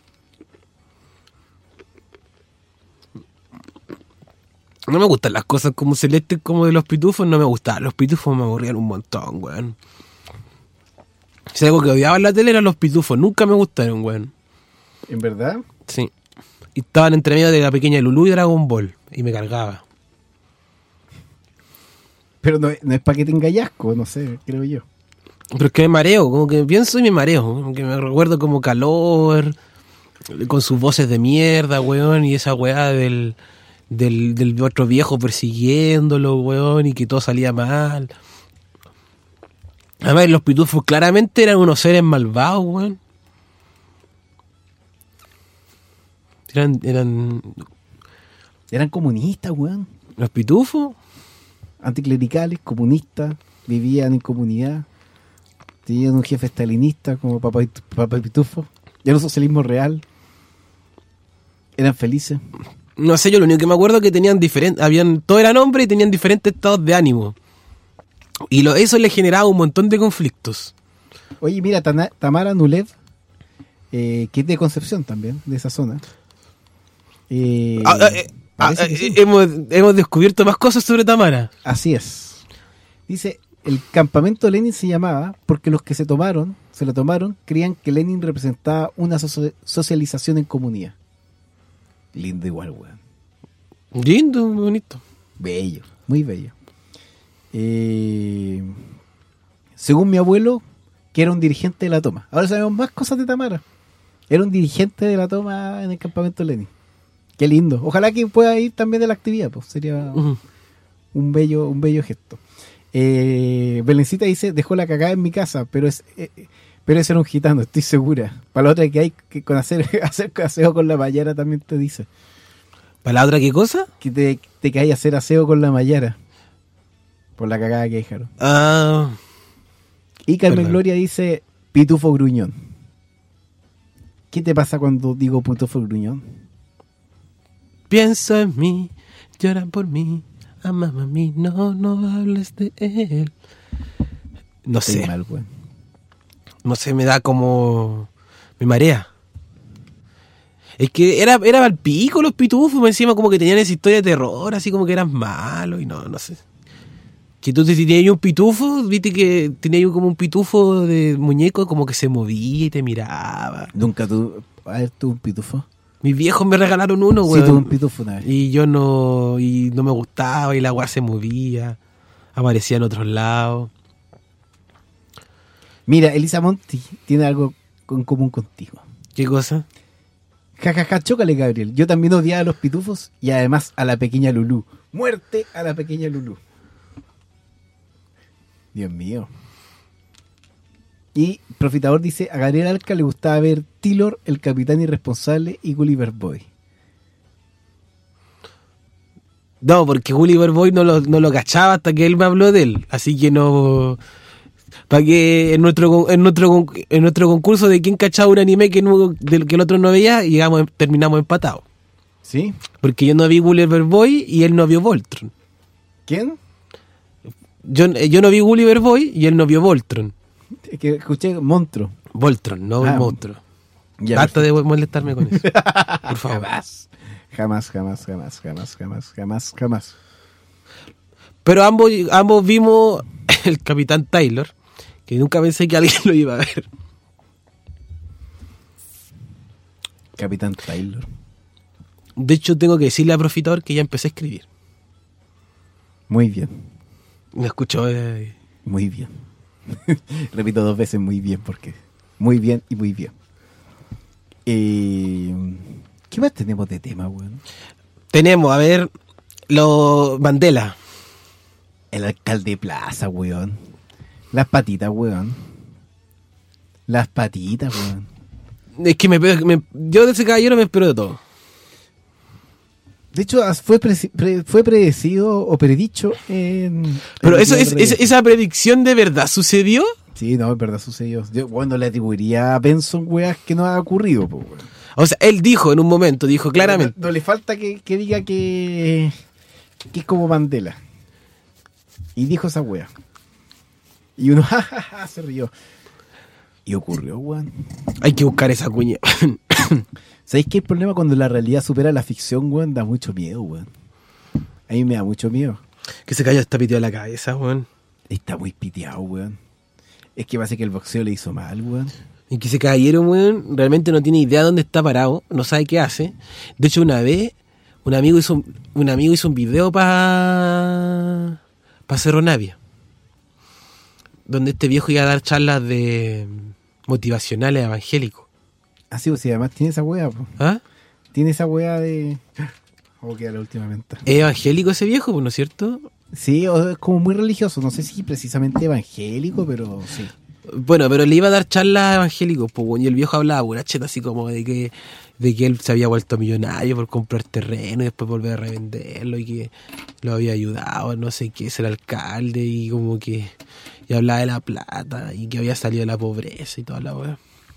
No me gustan las cosas como celestes como de los pitufos, no me gustaban. Los pitufos me aburrían un montón, weón. Si algo que odiaba en la tele eran los pitufos, nunca me gustaron, weón. ¿En verdad? Sí. Y estaban entre medio de La Pequeña Lulú y Dragon Ball, y me cargaba. Pero no, no es para que tenga asco, no sé, creo yo. Pero es que me mareo, como que pienso y me mareo. Como que me recuerdo como calor, con sus voces de mierda, weón, y esa weá del, del, del otro viejo persiguiéndolo, weón, y que todo salía mal. Además, los pitufos claramente eran unos seres malvados, weón. Eran, eran... Eran comunistas, weón. ¿Los pitufos? Anticlericales, comunistas, vivían en comunidad, tenían un jefe stalinista como Papá, Papá Pitufo, era un socialismo real, eran felices. No sé, yo lo único que me acuerdo es que tenían diferentes, habían, todos eran hombres y tenían diferentes estados de ánimo. Y lo, eso les generaba un montón de conflictos. Oye, mira, Tana, Tamara Nulev, eh, que es de Concepción también, de esa zona. Eh, ah, eh, Ah, eh, sí. hemos, hemos descubierto más cosas sobre Tamara. Así es. Dice, el campamento Lenin se llamaba porque los que se tomaron, se lo tomaron, creían que Lenin representaba una so- socialización en comunidad. Lindo igual, weón. Lindo, bonito. Bello, muy bello. Eh, según mi abuelo, que era un dirigente de la toma. Ahora sabemos más cosas de Tamara. Era un dirigente de la toma en el campamento Lenin. Qué lindo. Ojalá que pueda ir también de la actividad, pues sería uh-huh. un bello un bello gesto. Eh, Belencita dice, dejó la cagada en mi casa, pero es eh, pero ese era un gitano, estoy segura. Para la otra que hay que con hacer hacer aseo con la mallera también te dice. ¿Para la otra qué cosa? Que te, te que hay a hacer aseo con la mallera. Por la cagada que dejaron. Ah. Y Carmen Perdón. Gloria dice, pitufo gruñón. ¿Qué te pasa cuando digo pitufo gruñón? Pienso en mí, lloran por mí, amame a mí, no, no hables de él. No Estoy sé. mal, güey. No sé, me da como... me marea. Es que era, era mal pico los pitufos, encima como que tenían esa historia de terror, así como que eran malos y no, no sé. Que tú si tenías un pitufo, viste que tenías como un pitufo de muñeco como que se movía y te miraba. Nunca tú... A ver, tú un pitufo. Mis viejos me regalaron uno, güey. Sí, tuve un pitufo una vez. Y yo no, y no me gustaba, y la weá se movía, aparecía en otros lados. Mira, Elisa Monti tiene algo en común contigo. ¿Qué cosa? Ja, ja, ja, chócale, Gabriel. Yo también odiaba a los pitufos y además a la pequeña Lulú. Muerte a la pequeña Lulú. Dios mío. Y Profitador dice, a Gabriel Alca le gustaba ver Tylor, el capitán irresponsable, y Gulliver Boy. No, porque Gulliver Boy no lo, no lo cachaba hasta que él me habló de él. Así que no... Para que en nuestro en nuestro en nuestro concurso de quién cachaba un anime que, no, del que el otro no veía, llegamos, terminamos empatados. ¿Sí? Porque yo no vi Gulliver Boy y él no vio Voltron. ¿Quién? Yo, yo no vi Gulliver Boy y él no vio Voltron. Es que escuché Monstruo. Voltron, no Ah, monstruo. Ya, Basta perfecto. de molestarme con eso. Por favor. Jamás. Jamás, jamás, jamás, jamás, jamás, jamás, jamás. Pero ambos, ambos vimos el Capitán Taylor, que nunca pensé que alguien lo iba a ver. Capitán Taylor. De hecho, tengo que decirle a Profitador que ya empecé a escribir. Muy bien. Me escuchó. Eh... Muy bien. Repito dos veces muy bien porque muy bien y muy bien. Eh, ¿Qué más tenemos de tema, weón? Tenemos, a ver, Lo Mandela. El alcalde de Plaza, weón. Las patitas, weón. Las patitas, weón. Es que me, me yo de ese caballero me espero de todo. De hecho, fue pre, pre, fue predecido o predicho en... Pero en eso es, es, esa predicción de verdad sucedió. Sí, no, es verdad sucedió. Yo, bueno, le atribuiría a Benson, weas, que no ha ocurrido, pues, weón. O sea, él dijo en un momento, dijo claramente. No, no le falta que, que diga que, que es como Mandela. Y dijo esa wea. Y uno, jajaja, se rió. Y ocurrió, weón. Hay que buscar esa cuña. ¿Sabéis qué? El problema cuando la realidad supera la ficción, weón, da mucho miedo, weón. A mí me da mucho miedo. Que se cayó está piteado la cabeza, weón. Está muy piteado, weón. Es que parece que el boxeo le hizo mal, weón. Y que ese caballero, weón, realmente no tiene idea de dónde está parado, no sabe qué hace. De hecho, una vez, un amigo hizo un, un amigo hizo un video para pa Cerro Navia, donde este viejo iba a dar charlas de motivacionales evangélicos. Ah, sí, o sea, además tiene esa wea, po. ¿Ah? Tiene esa wea de... ¿Cómo queda la última venta? ¿Es evangélico ese viejo, pues, no es cierto? Sí, o es como muy religioso, no sé si precisamente evangélico, pero sí. Bueno, pero le iba a dar charlas evangélicos, pues, y el viejo hablaba una cheta así como de que de que él se había vuelto millonario por comprar terreno y después volver a revenderlo y que lo había ayudado, no sé qué, ser alcalde y como que y hablaba de la plata y que había salido de la pobreza y toda la weá.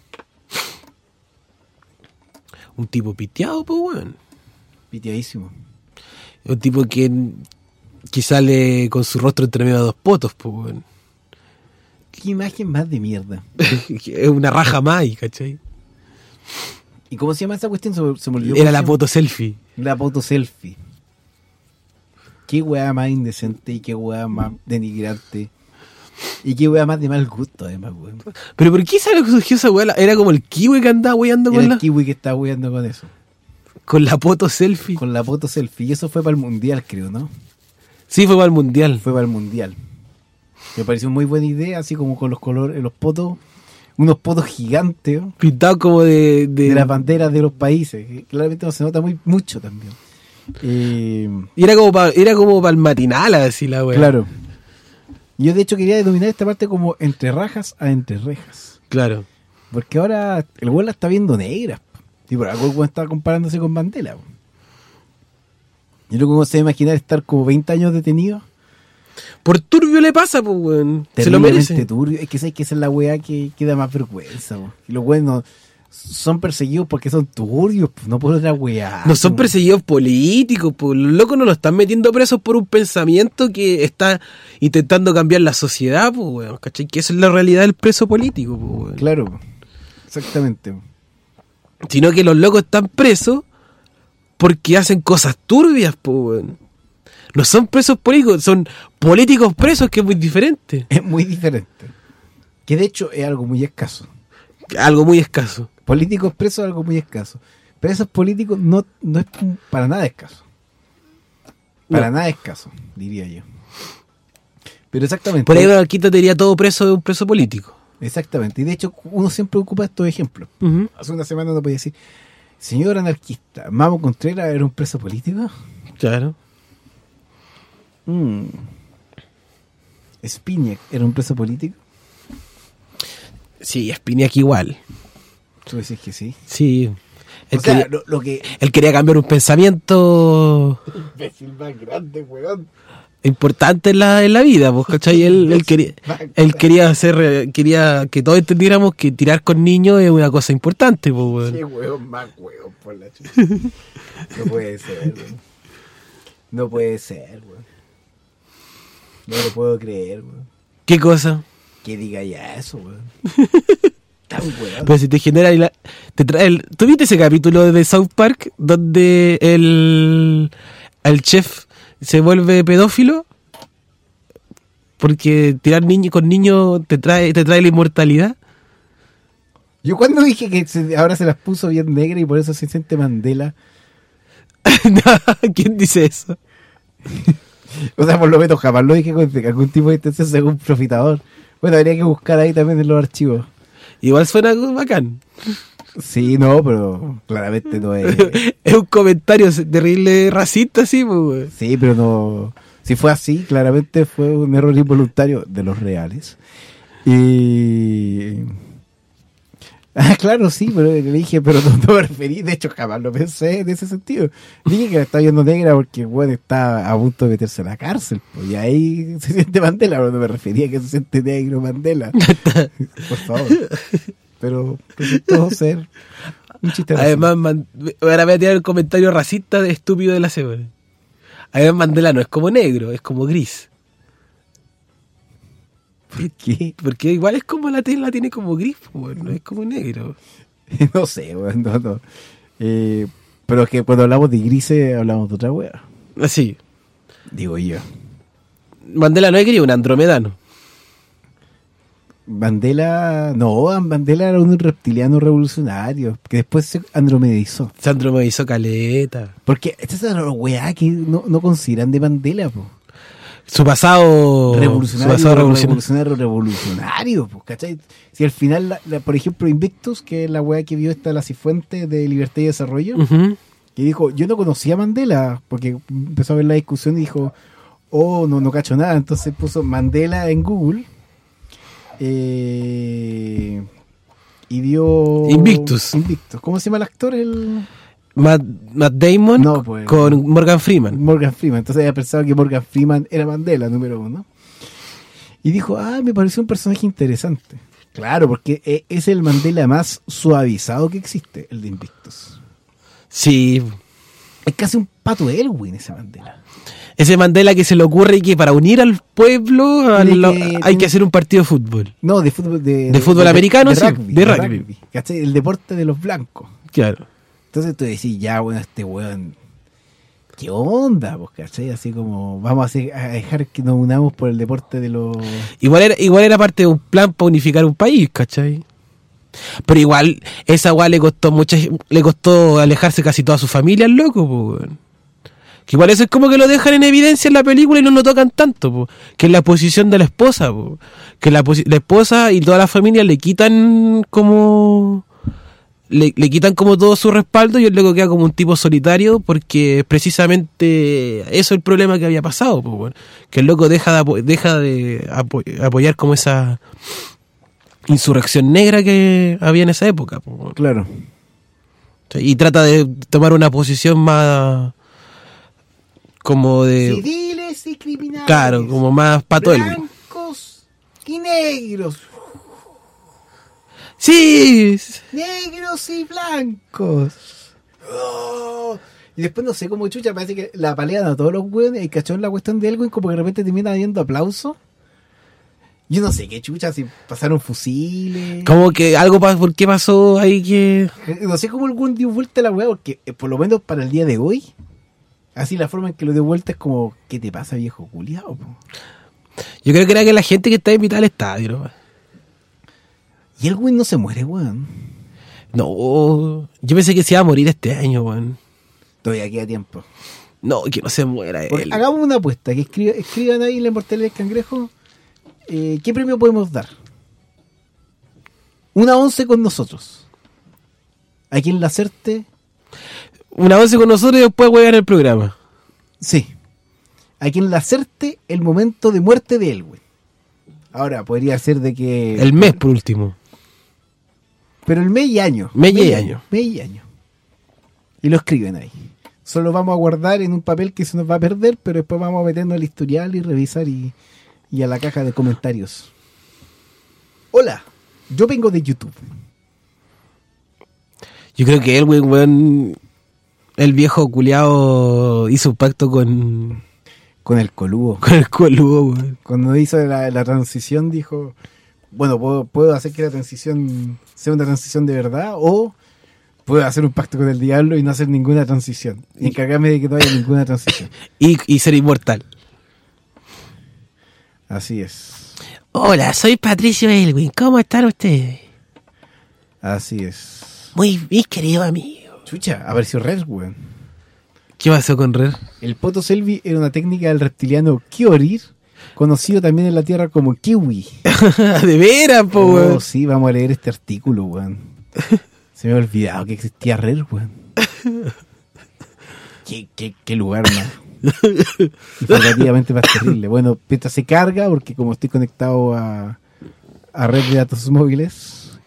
Un tipo piteado, pues, weón. Piteadísimo. Un tipo que, que sale con su rostro entre medio de dos potos, pues, weón. Qué imagen más de mierda. Es una raja más, ¿cachai? ¿Y cómo se llama esa cuestión? Se, se me olvidó. Era la foto selfie. La foto selfie. Qué weá más indecente y qué weá más denigrante. Y qué weá más de mal gusto, además, weón. ¿Pero por qué salió surgió esa weá? Era como el kiwi que andaba weando con Era la... el kiwi que estaba weando con eso. Con la foto selfie. Con la foto selfie. Y eso fue para el mundial, creo, ¿no? Sí, fue para el mundial. Fue para el mundial. Me pareció muy buena idea, así como con los colores, los potos, unos potos gigantes, ¿no? Pintados como de, de... de las banderas de los países, que claramente no se nota muy mucho también. Eh... Y era como para era como para el matinal, así la weá. Claro. Yo de hecho quería denominar esta parte como entre rajas a entre rejas. Claro. Porque ahora el güey la está viendo negra. Y por algo el güey está comparándose con Mandela. Yo creo que uno se va a imaginar estar como veinte años detenido. Por turbio le pasa, pues, weón. Se lo merece. Turbio. Es que sabes que esa es la weá que, que da más vergüenza, weón. Y los weones no, son perseguidos porque son turbios, pues, no por otra weá. No son perseguidos políticos, pues. Los locos no lo están metiendo presos por un pensamiento que está intentando cambiar la sociedad, pues, weón. ¿Cachai? Que esa es la realidad del preso político, pues, weón. Claro, exactamente. Sino que los locos están presos porque hacen cosas turbias, pues, weón. No son presos políticos, son políticos presos, que es muy diferente. Es muy diferente. Que de hecho es algo muy escaso. Algo muy escaso. Políticos presos es algo muy escaso. Presos políticos no, no es para nada escaso. Para no. nada escaso, diría yo. Pero exactamente. Por ahí Barquita te diría todo preso de un preso político. Exactamente. Y de hecho uno siempre ocupa estos ejemplos. Uh-huh. Hace una semana no podía decir, señor anarquista, Mamo Contreras era un preso político. Claro. Mm. Spinac era un preso político. Sí, Spinac igual. ¿Tú decís que sí? Sí. Él, o sea, quería, lo, lo que... él quería cambiar un pensamiento imbécil más grande, weón. Importante en la, en la vida, pues, ¿cachai? Él, él quería, él quería hacer, quería que todos entendiéramos que tirar con niños es una cosa importante, pues, weón. Qué weón más weón, por la chucha. No puede ser, weón. No puede ser, weón. No lo puedo creer, weón. ¿Qué cosa? Que diga ya eso, weón. Tan weón. Pero si te genera... La, te trae el, ¿tú viste ese capítulo de South Park donde el, el chef se vuelve pedófilo? Porque tirar niño con niños te trae, te trae la inmortalidad. Yo cuando dije que se, ahora se las puso bien negra y por eso se siente Mandela. ¿Quién dice eso? O sea, por lo menos jamás lo dije con algún tipo de intención según profitador. Bueno, habría que buscar ahí también en los archivos. Igual suena bacán. Sí, no, pero claramente no es. Es un comentario terrible racista, sí, pues, weón. Sí, pero no. Si fue así, claramente fue un error involuntario de los reales. Y. Ah, claro, sí, pero le dije, pero no, no me referí, de hecho jamás lo pensé en ese sentido. Dije que la estaba viendo negra porque bueno, está a punto de meterse a la cárcel, pues, y ahí se siente Mandela, pero no me refería a que se siente negro Mandela. Por favor. Pero resultó ser un chiste racista. Además, man, ahora voy a tirar el comentario racista de estúpido de la semana. Además, Mandela no es como negro, es como gris. ¿Por qué? Porque igual es como la tela, tiene como gris, bueno, no es como negro. No sé, bueno, no, no. Eh, pero es que cuando hablamos de grises hablamos de otra wea. Así. Digo yo. Mandela no es gris, un andromedano. Mandela, no, Mandela era un reptiliano revolucionario que después se andromedizó. Se andromedizó caleta. Porque esta es la weá que no, no consideran de Mandela, po. Su pasado revolucionario, su pasado revolucionario, revolucionario, revolucionario, pues, ¿cachai? Si al final, la, la, por ejemplo, Invictus, que es la weá que vio esta la Cifuentes de Libertad y Desarrollo, uh-huh. que dijo, yo no conocía a Mandela, porque empezó a ver la discusión y dijo, oh, no, no cacho nada, entonces puso Mandela en Google eh, y dio Invictus. Invictus. ¿Cómo se llama el actor? El... Matt, Matt Damon no, pues, con Morgan Freeman. Morgan Freeman. Entonces había pensado que Morgan Freeman era Mandela, número uno. Y dijo, ah, me pareció un personaje interesante. Claro, porque es el Mandela más suavizado que existe, el de Invictus. Sí. Es casi un Pato Elwin ese Mandela. Ese Mandela que se le ocurre que para unir al pueblo al, que, hay tiene... que hacer un partido de fútbol. No, de fútbol, de, de, de fútbol de, americano, de, sí. de rugby. De de rugby. rugby. ¿Cachai? El deporte de los blancos. Claro. Entonces tú decís, ya, bueno, este weón, ¿qué onda? Pues, ¿cachai? Así como, vamos a, hacer, a dejar que nos unamos por el deporte de los... Igual era, igual era parte de un plan para unificar un país, ¿cachai? Pero igual, esa weá le costó mucha, le costó alejarse casi toda su familia al loco, pues, weón. Que igual eso es como que lo dejan en evidencia en la película y no lo tocan tanto, po. Que es la posición de la esposa, po. Que la, la esposa y toda la familia le quitan como... Le, le quitan como todo su respaldo y el loco queda como un tipo solitario porque precisamente eso es el problema que había pasado, pues, bueno, que el loco deja de, apo- deja de apo- apoyar como esa insurrección negra que había en esa época, pues, bueno. Claro. Y trata de tomar una posición más como de civiles y criminales, claro, como más Pato Elwin, blancos y negros. Sí, negros y blancos. Oh. Y después no sé cómo chucha, parece que la palean a todos los hueones y cachó en la cuestión de algo y como que de repente termina dando aplausos. Yo no sé qué chucha, si pasaron fusiles. Como que algo pasó, ¿por qué pasó ahí que...? No sé cómo algún dio vuelta la hueá, porque eh, por lo menos para el día de hoy, así la forma en que lo dio vuelta es como, ¿qué te pasa, viejo culiao? Po? Yo creo que era que la gente que está invitada al estadio, ¿no? Y el güey no se muere, weón. No, yo pensé que se iba a morir este año, weón. Todavía queda tiempo. No, que no se muera él. Porque hagamos una apuesta, que escriba, escriban ahí en la Inmortalidad del Cangrejo, eh, ¿qué premio podemos dar? Una once con nosotros. ¿A quién la acerte? Una once con nosotros y después voy a ganar el programa. Sí. A quien la acerte el momento de muerte de él, güey. Ahora, podría ser de que... El mes, por último. Pero el mes y año. Mes y año. Mes y año. Y lo escriben ahí. Solo vamos a guardar en un papel que se nos va a perder, pero después vamos a meternos al historial y revisar y, y a la caja de comentarios. Hola, yo vengo de YouTube. Yo creo que él, güey, güey, el viejo culiao hizo un pacto con... Con el Colubo. Con el Colubo, güey. Cuando hizo la, la transición dijo, bueno, puedo, puedo hacer que la transición sea una transición de verdad o puedo hacer un pacto con el diablo y no hacer ninguna transición. Y encargarme de que no haya ninguna transición. Y, y ser inmortal. Así es. Hola, soy Patricio Elwin. ¿Cómo están ustedes? Así es. Muy bien, querido amigo. Chucha, apareció Red, weón. ¿Qué pasó con Red? El poto selvi era una técnica del reptiliano Kyorir, conocido también en la Tierra como Kiwi. De veras, po, weón. Oh, sí, vamos a leer este artículo, weón. Se me ha olvidado que existía Red, weón. ¿Qué, qué, qué lugar más relativamente más terrible. Bueno, mientras se carga, porque como estoy conectado a, a red de datos móviles,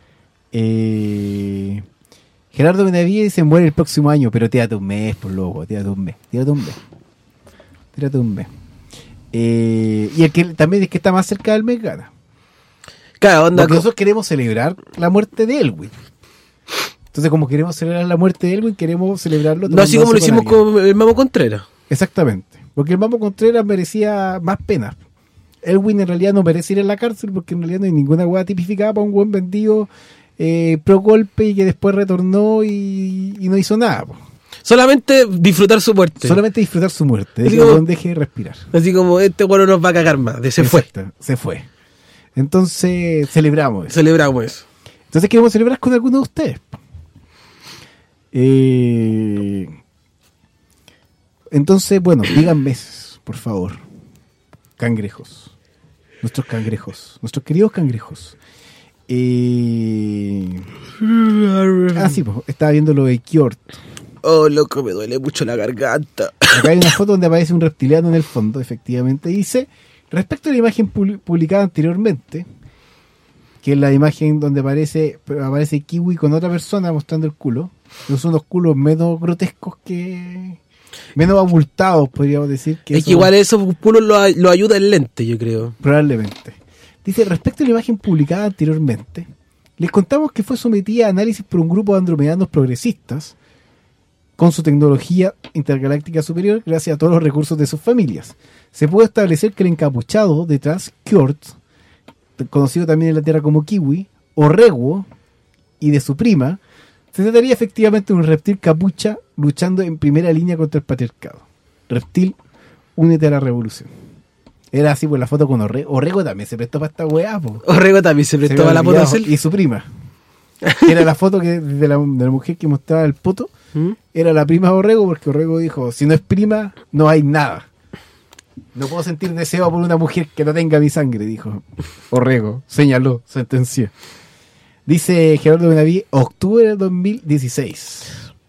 eh, Gerardo Benavides se muere el próximo año, pero tírate un mes, por loco, tírate un mes, tírate un mes, tírate un mes. Eh, y el que también es que está más cerca del mes gana. Claro, onda. Porque nosotros queremos celebrar la muerte de Elwin. Entonces, como queremos celebrar la muerte de Elwin, queremos celebrarlo. No así como lo hicimos con el Mamo Contreras. Exactamente. Porque el Mamo Contreras merecía más pena. Elwin en realidad no merece ir en la cárcel porque en realidad no hay ninguna hueá tipificada para un buen vendido eh, pro golpe y que después retornó y, y no hizo nada. Po. Solamente disfrutar su muerte. Solamente disfrutar su muerte. Así que como, no deje de respirar. Así como este bueno nos va a cagar más. De se Exacto, fue. Se fue. Entonces celebramos eso. Celebramos eso. Entonces queremos celebrar con alguno de ustedes. Eh, entonces, bueno, digan meses, por favor. Cangrejos. Nuestros cangrejos. Nuestros queridos cangrejos. Eh, ah, sí, pues, estaba viendo lo de Kjort. Oh, loco, me duele mucho la garganta. Acá hay una foto donde aparece un reptiliano en el fondo, efectivamente. Dice, respecto a la imagen publicada anteriormente, que es la imagen donde aparece aparece Kiwi con otra persona mostrando el culo. Son unos culos menos grotescos que... menos abultados, podríamos decir. Que es eso, que igual esos culos lo, lo ayuda el lente, yo creo. Probablemente. Dice, respecto a la imagen publicada anteriormente, les contamos que fue sometida a análisis por un grupo de andromedanos progresistas con su tecnología intergaláctica superior gracias a todos los recursos de sus familias. Se puede establecer que el encapuchado detrás, Kjort, conocido también en la Tierra como Kiwi, o Reguo, y de su prima, se trataría efectivamente de un reptil capucha luchando en primera línea contra el patriarcado. Reptil, únete a la revolución. Era así por la foto con Orrego. Orrego también se prestó para esta weá, po. Orrego también se prestó para la foto de él. Y su prima. Era la foto que de la, de la mujer que mostraba el poto. ¿Mm? Era la prima de Orrego, porque Orrego dijo, si no es prima, no hay nada. No puedo sentir deseo por una mujer que no tenga mi sangre, dijo Orrego. Señaló, sentenció. Dice Gerardo Benavides, octubre del dos mil dieciséis. Uh,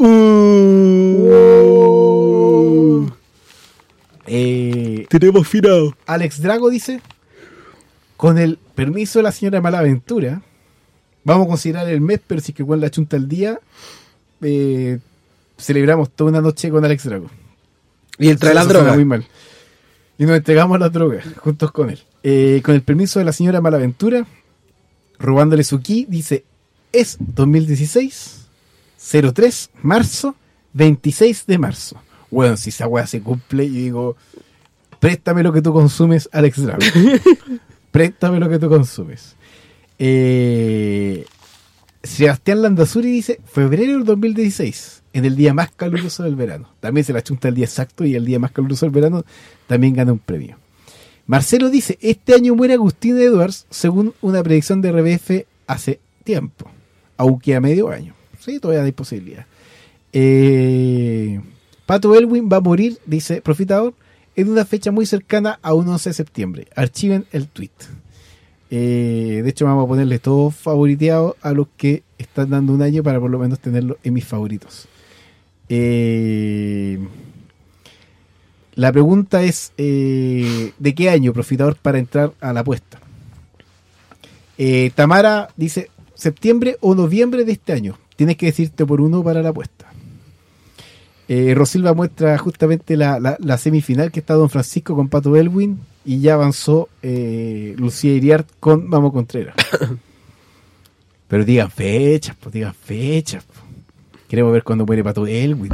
uh, eh, Tenemos finado. Alex Drago dice, con el permiso de la señora Malaventura, vamos a considerar el mes, pero si es que con la chunta al día, eh, celebramos toda una noche con Alex Drago. Y él trae las drogas. Muy mal. Y nos entregamos las drogas juntos con él. Eh, con el permiso de la señora Malaventura, robándole su ki, dice, es dos mil dieciséis, cero tres, marzo, veintiséis de marzo. Bueno, si esa weá se cumple, yo digo, préstame lo que tú consumes, Alex Drago. Préstame lo que tú consumes. Eh, Sebastián Landazuri dice, febrero del dos mil dieciséis, en el día más caluroso del verano. También se la chunta el día exacto y el día más caluroso del verano también gana un premio. Marcelo dice, este año muere Agustín Edwards según una predicción de R B F hace tiempo, aunque a medio año. Sí, todavía hay posibilidad. Eh, Pato Elwin va a morir, dice Profitador, en una fecha muy cercana a un once de septiembre. Archiven el tweet. Eh, de hecho, vamos a ponerle todo favoriteado a los que están dando un año para por lo menos tenerlo en mis favoritos. Eh... La pregunta es, eh, ¿de qué año, Profitador, para entrar a la apuesta? Eh, Tamara dice, septiembre o noviembre de este año. Tienes que decirte por uno para la apuesta. Eh, Rosilva muestra justamente la, la, la semifinal que está Don Francisco con Pato Elwin y ya avanzó eh, Lucía Iriart con Mamo Contreras. Pero digan fechas, pues digan fechas. Po. Queremos ver cuándo muere Pato Elwin.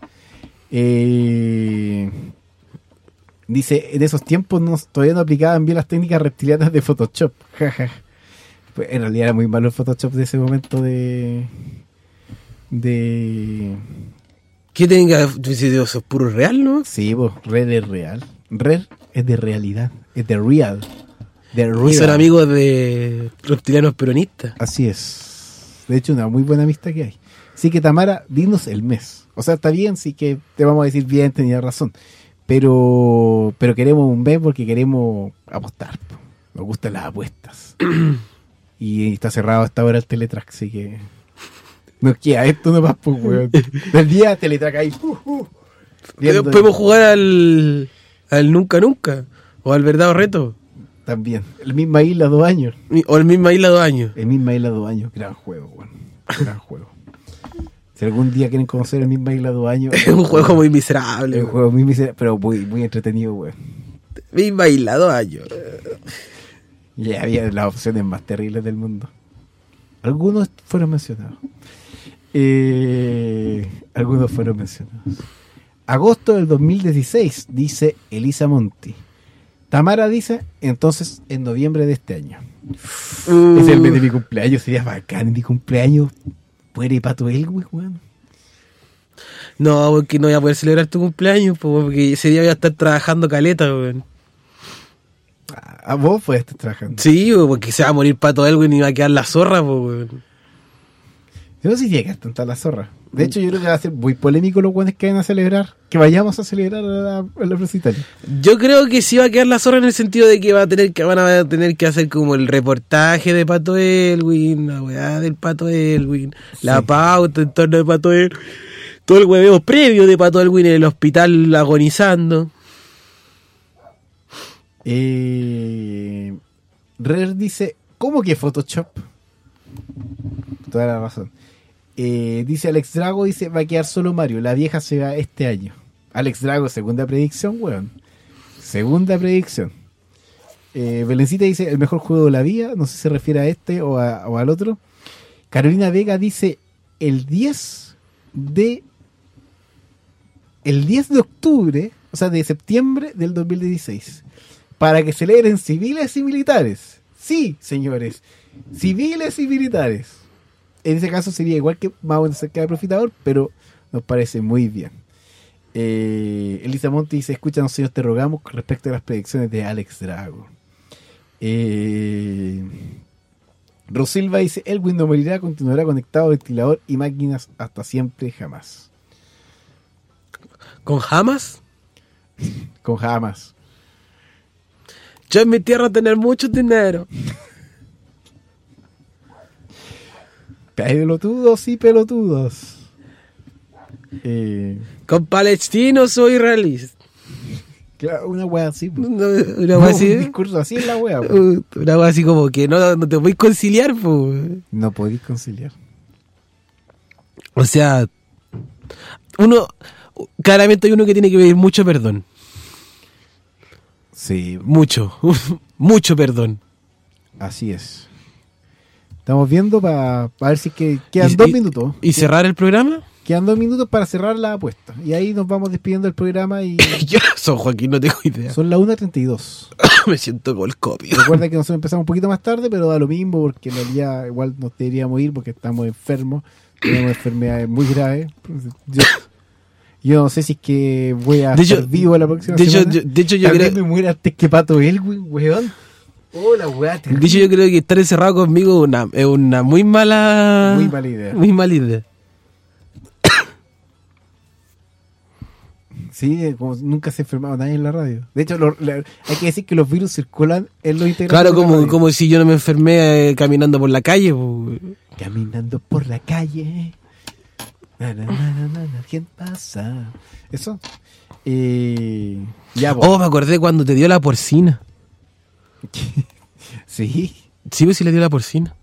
Eh... Dice, en esos tiempos no, todavía no aplicaban bien las técnicas reptilianas de Photoshop. Pues en realidad era muy malo el Photoshop de ese momento de... de... ¿Qué técnica de eso? ¿Es puro real, no? Sí, pues, Red es real. Red es de realidad. Es de real. De real. Y son amigos de reptilianos peronistas. Así es. De hecho, una muy buena amistad que hay. Así que, Tamara, dinos el mes. O sea, está bien, sí que te vamos a decir bien, tenía razón. Pero pero queremos un mes porque queremos apostar. Nos gustan las apuestas. Y está cerrado hasta ahora el Teletrack, así que Nos queda esto nomás, pues, weón. Del día teletraca ahí. Uh, uh, viendo- Podemos jugar al, al Nunca Nunca. O al Verdad o Reto. También. El misma isla, dos años. O el misma isla dos años. El misma isla, dos años. Gran juego, weón. Gran juego. Si algún día quieren conocer el misma isla, dos años. Es un juego muy miserable. Es un juego muy miserable, pero muy, muy entretenido, weón. Misma isla, dos años. Y había las opciones más terribles del mundo. Algunos fueron mencionados. Eh, algunos fueron mencionados. Agosto del dos mil dieciséis, dice Elisa Monti. Tamara dice, entonces, en noviembre de este año. Uh. Es el mes de mi cumpleaños, sería bacán en mi cumpleaños. Muere Pato Elwin, weón. No, porque no voy a poder celebrar tu cumpleaños, po, porque ese día voy a estar trabajando caleta, weón. A vos puedes estar trabajando. Sí, weón, porque se va a morir Pato Elwin y va a quedar la zorra, po, weón. Yo no sé si llega a tanta la zorra. De hecho, yo creo que va a ser muy polémico los buenos que vayan a celebrar. Que vayamos a celebrar a la, a la Plaza Italia. Yo creo que sí va a quedar la zorra en el sentido de que va a tener que van a tener que hacer como el reportaje de Pato Elwin, la weá del Pato Elwin, la Sí. pauta en torno de Pato Elwin, todo el hueveo previo de Pato Elwin en el hospital agonizando. Eh, Rer dice, ¿cómo que Photoshop? Toda la razón. Eh, dice Alex Drago, dice, va a quedar solo Mario, la vieja se va este año. Alex Drago, segunda predicción, weón. Segunda predicción. Eh, Belencita dice, el mejor juego de la vida, no sé si se refiere a este o, a- o al otro. Carolina Vega dice, el diez de... El diez de octubre, o sea, de septiembre del dos mil dieciséis, para que celebren civiles y militares. Sí, señores, civiles y militares. En ese caso sería igual que más o menos cerca de Profitador, pero nos parece muy bien. Eh, Elisa Monti dice, escúchanos, señor, te rogamos con respecto a las predicciones de Alex Drago. Eh, Rosilva dice, Elwin no morirá, continuará conectado a ventilador y máquinas hasta siempre, jamás. ¿Con Hamas? Con jamás. Yo en mi tierra tener mucho dinero. Pelotudos y pelotudos. Eh, Con palestinos o israelíes. claro, una wea así. po. No, una wea así. Un discurso así es la wea. po. Uh, Una wea así como que no, no te voy a conciliar, po. No podéis conciliar. O sea, uno, claramente hay uno que tiene que pedir mucho perdón. Sí, Mucho, mucho perdón. así es. Estamos viendo para ver si es que quedan Y- dos y- minutos. ¿Y cerrar el programa? Quedan dos minutos para cerrar la apuesta. Y ahí nos vamos despidiendo del programa y Yo, son Joaquín, no tengo idea. son las una treinta y dos. Me siento golcopio. Recuerda que nosotros empezamos un poquito más tarde, pero da lo mismo porque en realidad igual nos deberíamos ir porque estamos enfermos. Tenemos enfermedades muy graves. Yo, yo no sé si es que voy a De estar hecho- vivo la próxima de hecho, semana. yo- de hecho, yo Tal vez creo- me muera antes que Pato Elwin, weón. Hola, weá. De hecho, yo creo que estar encerrado conmigo es una, es una muy mala... Muy mala idea. Muy mala idea. Sí, eh, como nunca se ha enfermado nadie en la radio. De hecho, lo- la- hay que decir que los virus circulan en los integrantes. Claro, de la como, radio. como si yo no me enfermé eh, caminando por la calle. po. Caminando por la calle. Na, na, na, na, na, na, ¿quién pasa? Eso. Eh, ya, po. Oh, me acordé cuando te dio la porcina. Sí. Sí, pues sí le dio la porcina.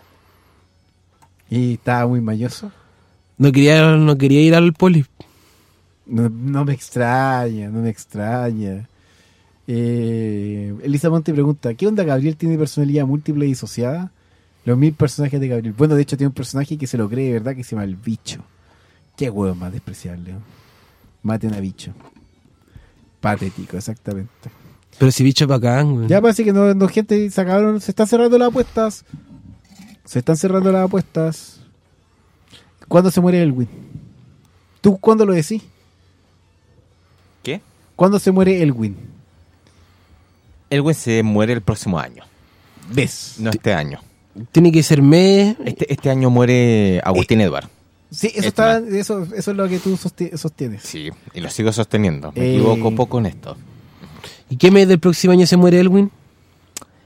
Y estaba muy mayoso. No quería, no quería ir al poli. No, no me extraña, no me extraña. Eh, Elisa Monte pregunta, ¿qué onda Gabriel tiene personalidad múltiple y disociada? Los mil personajes de Gabriel. Bueno, de hecho tiene un personaje que se lo cree, ¿verdad? Que se llama el Bicho. Qué huevo más despreciable. ¿No? Maten a Bicho. Patético, exactamente. Pero si bicho es bacán, güey. Ya parece que no, no, gente, se acabaron, se están cerrando las apuestas. Se están cerrando las apuestas. ¿Cuándo se muere Elwin? ¿Tú cuándo lo decís? ¿Qué? ¿Cuándo se muere Elwin? Elwin se muere el próximo año. ¿Ves? No este año. Tiene que ser mes. Este, este año muere Agustín Edward. Sí, eso, Este está, eso, eso es lo que tú sosti- sostienes. Sí, y lo sigo sosteniendo. Me Eh, equivoco poco en esto. ¿Y qué mes del próximo año se muere Elwin?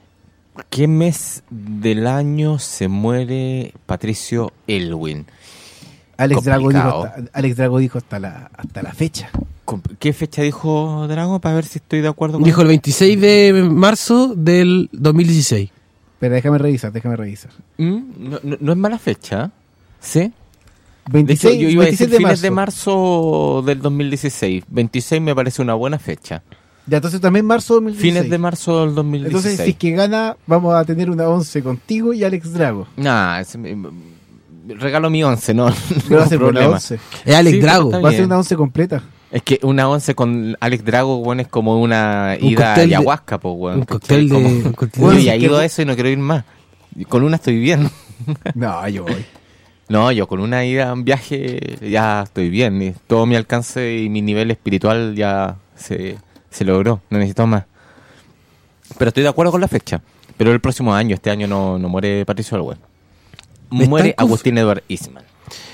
¿Qué mes del año se muere Patricio Elwin? Alex Drago, dijo complicado. hasta, Alex Drago dijo hasta la, hasta la fecha. Com- ¿Qué fecha dijo Drago? Para ver si estoy de acuerdo con Dijo el él. veintiséis de marzo del dos mil dieciséis. Pero déjame revisar, déjame revisar. ¿Mm? No, no- no es mala fecha, ¿sí? veintiséis, de hecho, yo iba a decir veintiséis de fines de marzo. marzo del dos mil dieciséis. veintiséis me parece una buena fecha. Ya, entonces también marzo dos mil dieciséis. Fines de marzo del dos mil dieciséis. Entonces, si es que gana, vamos a tener una once contigo y Alex Drago. Nah, ese me- me- regalo mi once, no, ¿Qué no va a hay ser por la problema. once? Es Alex Sí, Drago. pero está Va a ser bien. una once completa. Es que una once con Alex Drago, bueno, es como una Un ida a cóctel de- ayahuasca, pues, weón. un ¿cachai? cóctel de- Como- un cóctel Yo de- ya he que- ido a eso y no quiero ir más. Y con una estoy bien. No, yo voy. No, yo con una ida a un viaje ya estoy bien. Y todo mi alcance y mi nivel espiritual ya se, se logró. No necesito más. Pero estoy de acuerdo con la fecha. Pero el próximo año, este año no, no muere Patricio Aylwin. Me Muere están conf- Agustín Edward Eastman.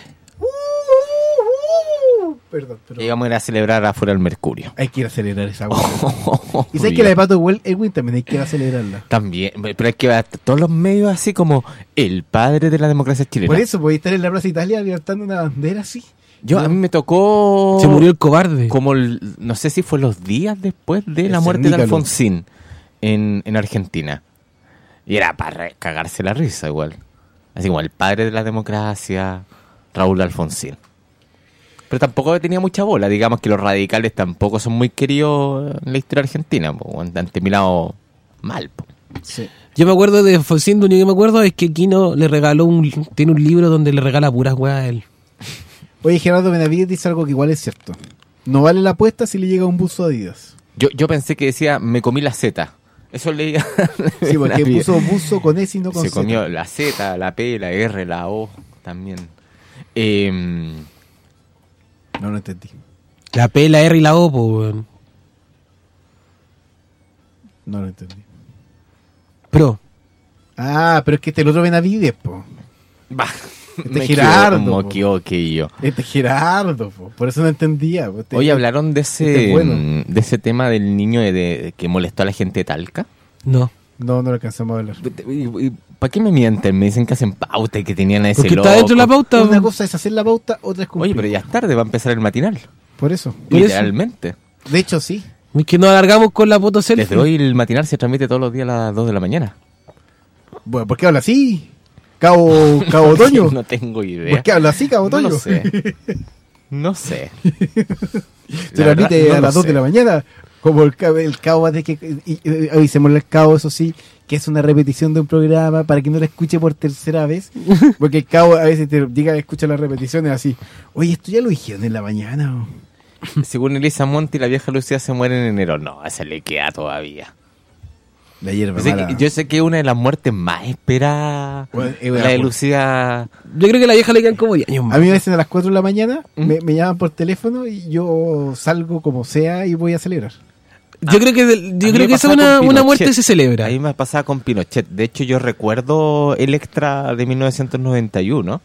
Perdón, pero Y vamos a ir a celebrar afuera del Mercurio. hay que ir a celebrar esa hueá. Y sabes que la de Pato Wel- Edwin también hay que ir a celebrarla. También, pero hay que ver todos los medios así como el padre de la democracia chilena. Por eso, podéis estar en la Plaza Italia levantando una bandera así. Yo, a mí me tocó... Se murió el cobarde. Como, el- no sé si fue los días después de la El muerte de cernícalo. Alfonsín en, en Argentina. Y era para re- cagarse la risa igual. Así como el padre de la democracia, Raúl Alfonsín. Pero tampoco tenía mucha bola. Digamos que los radicales tampoco son muy queridos en la historia argentina. Po. Han terminado mal. Po. Sí. Yo me acuerdo de Alfonsín, lo único que me acuerdo es que Kino le regaló un... Tiene un libro donde le regala puras weas a él. Oye, Gerardo Benavides dice algo que igual es cierto. No vale la apuesta si le llega un buzo Adidas. Yo, yo pensé que decía, me comí la Z. Eso leía. Sí, porque Benavides. puso buzo con S y no con Se Z. comió la Z, la P, la R, la O también. Eh, No lo entendí. La P, la R y la O, po, weón. No lo entendí. Pro. Ah, pero es que este es el otro Benavides, po. bah, Este me Gerardo, equivoco, po. me equivoqué yo. Este es Gerardo, po. Por eso no entendía. po. Este- Hoy hablaron de este ese es bueno. de ese tema del niño de, de- que molestó a la gente de Talca. No. No, no lo alcanzamos a hablar. ¿Para qué me mienten? Me dicen que hacen pauta y que tenían a ese Porque loco. está dentro de la pauta. Una po. cosa es hacer la pauta, otra es cumplir. Oye, pero ya es tarde, va a empezar el matinal. Por eso. Por eso. Literalmente. De hecho, sí. Es que nos alargamos con la foto selfie. Desde hoy el matinal se transmite todos los días a las dos de la mañana. Bueno, ¿por qué habla así? Cabo, Cabo Otoño. No tengo idea. ¿Por qué habla así, Cabo No Otoño? lo sé. No sé. Se La verdad, transmite no a lo las dos sé. de la mañana. Como el, cabo- el cabo de que. Y, y- avisémosle al cabo, eso sí, que es una repetición de un programa para que no la escuche por tercera vez. Porque el cabo a veces te diga, escucha las repeticiones así. Oye, esto ya lo dijeron en la mañana. ¿o? Según Elisa Monti, la vieja Lucía se muere en enero. No, esa le queda todavía. La hierba Yo sé, mala. que, yo sé que es una de las muertes más esperadas. Bueno, es la una de muerte. Lucía. Yo creo que a la vieja le quedan como diez años más. A mí me dicen a las cuatro de la mañana, ¿Mm? me, me llaman por teléfono y yo salgo como sea y voy a celebrar. Yo creo que, del- A yo mí creo me que esa pasaba una, con una Pinochet. muerte se celebra. A mí me pasaba con Pinochet. De hecho, yo recuerdo el extra de mil novecientos noventa y uno.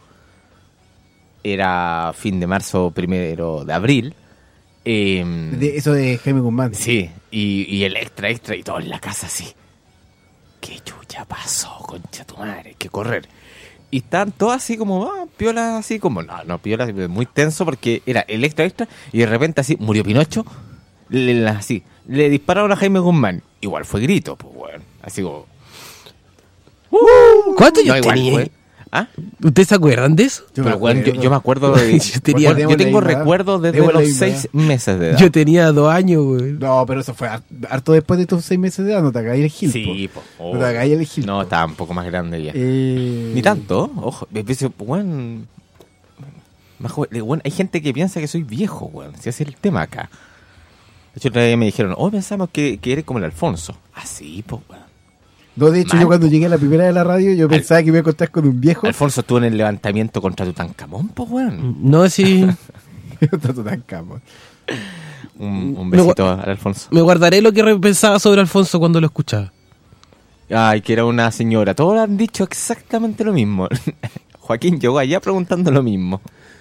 Era fin de marzo, primero de abril. Eh, De, eso de Jaime Guzmán. Sí, y, y el extra, extra, y todo en la casa así. ¿Qué chucha pasó, concha tu madre? Hay que correr. Y están todos así como, ah, piola, así como, no, no, piola, muy tenso porque era el extra, extra, y de repente así, murió Pinocho, le, le- así, le dispararon a Jaime Guzmán. Igual fue grito, pues, bueno, así como... ¿Cuántos No, años igual tenía? fue. ¿Ah? ¿Ustedes se acuerdan de eso? Yo me Pero, bueno, yo, acuerdo. yo me acuerdo de... Yo tenía- bueno, yo tengo Debo la misma recuerdos edad. desde Debo la los misma seis meses de edad. Yo tenía dos años, güey. No, pero eso fue har- harto después de estos seis meses de edad. No te hagáis el gil. Sí, po. po. No te hagáis el gil. No, po. estaba un poco más grande ya. Eh, Ni tanto, ojo. Me parece, bueno, más joven. Bueno, hay gente que piensa que soy viejo, weón. Si ese es el tema acá. De hecho, otra vez me dijeron, oh, pensamos que, que eres como el Alfonso. Así, pues, weón. No, de hecho, Mal, yo cuando llegué a la primera de la radio, yo pensaba que me iba a encontrar con un viejo. Alfonso estuvo en el levantamiento contra Tutankamón, pues, weón. No, sí. Está Tutankamón. Un, un Me besito al Alfonso. Me guardaré lo que re- pensaba sobre Alfonso cuando lo escuchaba. Ay, que era una señora. Todos han dicho exactamente lo mismo. Joaquín llegó allá preguntando lo mismo.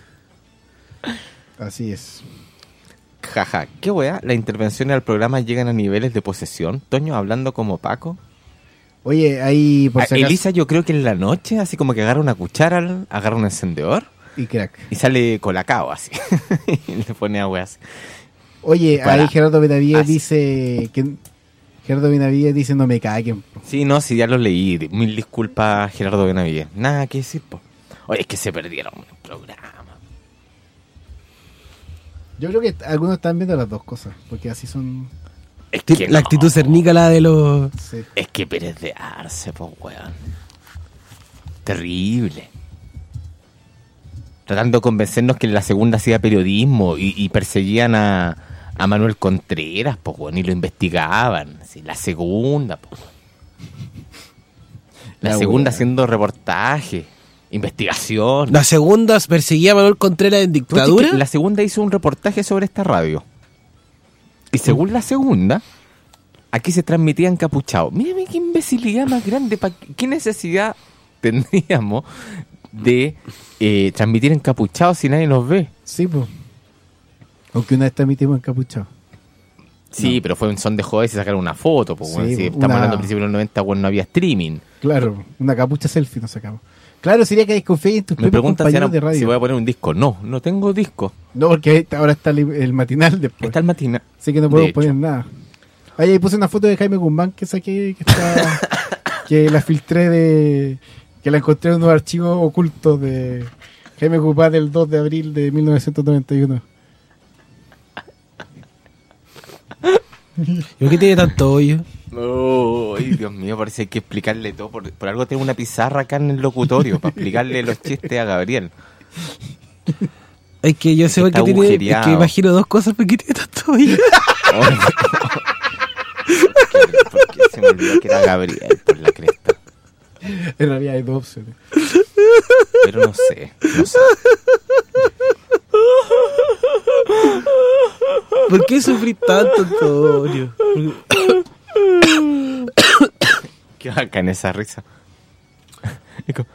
Así es. Jaja, qué wea. Las intervenciones al programa llegan a niveles de posesión. Toño hablando como Paco. Oye, ahí por Ah, si acaso- Elisa, yo creo que en la noche, así como que agarra una cuchara, agarra un encendedor Y crack. Y sale colacao así. Y le pone agua así. Oye, Para- ahí Gerardo Benavides así. dice que Gerardo Benavides dice no me caguen. po. Sí, no, sí, ya lo leí. Mil disculpas, Gerardo Benavides. Nada que decir, po. Oye, es que se perdieron el programa. Yo creo que algunos están viendo las dos cosas, porque así son... Es que La no. actitud cernícala de los... Sí. Es que Pérez de Arce, pues, weón. Terrible. Tratando de convencernos que en la segunda hacía periodismo y, y perseguían a, a Manuel Contreras, pues, weón, y lo investigaban. Sí, la segunda, pues. La, La segunda weá. haciendo reportaje, investigación. La segunda perseguía a Manuel Contreras en ¿Tú viste dictadura. que La segunda hizo un reportaje sobre esta radio. Y según la segunda, aquí se transmitía encapuchado. Mírame qué imbecilidad más grande. ¿pa' qué- ¿Qué necesidad tendríamos de eh, transmitir encapuchado si nadie nos ve? Sí, pues. Aunque una vez transmitimos encapuchado. Sí, pero fue un son de joder y se sacaron una foto. Pues, Sí, bueno, si pues, estamos una- hablando a principios de los noventa, bueno, no había streaming. Claro, una capucha selfie nos sacamos. Claro, sería que desconfiáis en tus Me propios preguntan si, compañeros ahora- de radio. si voy a poner un disco. No, no tengo disco. No, porque ahora está el, el matinal después. Está el matina. Así que no De podemos hecho. poner nada. Ahí ahí puse una foto de Jaime Guzmán que saqué, que está, que la filtré de, que la encontré en unos archivos ocultos de Jaime Guzmán del dos de abril de mil novecientos noventa y uno. ¿Y por qué tiene tanto hoyo? Oh, ay, Dios mío, parece que hay que explicarle todo. Por, por algo tengo una pizarra acá en el locutorio para explicarle los chistes a Gabriel. Es que yo sé que que está tiene. Es agujereado. que imagino dos cosas, ¿por qué tiene tanto hoyo? Oh, no. Porque se me olvidó que era Gabriel por la cresta. En realidad hay dos opciones. Pero no sé, no sé. ¿Por qué sufrí tanto, Antonio? Qué bacán esa risa. Es como-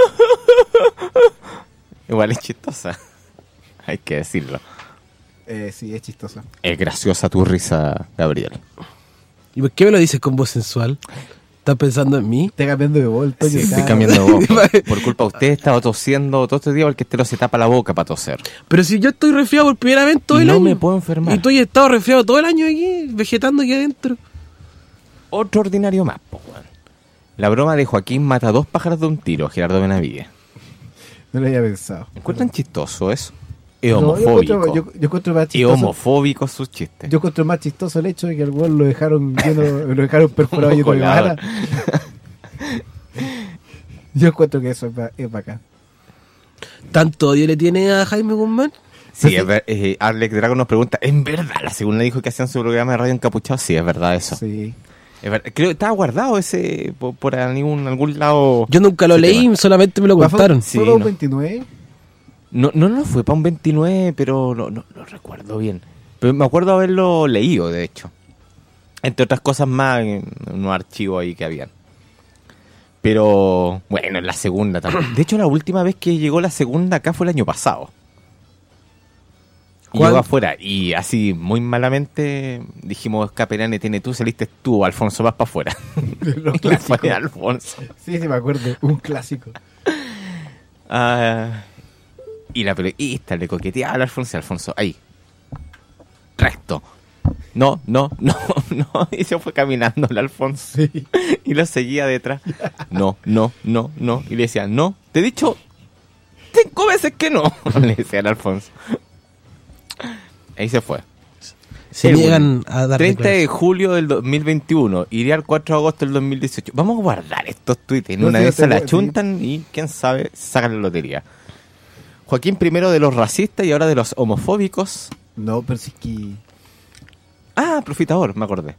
Igual es chistosa. Hay que decirlo. Eh, sí, es chistoso. Es graciosa tu risa, Gabriel. ¿Y por qué me lo dices con voz sensual? ¿Estás pensando en mí? Está cambiando de voz, Antonio. Sí, estoy cada- cambiando de voz. Por, por culpa de usted he estado tosiendo todo este día porque este lo se tapa la boca para toser. Pero si yo estoy resfriado por primera vez todo Y el no año. me puedo enfermar. Y tú has estado resfriado todo el año aquí, vegetando aquí adentro. Otro ordinario más, po, weón. La broma de Joaquín mata dos pájaros de un tiro, Gerardo Benavides. No lo había pensado. ¿Encuentran chistoso eso? Es No, yo homofóbico. encuentro- yo- yo encuentro más Es chistoso. homofóbico sus chistes. Yo encuentro más chistoso el hecho de que al weón lo dejaron lleno, lo dejaron perforado lleno de Colador. bala. Yo encuentro que eso es, ba- es bacán. ¿Tanto odio le tiene a Jaime Guzmán? Sí, es ver- eh, Alex Drago nos pregunta, ¿en verdad la segunda dijo que hacían su programa de radio encapuchado? Sí, es verdad eso. Sí. Es ver- Creo que estaba guardado ese por, por algún, algún lado. Yo nunca lo ese leí, tema. solamente me lo ¿Fue- contaron. Sí, ¿Fue para un no. veintinueve? No, no, no fue para un veintinueve, pero no, no, no recuerdo bien. Pero me acuerdo haberlo leído, de hecho. Entre otras cosas más, en unos archivos ahí que habían. Pero, bueno, en la segunda también. De hecho, la última vez que llegó la segunda acá fue el año pasado. Y ¿Cuál? llegó afuera. Y así, muy malamente, dijimos, Caperane tiene tú, saliste tú, Alfonso, vas para afuera. Lo Y clásico. fue Alfonso. Sí, sí, me acuerdo. Un clásico. Ah, y la periodista le coqueteaba al Alfonso, y Alfonso, ahí. Resto. No, no, no, no. Y se fue caminando el Alfonso. Sí. Y lo seguía detrás. No, no, no, no. Y le decía, no, te he dicho cinco veces que no. Le decía al Alfonso. Ahí se fue. Se El niegan a dar treinta de declaraciones. julio del dos mil veintiuno. Iría al cuatro de agosto del dos mil dieciocho. Vamos a guardar estos tweets. En No, una sí, de yo esas la tengo- chuntan y quién sabe, sacan la lotería. Joaquín primero de los racistas y ahora de los homofóbicos. No, pero sí que... Ah, Profitador, me acordé.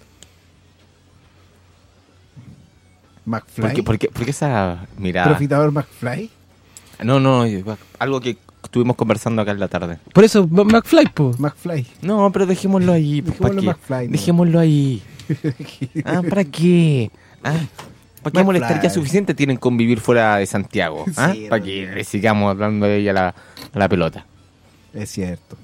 McFly. ¿Por qué, por qué- por qué esa mirada? Profitador McFly. No, no, algo que estuvimos conversando acá en la tarde. Por eso, M- McFly, po. McFly. No, pero dejémoslo ahí. pues, ¿para Dejémoslo qué? McFly, no. Dejémoslo ahí. Ah, ¿para qué? Ah, ¿para qué McFly. molestar? Ya suficiente tienen con vivir fuera de Santiago. ¿Ah? Sí, ¿Para no. que le sigamos hablando de ella a la, a la pelota? Es cierto.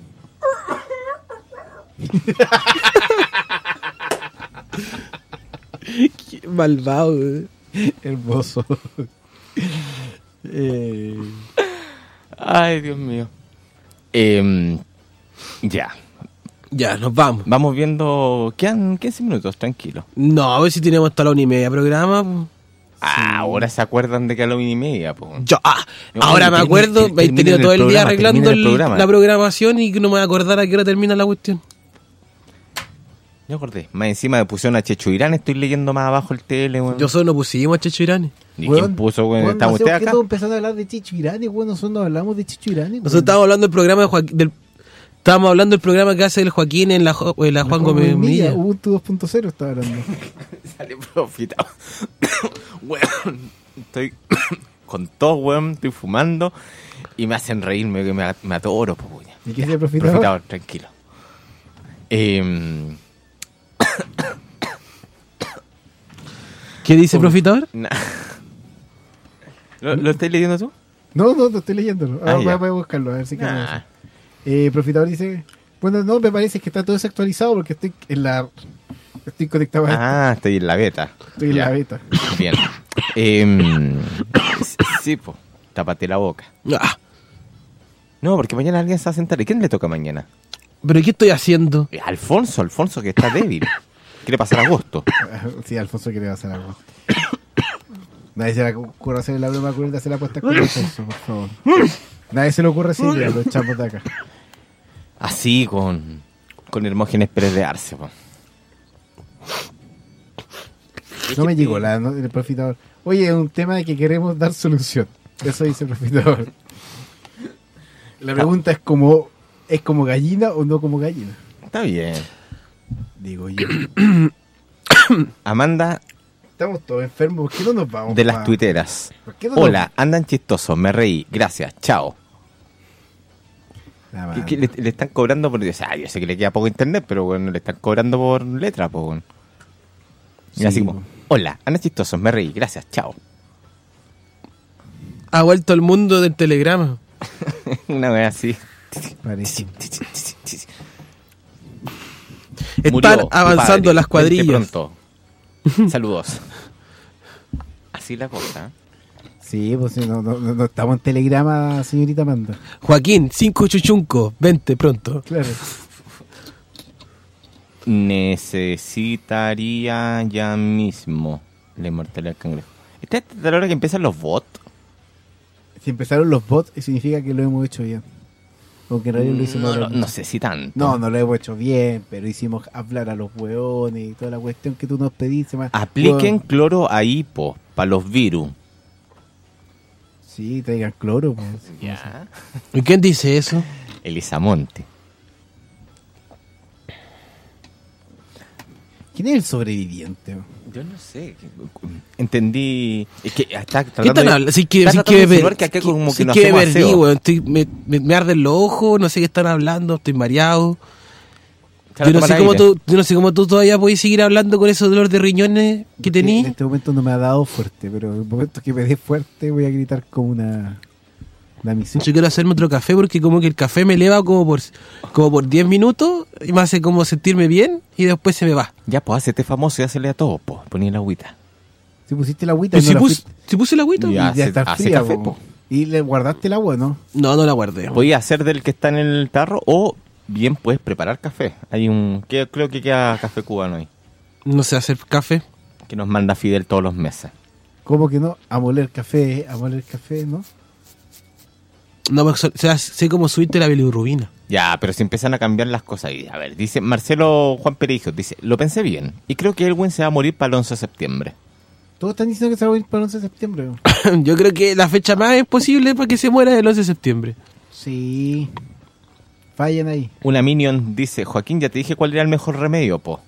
Qué malvado, güey. Hermoso. eh, Ay, Dios mío. Eh, ya. Ya, nos vamos. Vamos viendo. Quedan quince minutos, tranquilo. No, a ver si tenemos hasta la una y media programa. po. Ah, Sí. ahora se acuerdan de que a la una y media, po. Yo, ah, No, ahora que me termine- acuerdo, que he termine tenido el todo el día programa, arreglando termine el el- programa. la programación y que no me voy a acordar a qué hora termina la cuestión. Me acordé. Más encima me pusieron a Checho Irán, estoy leyendo más abajo el tele, weón. Yo solo no pusimos a Checho Irán. ¿Y quién puso, weón? Weón, ¿Está no sé usted por qué acá? todos empezando a hablar de Chicho Irani, weón, nosotros no hablamos de Chicho Irani. weón. Nosotros estábamos hablando del programa de Joaquín, del, estábamos hablando del programa que hace el Joaquín en la, jo- en la Juan Gómez Milla. Ubuntu dos punto cero estaba hablando. Sale profitado. Weón, estoy con todo, weón, estoy fumando y me hacen reírme, que me, me atoro, po, weón. ¿Y qué es el profitador? Profitador, tranquilo. Eh, ¿Qué dice Profitador? na- ¿Lo, ¿Lo estás leyendo tú? No, no, no estoy leyéndolo. Ah, Ahora ya. voy a buscarlo, a ver si queda Nah. eso. Eh, Profitador dice, bueno, no, me parece que está todo desactualizado porque estoy en la... Estoy conectado a esto. Ah, estoy en la beta. Estoy en Ya. la beta. Bien. Eh, sí, po. Tápate la boca. Ah, No, porque mañana alguien se va a sentar. ¿Y quién le toca mañana? ¿pero qué estoy haciendo? Eh, Alfonso, Alfonso que está débil. Quiere pasar agosto. Sí, Alfonso quiere hacer algo. Nadie se le ocurre hacer la broma cruel de hacer la apuesta con Alfonso, por favor. Nadie se le ocurre así, mira, los chapos de acá. Así con, con Hermógenes Pérez de Arce, po. No me llegó la, no, el Profitador. Oye, es un tema de que queremos dar solución. Eso dice el Profitador. La pregunta es como, ¿es como gallina o no como gallina? Está bien. Digo yo. Amanda Estamos todos enfermos, ¿por qué no nos vamos? de las pa? tuiteras. ¿Por qué no nos- Hola, andan chistosos, me reí. Gracias, chao. La ¿Qué- madre. qué le, le están cobrando por... O sea, yo sé que le queda poco internet, pero bueno, le están cobrando por letra, pues bueno. Y Sí, así como, po. hola, andan chistosos, me reí. Gracias, chao. Ha vuelto el mundo del telegrama. Una vez así. Parece. Están Murió tu avanzando padre. las cuadrillas. Vente pronto. Saludos. Así la cosa. Sí, pues sí, no, no, no, no estamos en telegrama, señorita Amanda. Joaquín, cinco chuchunco, vente pronto. Claro. Necesitaría ya mismo la inmortalidad del cangrejo. ¿Esta es la hora que empiezan los bots? Si empezaron los bots, significa que lo hemos hecho bien. Aunque en realidad lo hicimos... No, no, hablar- no sé si tanto. No, no lo hemos hecho bien, pero hicimos hablar a los hueones y toda la cuestión que tú nos pediste. más- Apliquen Hueón. cloro a hipo para los virus. Sí, traigan cloro. Pues. Ya. ¿Y quién dice eso? Elisa Monte. ¿Quién es el sobreviviente? Yo no sé. Entendí. Es que está ¿Qué tratando están de- hablando? Sí que, está sí tratando que de ver, insinuar que acá como que sí nos que hacemos perdí, aseo. weón. Estoy- me, me, me arden los ojos, no sé qué están hablando, estoy mareado. Para Yo no, tomar sé cómo aire. tú, yo no sé cómo tú todavía podés seguir hablando con esos dolores de riñones que En tenís. este momento no me ha dado fuerte, pero en el momento que me dé fuerte voy a gritar como una... La misión. Yo quiero hacerme otro café porque como que el café me eleva como por como por diez minutos y me hace como sentirme bien y después se me va. Ya, pues hacete famoso y hacele a todo, pues. Poní la agüita. Si pusiste la agüita, Pero no si, la pus- fuiste- si puse el agüita. Ya. y ya hace- está hace fría, café, po. po. Y le guardaste el agua, ¿no? No, no la guardé. Podías hacer del que está en el tarro o bien puedes preparar café. Hay un... que creo que queda café cubano ahí. No sé hacer café. Que nos manda Fidel todos los meses. ¿Cómo que no? A moler café, a moler café, ¿no? No, pues, o sea, sé cómo subirte la bilirrubina. Ya, pero si empiezan a cambiar las cosas. Y, a ver, dice Marcelo Juan Perejo, dice, lo pensé bien. Y creo que Elwin se va a morir para el once de septiembre. Todos están diciendo que se va a ir para el once de septiembre. ¿no? Yo creo que la fecha más es posible para que se muera el once de septiembre. Sí. Fallan ahí. Una Minion dice, Joaquín, ya te dije cuál era el mejor remedio, po.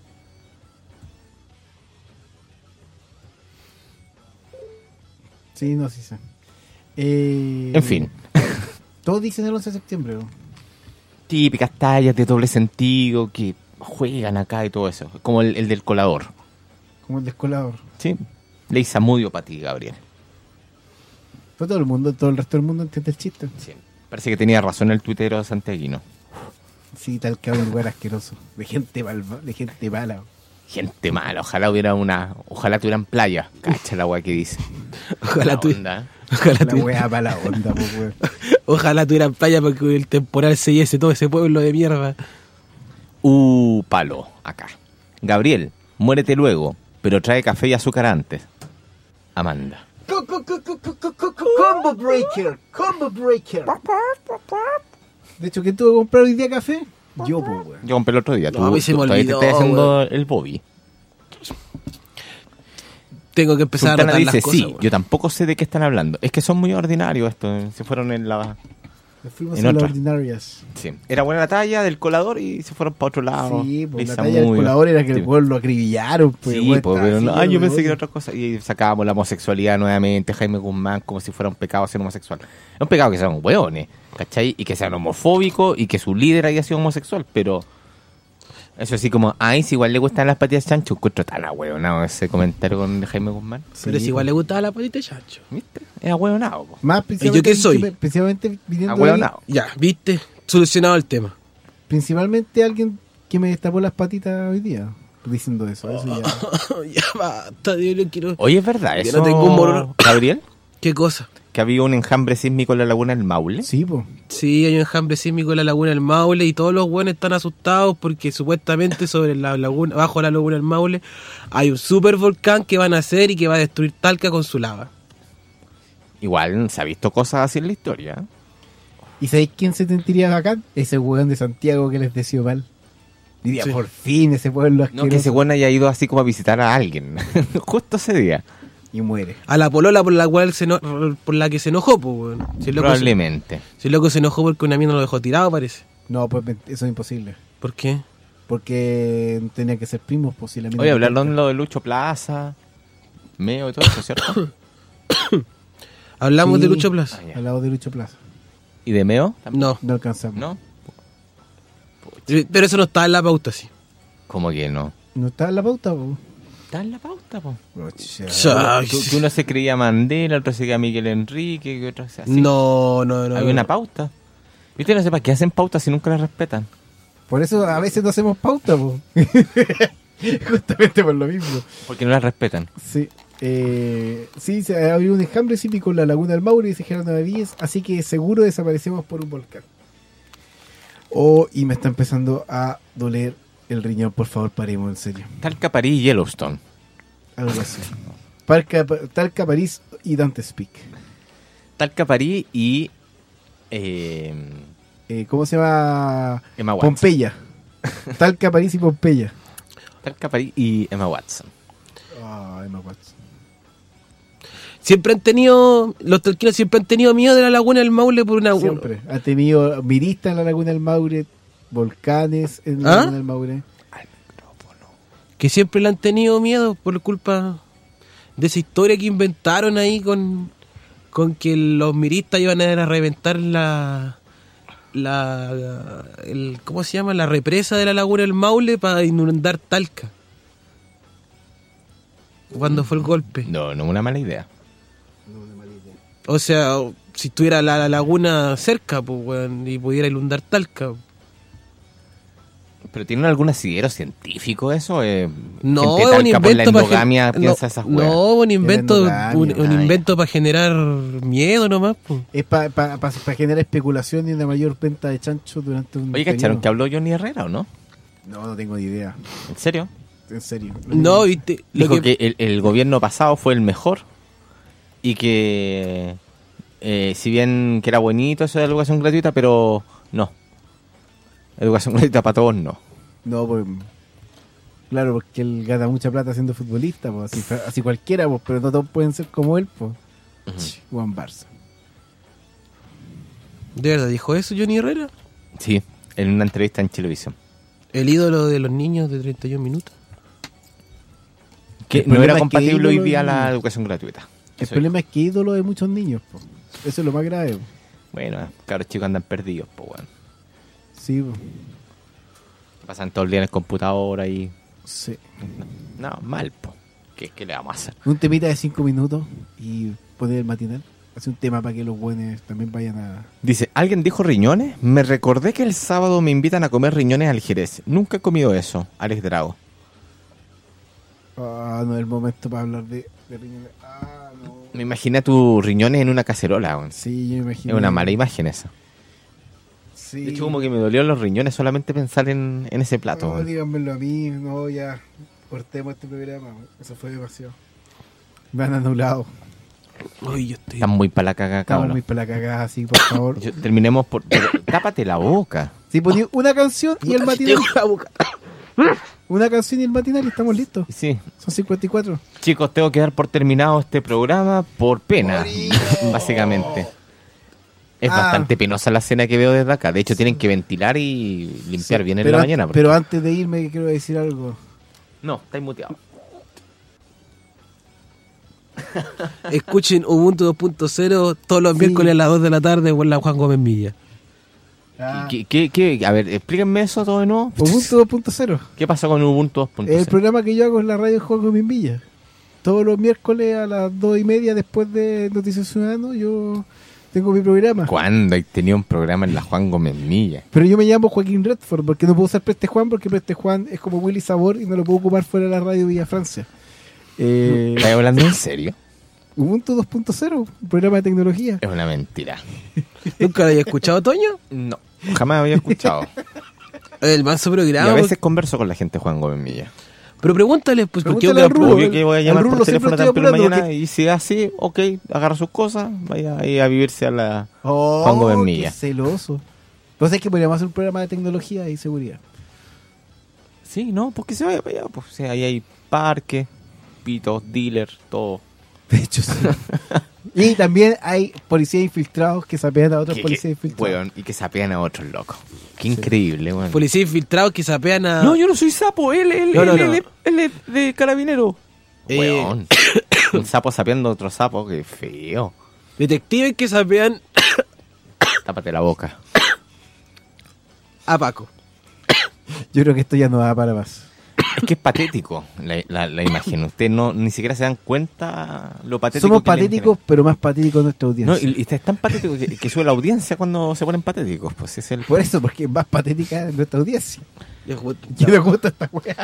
Sí, no, sí sé. Eh, En fin. Todos dicen el once de septiembre. ¿no? Típicas tallas de doble sentido que juegan acá y todo eso. Como el, el del colador. Como el descolador. Sí. Ley Samudio para ti, Gabriel. Pero todo el mundo, todo el resto del mundo entiende el chiste. Sí. Parece que tenía razón el tuitero santiaguino. Sí, tal que un lugar asqueroso. De gente malva, de gente mala. Gente mala, ojalá hubiera una... Ojalá tuvieran playa. Cacha la agua que dice. Ojalá, La tu- onda. Ojalá La tuviera- weá para la onda, pues, weón. Ojalá tuvieran playa para que el temporal se llese todo ese pueblo de mierda. Uh, palo, acá. Gabriel, muérete luego, pero trae café y azúcar antes. Amanda. Combo breaker, combo breaker. De hecho, ¿quién tuvo que comprar hoy día café? Yo, pues, weón. Yo compré el otro día. No, tú, a mí se tú me todavía te olvidó, estás haciendo weón. el Bobby. Tengo que empezar Sultana a anotar dice, las cosas. sí, weón. yo tampoco sé de qué están hablando. Es que son muy ordinarios estos. Se fueron en la... Nos fuimos En a las otra. ordinarias. Sí. Era buena la talla del colador y se fueron para otro lado. Sí, pues la Lisa talla del muy- colador era que Sí. el pueblo lo acribillaron, pues, Sí, weón, pues, estaba pero así no, lleno ah, yo de pensé que era odio. otra cosa. Y sacábamos la homosexualidad nuevamente, Jaime Guzmán, como si fuera un pecado ser homosexual. Es un pecado que sean hueones, ¿cachai? Y que sean homofóbicos y que su líder haya sido homosexual, pero... Eso así como, ay, si igual le gustan las patillas chancho, encuentro tan ahueonado ese comentario con Jaime Guzmán. Pero si igual le gustaba la patita de chancho. ¿Viste? Es ahueonado, po. Más ¿Y yo principalmente, qué soy? principalmente viniendo de Ahueonado. Ya, viste, solucionado el tema. principalmente alguien que me destapó las patitas hoy día diciendo eso. Eso ya. Ya basta, yo no quiero... Oye, ¿es verdad Yo eso, no tengo un morro- Gabriel? ¿Qué cosa? Que había un enjambre sísmico en la laguna del Maule. Sí, pues. Sí, hay un enjambre sísmico en la laguna del Maule y todos los buenos están asustados porque supuestamente sobre la laguna, bajo la laguna del Maule hay un super volcán que van a hacer y que va a destruir Talca con su lava. Igual se ha visto cosas así en la historia. ¿eh? ¿Y sabéis quién se sentiría bacán? Ese weón de Santiago que les deseó mal. Diría, Sí. por fin, ese pueblo No, asqueroso. que ese bueno haya ido así como a visitar a alguien. Justo ese día. Y muere. A la polola por la cual se eno- por la que se enojó, pues, weón. Si el loco se, Probablemente. si el loco se enojó porque una mina lo dejó tirado, parece. No, pues ment- eso es imposible. ¿Por qué? Porque tenía que ser primos, pues si la mina Oye, no hablaron cuenta. lo de Lucho Plaza, Meo y todo eso, ¿cierto? Hablamos Sí, de Lucho Plaza. Ah, ya. Al lado de Lucho Plaza. ¿Y de Meo? No, No alcanzamos. ¿No? pero eso no está en la pauta, sí. ¿Cómo que no? ¿No está en la pauta, po? Está en la pauta, po. Ay, Tú, tú uno se creía Mandela, otro se creía Miguel Enrique, y otro se así. No, no, no. Hay no. una pauta. ¿Viste? No sé para qué hacen pautas si nunca las respetan. Por eso a veces no hacemos pauta, po. Justamente por lo mismo. Porque no las respetan. Sí. Eh, sí, se había un enjambre sísmico en la laguna del Maule y se Gerardo Navíes, así que seguro desaparecemos por un volcán. Oh, y me está empezando a doler el riñón, por favor, paremos, en serio. Talca, París y Yellowstone. Algo así. Parca, Talca, París y Dante's Peak. Talca, París y... Eh, Eh, ¿Cómo se llama? Emma Watson. Pompeya. Talca, París y Pompeya. Talca, París y Emma Watson. Ah, Emma Watson. Siempre han tenido, los talquinos siempre han tenido miedo de la laguna del Maule por una... Siempre. Ha tenido miristas en la laguna del Maule, volcanes en la ¿Ah? laguna del Maule. Que siempre le han tenido miedo por culpa de esa historia que inventaron ahí con, con que los miristas iban a ir a reventar la... la el, ¿cómo se llama? La represa de la laguna del Maule para inundar Talca. Cuando fue el golpe. No, no es una mala idea. O sea, si tuviera la, la laguna cerca, pues, weón, y pudiera inundar Talca. ¿Pero tienen algún asidero científico eso? Eh, No, gente es un talca por la invento para endogamia piensa esas weas. No, un invento, endogamia. un, un Ah, invento para generar miedo nomás, pues. Es para pa, pa, pa generar especulación y una mayor venta de chancho durante un Oye, ¿cacharon que habló Johnny Herrera o no? No, no tengo ni idea. ¿En serio? En serio. No, viste, lo Dijo que- que, el, el gobierno pasado fue el mejor y que eh, si bien que era bonito eso de educación gratuita, pero no. Educación gratuita para todos no. No, pues. Claro, porque él gana mucha plata siendo futbolista, pues así, así cualquiera, pues, pero no todos pueden ser como él, pues. Juan Barça. ¿De verdad dijo eso Johnny Herrera? Sí, en una entrevista en Chilevisión. El ídolo de los niños de treinta y un minutos. Que El no problema era es que compatible hoy ídolo día es- la educación gratuita. El Eso problema es que ídolo de muchos niños, pues. Eso es lo más grave, pues. Bueno, cabros chicos andan perdidos, pues bueno. Sí, pues. Pasan todo el día en el computador ahí. Sí. No, mal, pues. ¿Qué, ¿Qué le vamos a hacer? Un temita de cinco minutos y poner el matinal. Hace un tema para que los buenos también vayan a... Dice, ¿alguien dijo riñones? Me recordé que el sábado me invitan a comer riñones al Jerez. Nunca he comido eso. Alex Drago. Ah, no es el momento para hablar de, de riñones. Ah, no. Me imaginé tus riñones en una cacerola, weón. Sí, yo me imagino. Es una mala imagen esa. Sí. De hecho, como que me dolió los riñones solamente pensar en, en ese plato. No, weón. díganmelo a mí, no, ya. Cortemos este programa, weón. Eso fue demasiado. Me han anulado. Uy, yo estoy... Están muy para la caga, Estamos cabrón. muy para la cagada, así, por favor. Yo- terminemos por... pero tápate la boca. Si poní una canción y el matinal. Una canción y el matinal y estamos listos. Sí. Son cincuenta y cuatro. Chicos, tengo que dar por terminado este programa por pena, básicamente. Es Ah. bastante penosa la escena que veo desde acá. De hecho, tienen que ventilar y limpiar bien en Pero la an- mañana. porque- Pero antes de irme quiero decir algo. No, estáis muteados. Escuchen Ubuntu dos punto cero todos los Sí. miércoles a las dos de la tarde por la Juan Gómez Milla. Ah, ¿Qué, qué, qué? A ver, explíquenme eso todo de nuevo. Ubuntu dos punto cero. ¿Qué pasó con Ubuntu dos punto El cero? programa que yo hago en la radio Juan Gómez Villa. Todos los miércoles a las dos y media después de Noticias Ciudadanos yo tengo mi programa. ¿Cuándo he tenido un programa en la Juan Gómez Milla? Pero yo me llamo Joaquín Redford porque no puedo usar Preste Juan porque Preste Juan es como Willy Sabor y no lo puedo ocupar fuera de la radio Villa Francia. Eh, ¿Estás hablando en serio? Ubuntu dos punto cero, un programa de tecnología. Es una mentira. ¿Nunca lo había escuchado, Toño? No, jamás había escuchado. El manso Y programa. a veces converso con la gente de Juan Gómez Milla. Pero pregúntale, pues, ¿por qué Pregúntale yo al creo- Rulo. Obvio que voy a Al llamar Rulo por siempre teléfono estoy tanto en la apurando mañana porque- y si es así, ok, agarra sus cosas, vaya ahí a vivirse a la Oh, Juan Gómez qué Milla. celoso. Entonces es que podríamos hacer un programa de tecnología y seguridad. Sí, no, porque se vaya para allá. Pues, o sea, ahí hay parques, pitos, dealers, todo. De hecho, sí. Y también hay policías infiltrados que sapean a otros Que- policías que- infiltrados. weón, y que sapean a otros locos. Qué increíble, weón. Policías infiltrados que sapean a... No, yo no soy sapo, él, él, No, no, él, no. él, él es de carabinero. Eh. Weón. Un sapo sapeando a otro sapo, qué feo. Detectives que sapean Tápate la boca. a Paco. Yo creo que esto ya no da para más. Es que es patético la, la, la imagen. Ustedes no, ni siquiera se dan cuenta lo patético Somos que es la patéticos, pero más patéticos nuestra No, audiencia. y, y es tan patético que, que sube la audiencia cuando se ponen patéticos. Pues es el... Por eso, porque es más patética nuestra audiencia. Ya, ju- Y nos gusta esta weá.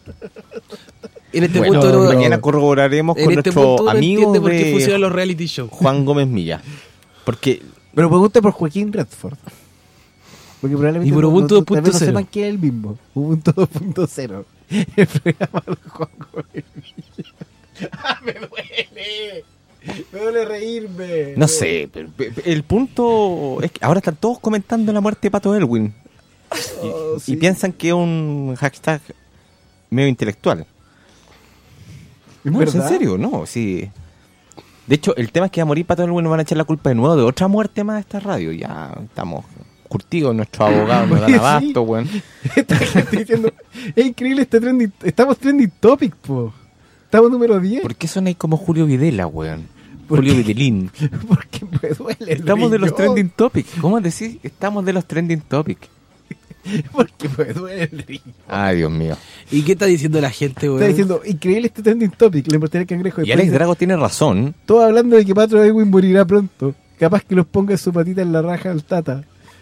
En este Bueno, punto no, mañana corroboraremos en con este nuestro punto no amigo entiende por qué de funcionan los reality shows. Juan Gómez Milla. Porque Pero pregunte por Joaquín Redford. Porque probablemente Y por no- Ubuntu no- tal vez no dos punto cero. sepan que es el mismo. Ubuntu dos punto cero. El programa de Juan Gómez Villa. ¡Ah, me duele! Me duele reírme. no sé, pero pe- pe- el punto es que ahora están todos comentando la muerte de Pato Elwin. Y, Oh, y sí. piensan que es un hashtag medio intelectual. ¿Es No, es en verdad? serio, no, sí. De hecho, el tema es que a morir Pato Elwin nos van a echar la culpa de nuevo de otra muerte más de esta radio. Ya estamos curtidos, nuestros abogados nos dan Oye, abasto, sí. weón. Esta gente diciendo, es increíble este trending. Estamos trending topic, po. Estamos número diez. ¿Por qué sonáis como Julio Videla, weón? ¿Por Julio qué? Videlín. Porque me duele. el Estamos de los riñón. trending topics. ¿Cómo decís? Estamos de los trending topics. Porque me duele el riñón. Ay, Dios mío. ¿Y qué está diciendo la gente, weón? Está diciendo, increíble este trending topic. Le importaría el cangrejo. Y Después Alex dice, Drago tiene razón. todos hablando de que Pato Edwin morirá pronto. Capaz que los ponga su patita en la raja al tata.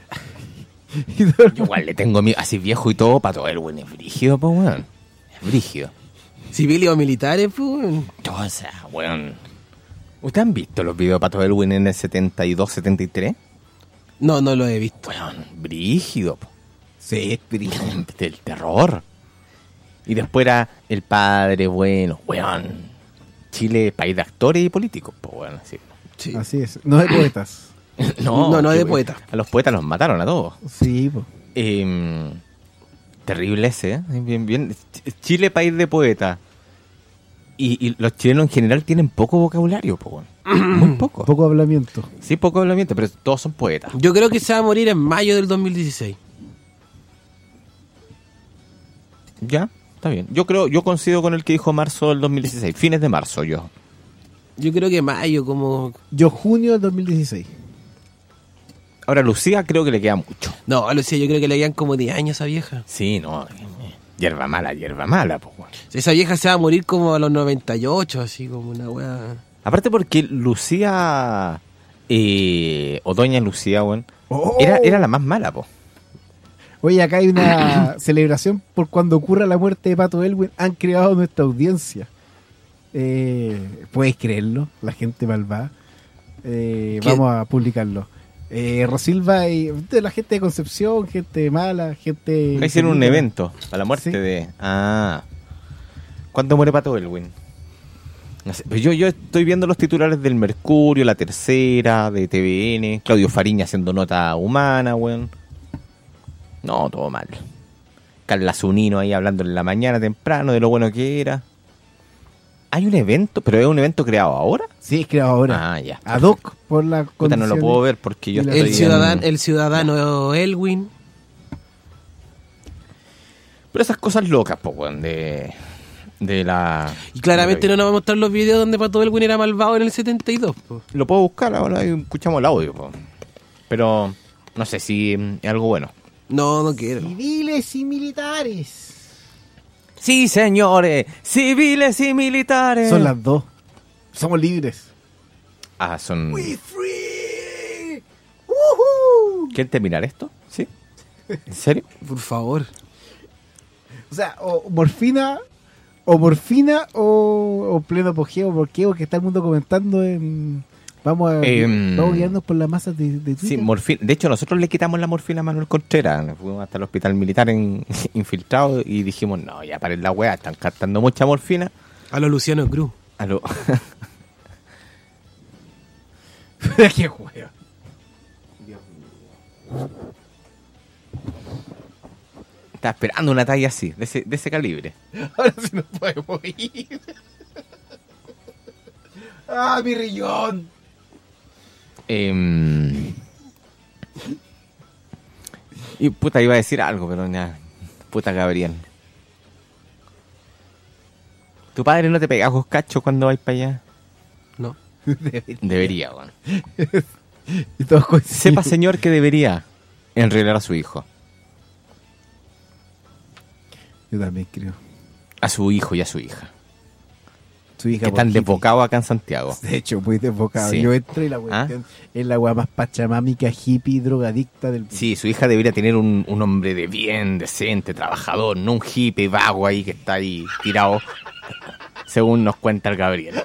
Y todo el Yo igual le tengo miedo, así viejo y todo, Pato Elwin es brígido, pues, weón. Es brígido. Civiles o militares, pues, weón. O sea, weón. ¿Ustedes han visto los videos de Pato Elwin en el setenta y dos, setenta y tres? No, no lo he visto. Weón, brígido, po. Sí, es brígido. Del terror. Y después era el padre, bueno, weón. Chile, país de actores y políticos, pues, weón, así. Sí. Así es. No de poetas. No, no qué de weón. poeta. A los poetas los mataron a todos. Sí, po. Eh, terrible ese, ¿eh? Bien, bien. Ch- Chile, país de poetas. Y, y los chilenos en general tienen poco vocabulario, po, weón. Muy poco. Poco hablamiento. Sí, poco hablamiento, pero todos son poetas. Yo creo que se va a morir en mayo del dos mil dieciséis. Ya, está bien. Yo creo, yo coincido con el que dijo marzo del dos mil dieciséis, fines de marzo yo. Yo creo que mayo, como... Yo junio del dos mil dieciséis. Ahora Lucía creo que le queda mucho. No, a Lucía, yo creo que le quedan como diez años a esa vieja. Sí, no. eh, Hierba mala, hierba mala, pues, weón. Esa vieja se va a morir como a los noventa y ocho, así como una weá. Aparte porque Lucía, eh, o Doña Lucía, weón, Oh. era, era la más mala, po. Oye, acá hay una celebración por cuando ocurra la muerte de Pato Elwin. Han creado nuestra audiencia. Eh, ¿Puedes creerlo? La gente malvada. Eh, ¿Qué? vamos a publicarlo. Eh, Rosilva y de la gente de Concepción, gente mala, gente... Hicieron un evento a la muerte Sí. de... Ah. ¿Cuándo muere Pato Elwin? No sé, pero yo, yo estoy viendo los titulares del Mercurio, La Tercera, de T V N, Claudio Fariña haciendo nota humana, weón. No, todo mal. Carla Zunino ahí hablando en la mañana temprano de lo bueno que era. Hay un evento, pero es un evento creado ahora. Sí, es creado ahora. Ah, ya. Ad hoc por la Puta, no lo condiciones. puedo ver porque yo Y la- estoy El en- ciudadano, el ciudadano Elwin. Pero esas cosas locas, po, weón, de... De la... Y claramente no nos va a mostrar los videos donde Pato Elwin era malvado en el setenta y dos. Po. Lo puedo buscar ahora y escuchamos el audio, po. Pero no sé si mm, es algo bueno. No, no quiero. Civiles y militares. Sí, señores, civiles y militares. Son las dos. Somos libres. Ah, son... free. ¡Woohoo! ¿Quieren terminar esto? ¿Sí? ¿En serio? Por favor. O sea, o morfina, o morfina, o, o pleno apogeo, porque que está el mundo comentando en... Vamos a, Em, vamos a guiarnos por las masas de, de Twitter. Sí, morfina. De hecho, nosotros le quitamos la morfina a Manuel Contreras. Nos fuimos hasta el hospital militar en, infiltrado y dijimos, no, ya paren la weá, están captando mucha morfina. A lo Luciano Cruz. A lo... Qué juego. Estaba esperando una talla así, de ese, de ese calibre. Ahora sí nos podemos ir. ¡Ah, mi riñón! Em, Y puta, iba a decir algo, pero ya. Puta Gabriel. ¿Tu padre no te pega cachos cuando vais para allá? No. Debería, weón. Y todos coinciden. Sepa, señor, que debería enreglar a su hijo. Yo también creo. A su hijo y a su hija. Su hija que están por hippie. desbocados acá en Santiago. De hecho, muy desbocado. Sí. Yo entro y la cuestión es la weá más pachamámica, hippie, drogadicta del mundo. Sí, su hija debería tener un, un hombre de bien, decente, trabajador, no un hippie vago ahí que está ahí tirado, según nos cuenta el Gabriel.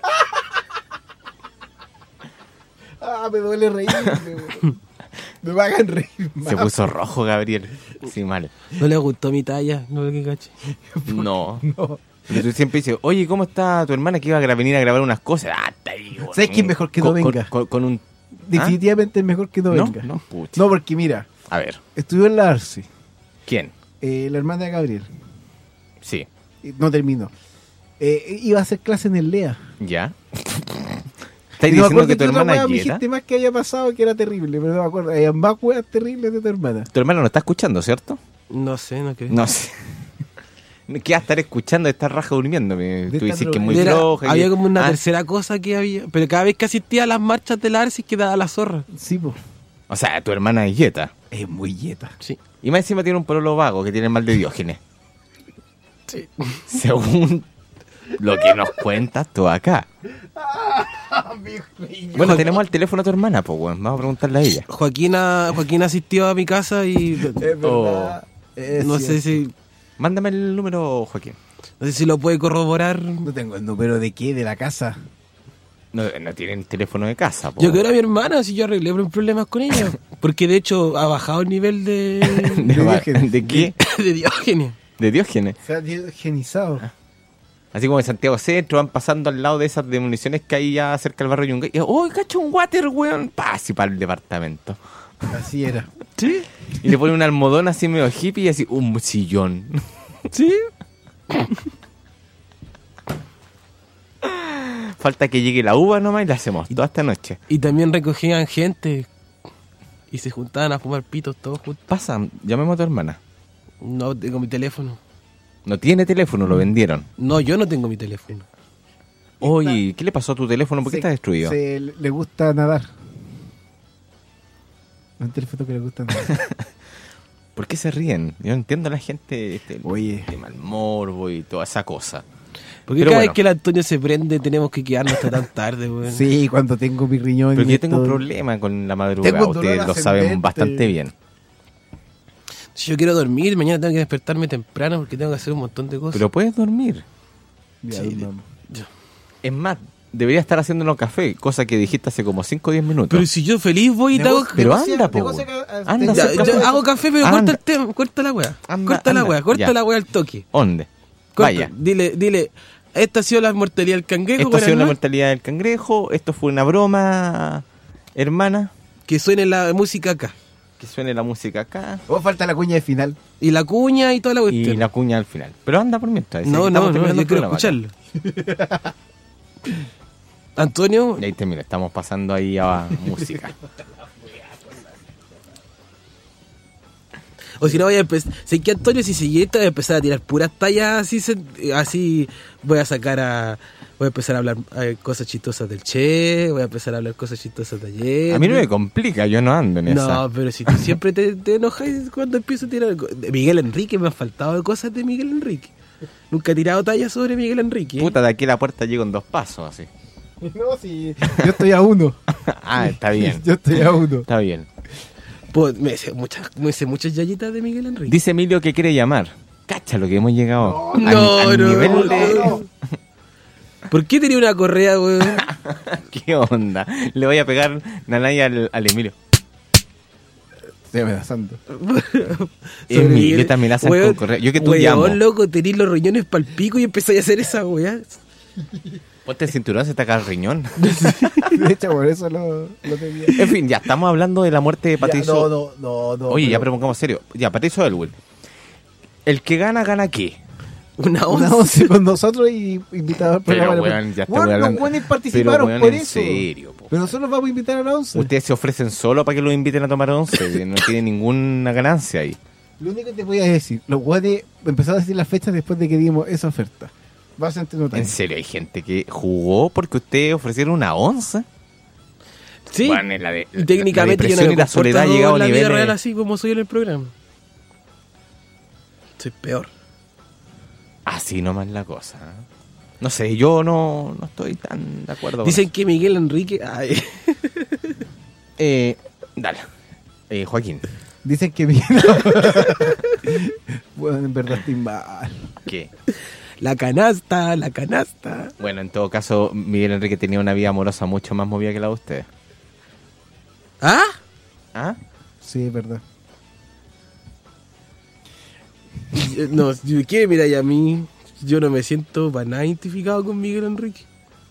Ah, me duele reírme, weón. Me va a hagan reír más. Se puso rojo Gabriel. Sí, mal. No le gustó mi talla, no lo que caché. No. No. Pero tú siempre dices, oye, ¿cómo está tu hermana que iba a gra- venir a grabar unas cosas? Ah, está ahí, weón. ¿Sabes quién mejor que no Con- venga? Con, con- con un... Definitivamente es mejor que no ¿No? venga. No, pucha. No, porque mira, A ver, estudió en la Arce, ¿quién? eh, la hermana de Gabriel. Sí. Eh, No terminó. Eh, iba a hacer clase en el L E A. ¿Ya? Y ¿Estás no me diciendo acuerdo que tu qué otra hermana weá es me dieta? dijiste más que haya pasado que era terrible, pero no me acuerdo. Hay más weas terribles de tu hermana. Tu hermana no está escuchando, ¿cierto? No sé, no creo. No sé. ¿Qué va a estar escuchando esta raja durmiendo? Me- De Tú esta dices que es muy Era- floja. y había que- como una Ah, tercera cosa que había. Pero cada vez que asistía a las marchas del Arcis quedaba la zorra. Sí, pues. O sea, tu hermana es dieta. Es muy yeta. Sí. Y más encima tiene un pololo vago que tiene el mal de Diógenes. Sí. Según lo que nos cuentas tú acá. Bueno, tenemos al teléfono a tu hermana, pues, weón. Vamos a preguntarle a ella. Joaquina, Joaquina asistió a mi casa y Es verdad. Es no sé cierto. si Mándame el número, Joaquín. no sé si lo puede corroborar. No tengo el número de qué, de la casa. No, no tienen teléfono de casa, po. Yo quiero a mi hermana, si yo arreglé problemas con ella. Porque de hecho ha bajado el nivel de, ¿De, de va- Diógenes. ¿De qué? de Diógenes. De Diógenes. Se ha genizado. Así como en Santiago Centro van pasando al lado de esas demoliciones que hay ya cerca del barrio Yungay. Y, ¡oh, cacho un water, weón! Pase para el departamento. Así era. ¿Sí? Y le ponen un almohadón así medio hippie y así un sillón. ¿Sí? Falta que llegue la uva nomás y la hacemos toda esta noche. Y también recogían gente y se juntaban a fumar pitos todos juntos. Pasa, llamemos a tu hermana. No tengo mi teléfono. No tiene teléfono, lo vendieron. No, yo no tengo mi teléfono. Oye, ¿qué le pasó a tu teléfono? ¿Por qué Se- está destruido? se le gusta nadar. No el teléfono que le gusta nadar. ¿Por qué se ríen? Yo no entiendo a la gente este, Oye. de mal morbo y toda esa cosa. Porque Pero cada bueno. vez que el Antonio se prende tenemos que quedarnos hasta tan tarde, weón. Sí, cuando tengo mi riñón. Pero y yo tengo un esto- problema con la madrugada. Tengo un dolor Ustedes lo saben ascendente. bastante bien. Si yo quiero dormir, mañana tengo que despertarme temprano porque tengo que hacer un montón de cosas. Pero puedes dormir. Ya, Sí, vamos. Es más, debería estar haciéndonos café, cosa que dijiste hace como cinco o diez minutos. Pero si yo feliz voy y te hago... Pero Negocia- anda, po. negocia weón. que- Anda, Ya, hacer yo café. hago café, pero Anda. corta el tema, corta la weá. Anda, Corta la anda, weá, corta ya. la weá al toque. ¿Dónde? Corta. Vaya. Dile, dile, esta ha sido la mortalidad del cangrejo. Esto ha buenas sido la noches. mortalidad del cangrejo, esto fue una broma, hermana. Que suene la música acá. Que suene la música acá. Vos falta la cuña de final. Y la cuña y toda la cuestión. Y la cuña al final. Pero anda por mientras. No, Estamos no, no, terminando yo el quiero programa escucharlo. Antonio, acá. Y ahí termina, estamos pasando ahí a música. o si no voy a empezar, sé que Antonio si sigue esto voy a empezar a tirar puras tallas así, se- así voy a sacar a, voy a empezar a hablar eh, cosas chistosas del Che, voy a empezar a hablar cosas chistosas de ayer. A mí no me complica, yo no ando en esa. No, pero si tú siempre te, te enojas cuando empiezo a tirar. De Miguel Enrique, me han faltado de cosas de Miguel Enrique. Nunca he tirado tallas sobre Miguel Enrique. ¿eh? Puta, de aquí a la puerta llego en dos pasos, así. No, si yo estoy a uno. Ah, está bien. Yo estoy a uno. Está bien. Pues, me sé muchas, me sé muchas yayitas de Miguel Enrique. Dice Emilio que quiere llamar. Cacha lo que hemos llegado. No, al, al no, nivel no, de... no. ¿Por qué tenía una correa, weón? ¿Qué onda? Le voy a pegar nanay al, al Emilio. Estoy amenazando. Emilio también la hacen con correa. Yo que tú weón, llamo. loco, tenés los riñones pa'l pico y empezáis a hacer esa weá. Ponte el cinturón, se te cae el riñón. De hecho, por eso lo, lo tenía. En fin, ya estamos hablando de la muerte de Ya, Patricio. no, no, no, no. Oye, ya, pero- pero pongamos serio. Ya, Patricio Elwell. El que gana, ¿gana qué? Una Una once. once con nosotros y invitados al Pero, programa. weón, ya te Weón, voy hablando. los buenos participaron Pero, weón, por en eso. serio, po. Pero nosotros vamos a invitar a la once. Ustedes se ofrecen solo para que los inviten a tomar once. No tienen ninguna ganancia ahí. Lo único que te voy a decir, los guanes empezaron a decir las fechas después de que dimos esa oferta. Vas a entender. En serio, hay gente que jugó porque ustedes ofrecieron una once. Sí, Bueno, la de- y técnicamente la yo no depresión me y la comporto soledad ha llegado a en la vida niveles- real así como soy en el programa. Soy peor. Así nomás la cosa. ¿eh? No sé, yo no, no estoy tan de acuerdo. con Dicen eso. que Miguel Enrique... Ay. Eh, dale. Eh, Joaquín. Dicen que mi... Bueno, en verdad estoy mal. ¿Qué? La canasta, la canasta. Bueno, en todo caso, Miguel Enrique tenía una vida amorosa mucho más movida que la de ustedes. ¿Ah? ¿Ah? Sí, es verdad. Yo- No, yo- ¿qué? Mira, y a mí yo no me siento para nada identificado con Miguel Enrique.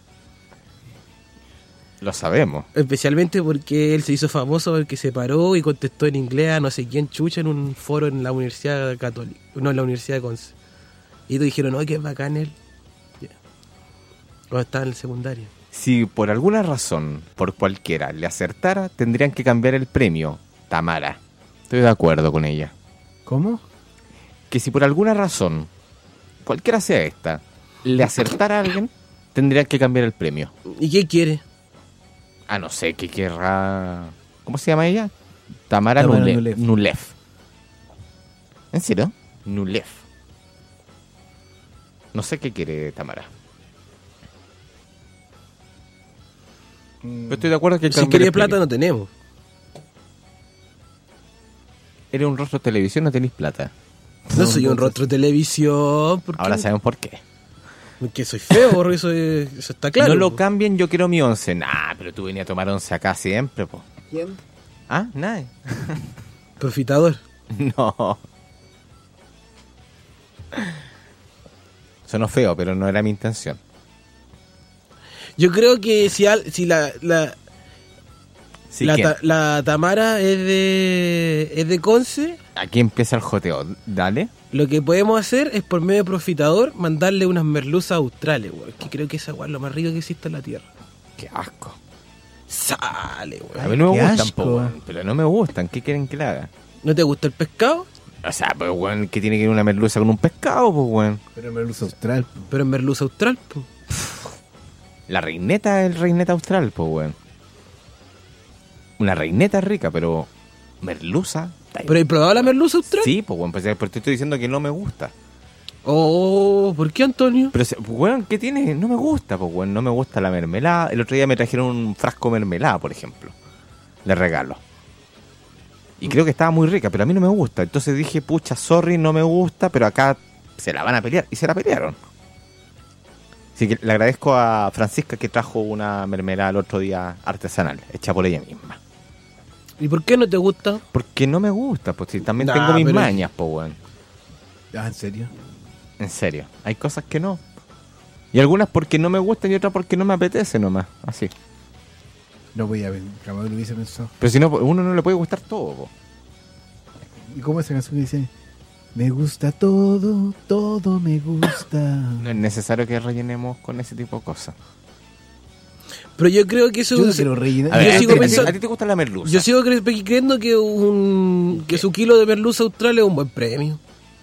Lo sabemos. Especialmente porque él se hizo famoso porque se paró y contestó en inglés a no sé quién chucha en un foro en la Universidad Católica, no, en la Universidad de Conce. Y todos dijeron, no, que es bacán él. Ya. Cuando estaba en el secundario. Si por alguna razón, por cualquiera, le acertara, tendrían que cambiar el premio. Tamara. Estoy de acuerdo con ella. ¿Cómo? Que si por alguna razón, cualquiera sea esta, le acertara a alguien, tendrían que cambiar el premio. ¿Y qué quiere? Ah, no sé, ¿qué querrá? ¿Cómo se llama ella? Tamara, Tamara Nule- Nulev. Nulev. ¿En serio? Nulev. No sé qué quiere Tamara. Pero estoy de acuerdo que hay que Si cambiar quería el plata premio. no tenemos. Eres un rostro de televisión, no tenéis plata. No soy un rostro de televisión. ¿Por qué? Ahora sabemos por qué. Porque soy feo, porque eso, es- eso está claro. no lo po. cambien, yo quiero mi once. Nah, pero tú venías a tomar once acá siempre, po. ¿Quién? ¿Ah? Nadie. Profitador. No. Sonó feo, pero no era mi intención. Yo creo que si, al- si la, la, Sí, la, ¿quién? ta- la Tamara es de, es de Conce, Aquí empieza el joteo. Dale. lo que podemos hacer es por medio de Profitador mandarle unas merluzas australes, weón. Que creo que esa weón es lo más rico que existe en la tierra. Qué asco. Sale, A weón. mí no me qué gustan, asco. po, weón, pero no me gustan. ¿Qué quieren que le haga? ¿No te gusta el pescado? O sea, pues, weón, que tiene que ir una merluza con un pescado, pues, weón. Pero me luz austral. po. Pero en merluza austral, po. La reineta es el reineta austral, pues, weón. Una reineta rica, pero merluza. ¿Pero hay probado la merluza austral? Sí, pues, weón, pues, pero te estoy diciendo que no me gusta. Oh, ¿por qué, Antonio? Pero, se- weón, ¿qué tiene? No me gusta, pues, weón, no me gusta la mermelada. El otro día me trajeron un frasco de mermelada, por ejemplo, de regalo. Y creo que estaba muy rica, pero a mí no me gusta. Entonces dije, pucha, sorry, no me gusta, pero acá se la van a pelear. Y se la pelearon. Así que le agradezco a Francisca que trajo una mermelada el otro día artesanal, hecha por ella misma. ¿Y por qué no te gusta? Porque no me gusta, pues si también Nah, tengo mis pero- mañas, pues weón. Ah, ¿en serio? En serio, hay cosas que no. Y algunas porque no me gustan y otras porque no me apetece nomás, así. No voy a ver, jamás lo hubiese pensado. Pero si no, uno no le puede gustar todo, po. ¿Y cómo esa canción que dice? Me gusta todo, todo me gusta. No es necesario que rellenemos con ese tipo de cosas. Pero yo creo que eso... Yo no quiero rellenar. A ver, Yo ¿a, sigo ti, a ti- pensando- a ti te gusta la merluza? Yo sigo cre- creyendo que un que su kilo de merluza austral es un buen premio.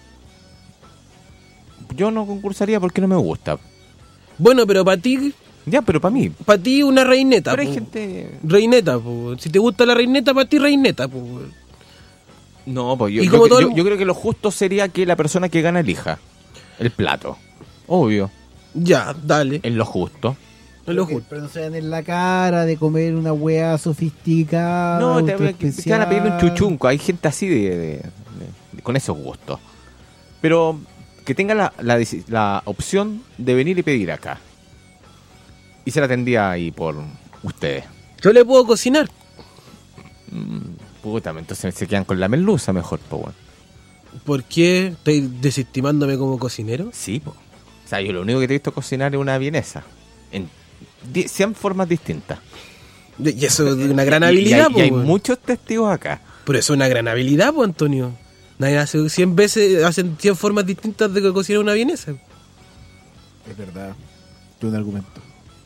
Yo no concursaría porque no me gusta. Bueno, pero para ti, Ya, pero para mí. para ti una reineta. Pero hay po. gente... Reineta, po. Si te gusta la reineta, para ti reineta, po. No, pues yo, Y yo, como yo- todo el- yo creo que lo justo sería que la persona que gana elija el plato. Obvio. Ya, dale. Es lo justo. Es lo Pero, justo. pero no se dan en la cara de comer una weá sofisticada. No, te, ultra te van a pedir un especial. chuchunco. Hay gente así de, de- de- con esos gustos. Pero que tenga la, la, deci- la opción de venir y pedir acá. Y se la atendía ahí por ustedes. Yo le puedo cocinar. Mm, puta, entonces se quedan con la merluza mejor, po, weón. ¿Por qué? ¿Estoy desestimándome como cocinero? Sí, po. O sea, yo lo único que te he visto cocinar es una vienesa. En die- cien formas distintas. Y eso es una gran Y- y habilidad, hay- po, y hay weón. muchos testigos acá. Pero eso es una gran habilidad, pues, Antonio. Nadie hace cien veces, hacen cien formas distintas de cocinar una vienesa. Es verdad. Tiene un argumento.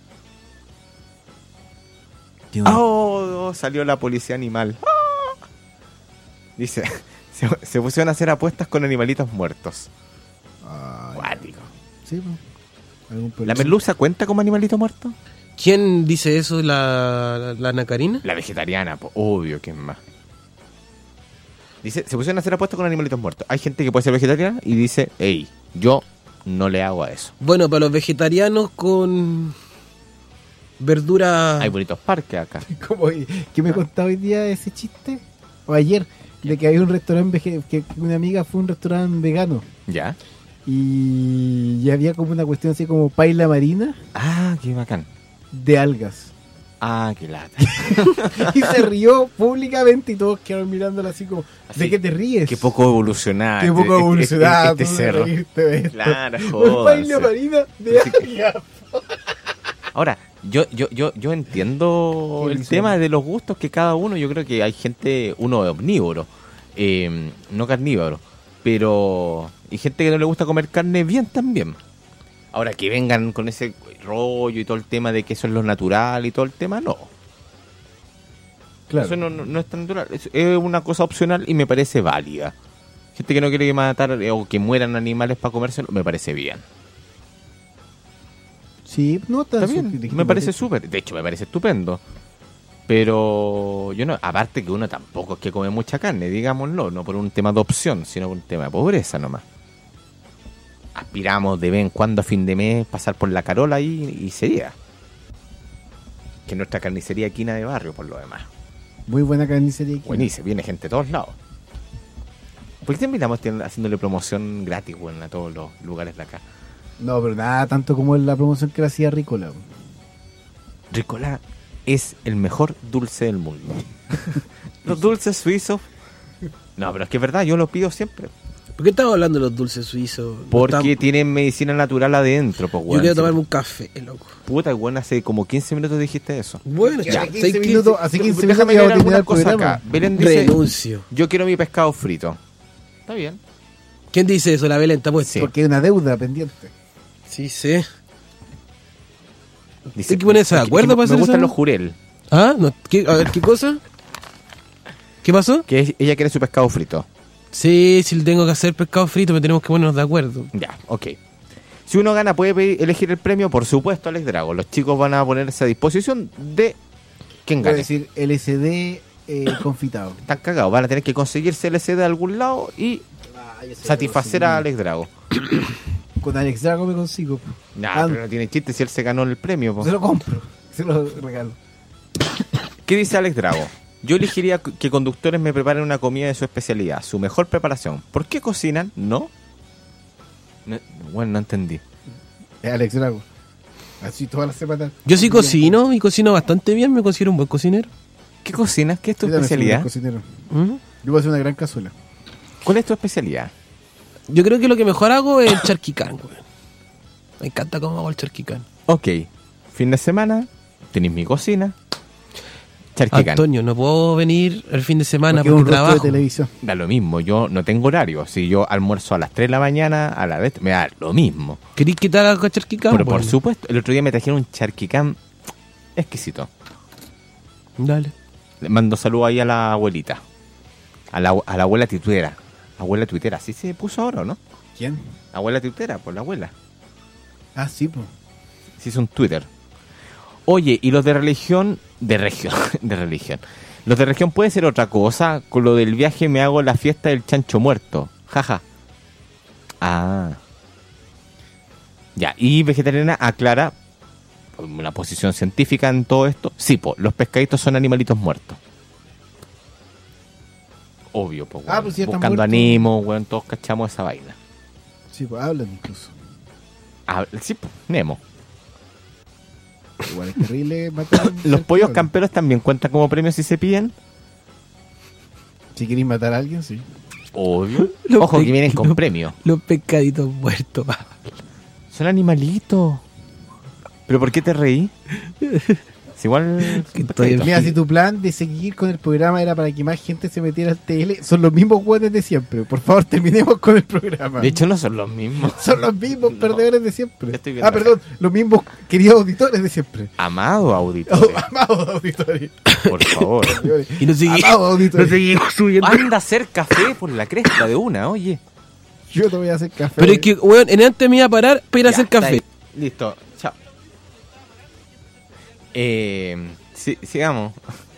Tiene un- Oh, oh, salió la policía animal. Ah. Dice, se, se pusieron a hacer apuestas con animalitos muertos. Ay, Cuático. sí, pues. Algún ¿La problema. merluza cuenta como animalito muerto? ¿Quién dice eso? ¿La, la, la Nacarina? La vegetariana, po, obvio, ¿quién más? Dice, se pusieron a hacer apuestas con animalitos muertos. Hay gente que puede ser vegetariana y dice, hey, yo no le hago a eso. Bueno, para los vegetarianos con verdura... Hay bonitos parques acá. ¿Cómo, ¿Qué me contaba hoy día ese chiste? O ayer, de que había un restaurante, vege- que una amiga fue a un restaurante vegano. ¿Ya? Y, y había como una cuestión así como paila marina Ah, qué bacán. de algas. Ah, qué lata. Y se rió públicamente y todos quedaron mirándola así como, Así, ¿de qué te ríes? Qué poco evolucionado. Qué este- poco este- evolucionado. Este, tú cerro. reírte de esto. Claro, Una jódanse. paila marina de Así que- algas. Ahora, yo, yo, yo, yo entiendo Qué el visual. tema de los gustos que cada uno, yo creo que hay gente, uno es omnívoro, eh, no carnívoro, pero hay gente que no le gusta comer carne bien también. Ahora, que vengan con ese rollo y todo el tema de que eso es lo natural y todo el tema, no. Claro. Eso no, no, no es tan natural, es, es una cosa opcional y me parece válida. Gente que no quiere matar eh, o que mueran animales para comérselo, me parece bien. Sí, no tan Está bien, sofisticado. me parece súper. De hecho, me parece estupendo. Pero yo no, aparte que uno tampoco es que come mucha carne, digámoslo, no por un tema de opción, sino por un tema de pobreza nomás. Aspiramos de vez en cuando a fin de mes pasar por la Carola y, y sería. Que nuestra carnicería quina de barrio, por lo demás. Muy buena carnicería aquí. Buenísimo, viene gente de todos lados. ¿Por qué te invitamos tien- haciéndole promoción gratis, bueno, a todos los lugares de acá? No, pero nada tanto como la promoción que le hacía Ricola. Ricola es el mejor dulce del mundo. Los dulces suizos. No, pero es que es verdad, yo los pido siempre. ¿Por qué estamos hablando de los dulces suizos? No Porque estamos- tienen medicina natural adentro, pues, Yo weón. quiero Sí. tomarme un café, loco. Puta, weón, hace como quince minutos dijiste eso. Bueno, Ya, ya, hace ¿sabes quince qué? minutos, hace quince minutos Déjame que leer vamos a terminar alguna el cosa programa. acá. Belén dice, Renuncio. yo quiero mi pescado frito. Está bien. ¿Quién dice eso? La Belén está puesta. Sí. Porque hay una deuda pendiente. Sí, sí. Dice, Hay que ponerse de es que- acuerdo es que para Me hacer gustan eso. los jurel. ¿Ah? No, ¿qué? A ver, ¿qué cosa? ¿Qué pasó? Que es- ella quiere su pescado frito. Sí, si tengo que hacer pescado frito, me tenemos que ponernos de acuerdo. Ya, ok. Si uno gana, puede pedir- elegir el premio, por supuesto, Alex Drago. Los chicos van a ponerse a disposición de quien Voy a gane. decir L S D eh, confitado. Están cagados, van a tener que conseguirse el C D de algún lado y satisfacer a Alex Drago. Con Alex Drago me consigo. Nah, Ah, pero no tiene chiste si él se ganó el premio. po. Se lo compro. Se lo regalo. ¿Qué dice Alex Drago? Yo elegiría c- que conductores me preparen una comida de su especialidad, su mejor preparación. ¿Por qué cocinan? ¿No? No- bueno, no entendí. Es Alex Drago. Así todas las semanas. Yo sí cocino y cocino bastante bien, me considero un buen cocinero. ¿Qué cocinas? ¿Qué es tu Yo también soy un buen especialidad? cocinero. ¿Mm? Yo voy a hacer una gran cazuela. ¿Cuál es tu especialidad? Yo creo que lo que mejor hago es el charquicán, güey. Me encanta cómo hago el charquicán. Ok, fin de semana, tenéis mi cocina, charquicán. Antonio, no puedo venir el fin de semana Porque es porque, un rostro trabajo. de televisión. Da lo mismo, yo no tengo horario. Si yo almuerzo a las tres de la mañana, a la vez, me da lo mismo. ¿Querés quitar algo de charquicán? Pero por Bueno, supuesto, el otro día me trajeron un charquicán exquisito. Dale. Le mando saludos ahí a la abuelita. A la, a la abuela tuitera. Abuela tuitera, ¿así se puso ahora o no? ¿Quién? Abuela tuitera, por la abuela. Ah, sí, pues. Sí, es un Twitter. Oye, y los de religión, de región, de religión. Los de región puede ser otra cosa. Con lo del viaje me hago la fiesta del chancho muerto. Jaja. Ah. Ya, y vegetariana aclara una posición científica en todo esto. Sí, po, los pescaditos son animalitos muertos. Obvio, pues, Ah, pues sí, están buscando muertos. ánimo, weón, todos cachamos esa vaina. Sí, pues hablan incluso. Ah, sí, po, Nemo. Igual es terrible matar. un Los ser pollos vivo. camperos también cuentan como premios si se piden. Si queréis matar a alguien, sí. Obvio. Los Ojo, que pe- vienen con los- premio. Los pescaditos muertos. Son animalitos. ¿Pero por qué te reí? Si igual... Que estoy Mira, si tu plan de seguir con el programa era para que más gente se metiera al T L, son los mismos guanes de siempre. Por favor, terminemos con el programa. De hecho, no son los mismos. son los mismos No. perdedores de siempre. Estoy viendo Ah, perdón, los mismos queridos auditores de siempre. Amado Oh, auditores, amados auditores. por favor. Y no seguimos, Amados no auditores. seguimos subiendo. Anda a hacer café por la cresta de una, oye. Yo te voy a hacer café. Pero es que, weón, en antes me iba a parar para ir a Ya, hacer está café. ahí. Listo, chao. Eh, sí, sigamos.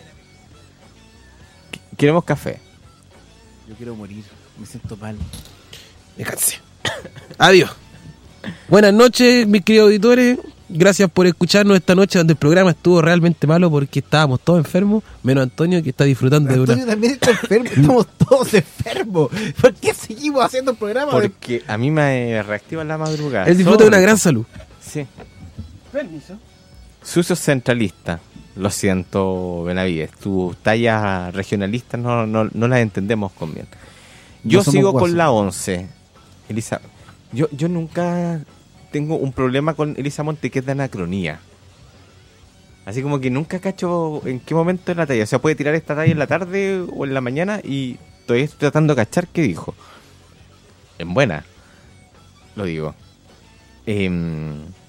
Qu- Queremos café. Yo quiero morir. Me siento mal. Me cansé. Adiós. Buenas noches, mis queridos auditores. Gracias por escucharnos esta noche donde el programa estuvo realmente malo porque estábamos todos enfermos, menos Antonio que está disfrutando de Antonio una... también está enfermo. Estamos todos enfermos. ¿Por qué seguimos haciendo el programa? Porque a mí me reactiva en la madrugada. Él disfruta de una Sobre- gran salud. Sí. Permiso. Sucio centralista. Lo siento, Benavides. Tus tallas regionalistas no, no, no las entendemos con bien. Yo No somos sigo guasos. con la once. Elisa, yo, yo nunca tengo un problema con Elisa Monte que es de anacronía. Así como que nunca cacho en qué momento es la talla. O sea, puede tirar esta talla en la tarde o en la mañana y todavía estoy tratando de cachar qué dijo. En buena, lo digo. Em,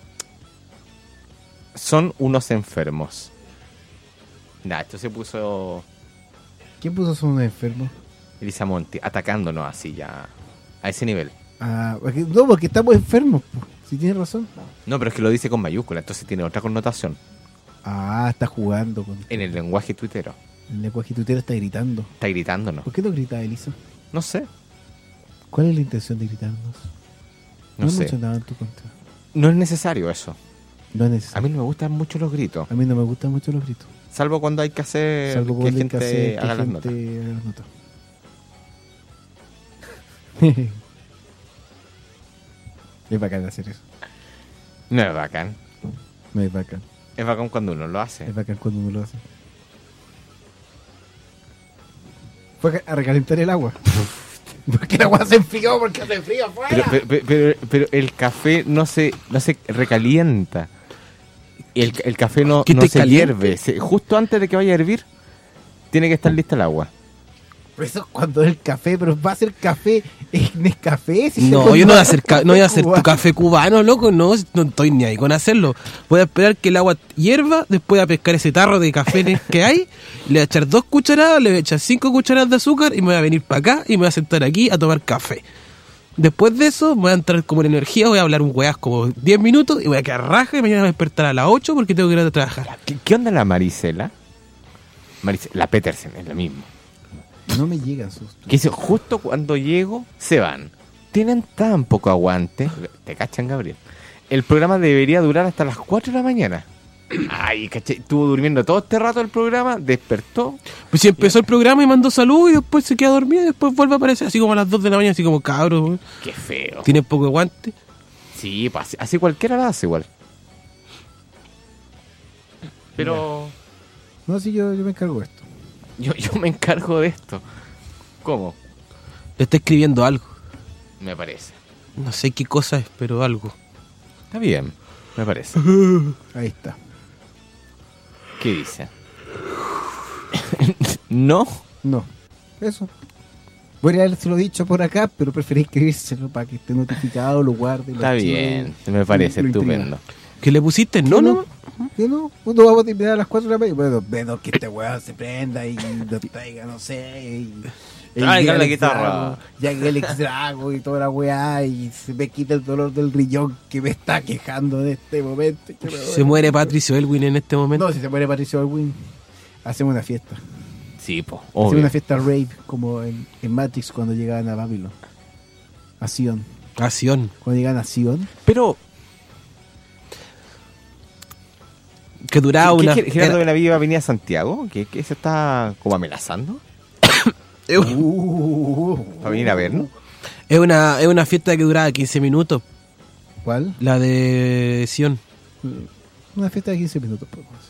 son unos enfermos. Nah, esto se puso ¿Quién puso son unos enfermos? Elisa Monti atacándonos así ya a ese nivel. Ah, porque- no, porque estamos enfermos. po. Si tienes razón. No, pero es que lo dice con mayúscula, entonces tiene otra connotación Ah, está jugando con en el lenguaje tuitero. el lenguaje tutero, está gritando. Está gritándonos. ¿Por qué no gritas, Elisa? No sé, ¿Cuál es la intención de gritarnos? no hemos sé. hecho nada en tu contra. No es necesario eso. No es A necesario. mí no me gustan mucho los gritos, A mí no me gustan mucho los gritos. salvo cuando hay que hacer Salvo que cuando hay gente que hacer que haga las gente notas. haga las notas. Es bacán hacer eso. No es bacán. No es bacán. Es bacán cuando uno lo hace. Es bacán cuando uno lo hace. Fue a recalentar el agua. Porque el agua se enfrió porque hace frío afuera. Pero, pero, pero, pero el café no se, no se recalienta. El, el café no, ¿Que no te se caliente? hierve. Se- justo antes de que vaya a hervir, tiene que estar lista el agua. Por eso es cuando es el café, pero va a ser café. ¿Es Nescafé? Si No, se yo no voy a compra hacer, ca- café no voy a hacer tu cubano. café cubano, loco, no, no estoy ni ahí con hacerlo. Voy a esperar que el agua hierva, después voy a pescar ese tarro de café que hay, le voy a echar dos cucharadas, le voy a echar cinco cucharadas de azúcar y me voy a venir para acá y me voy a sentar aquí a tomar café. Después de eso, me voy a entrar como en energía, voy a hablar un weás como diez minutos y voy a quedar raja y mañana me voy a despertar a las ocho porque tengo que ir a trabajar. ¿Qué, qué onda la Marisela? Marice- la Petersen es la misma. No me llegan sus. Que dice, justo cuando llego, se van. Tienen tan poco aguante. Te cachan, Gabriel. El programa debería durar hasta las cuatro de la mañana. Ay, caché, estuvo durmiendo todo este rato el programa, despertó. Pues si empezó el programa y mandó salud y después se queda dormido y después vuelve a aparecer así como a las dos de la mañana, así como cabros, weón. Qué feo. Tiene poco aguante. Sí, pues así, así cualquiera la hace igual. Pero No, sí, yo, yo me encargo de esto. yo, yo me encargo de esto. ¿Cómo? Le está escribiendo algo. Me parece. No sé qué cosa es, pero algo. Está bien, me parece. Ahí está. ¿Qué dice? ¿No? No, eso. Podría haberse lo dicho por acá, pero preferí escribírselo para que esté notificado, lo guarde. Lo Está archive, bien, me parece lo imprima. estupendo. ¿Qué le pusiste? No, no. ¿Qué no? ¿Cuándo vamos a terminar a las cuatro de la mañana? Bueno, menos que este weón se prenda y nos traiga, no sé. Y, y Traiga llegue la el guitarra. Drago, llegue el ex Drago y toda la weá y se me quita el dolor del riñón que me está quejando en este momento. Que me Se duele. muere Patricio Elwin en este momento. No, si se muere Patricio Elwin, hacemos una fiesta. Sí, po, Hacemos obvio. una fiesta rave como en, en Matrix cuando llegaban a Babylon. A Sion. A Sion. Cuando llegaban a Sion. Pero Que duraba ¿Qué- una... qué- Gerardo era- Benavides venía a Santiago? ¿Qué, qué se está como amenazando? ¿Va a venir a vernos? Es una, es una fiesta que duraba quince minutos. ¿Cuál? La de Sion. Una fiesta de quince minutos podemos hacer.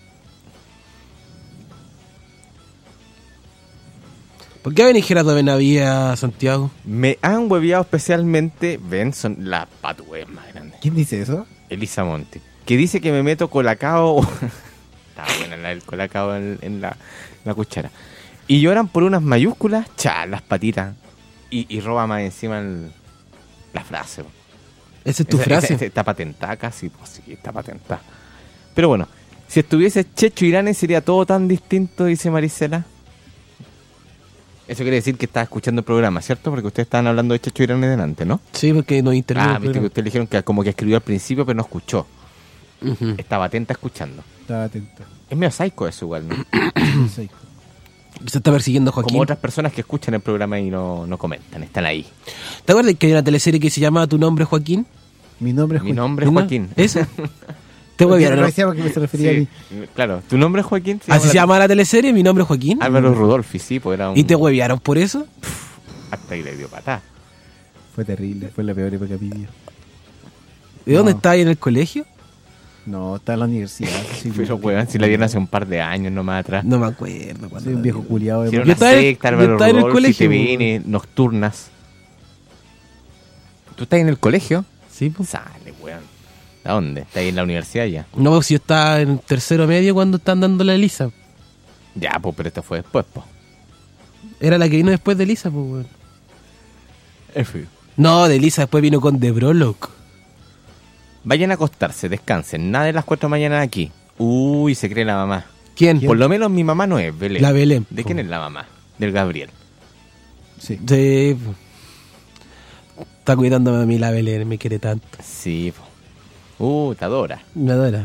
¿Por qué va a venir Gerardo Benavides a Santiago? Me han hueveado especialmente, ven, son las patúes más grandes. ¿Quién dice eso? Elisa Monte. Que dice que me meto colacao. Está buena la del colacao en, en la, la cuchara. Y lloran por unas mayúsculas, cha, las patitas. Y, y roba más encima el- la frase. Esa es tu Esa- frase. esa- está patentada casi, pues sí, está patentada. Pero bueno, si estuviese Checho Irane sería todo tan distinto, dice Marisela. Eso quiere decir que estaba escuchando el programa, ¿cierto? Porque ustedes estaban hablando de Checho Irane delante, ¿no? Sí, porque no intervino. Ah, el viste que programa. ustedes le dijeron que como que escribió al principio, pero no escuchó. Ujú. Estaba atenta escuchando. Estaba atento. Es medio psycho eso igual, ¿no? Sí. Se está persiguiendo a Joaquín. Como otras personas que escuchan el programa y no, no comentan, están ahí. ¿Te acuerdas que hay una teleserie que se llama Tu nombre Joaquín? Mi nombre es Mi Joaquín. nombre es ¿No? Joaquín. ¿Eso? Te huevearon, No ¿no? decía porque me se refería a mí. Sí, claro. ¿Tu nombre es Joaquín? ¿Así se la- llama la teleserie? Mi nombre es Joaquín. Álvaro Rudolfi, sí, pues era un... ¿Y te huevearon por eso? Hasta ahí le dio patá. Fue terrible, fue la peor época de mi vida. ¿De dónde No. estás ahí en el colegio? No, está en la universidad. Soy Pero, un- weón, si la dieron hace un par de años nomás atrás. No me acuerdo. cuándo Soy un la viejo vi. culiado. Si era de Yo una estaba en- secta, yo Álvaro estaba en el Rudolfi, colegio, T V N, nocturnas. ¿Tú estás en el colegio? Sí, pues. Sale, weón. ¿A dónde? ¿Estás ahí en la universidad ya? No, pues si yo estaba en tercero medio cuando están dando la Elisa. Ya, pues, pero esto fue después, pues. Era la que vino después de Elisa, pues, weón. F. No, de Elisa después vino con The Brolock. Vayan a acostarse, descansen. Nada de las cuatro de la mañana aquí. Uy, se cree la mamá. ¿Quién? Por lo menos mi mamá no es Belén. La Belén. ¿De quién es la mamá? Del Gabriel. Sí. Sí. Está cuidándome a mí la Belén, me quiere tanto. Sí, po. Uh, te adora. Me adora.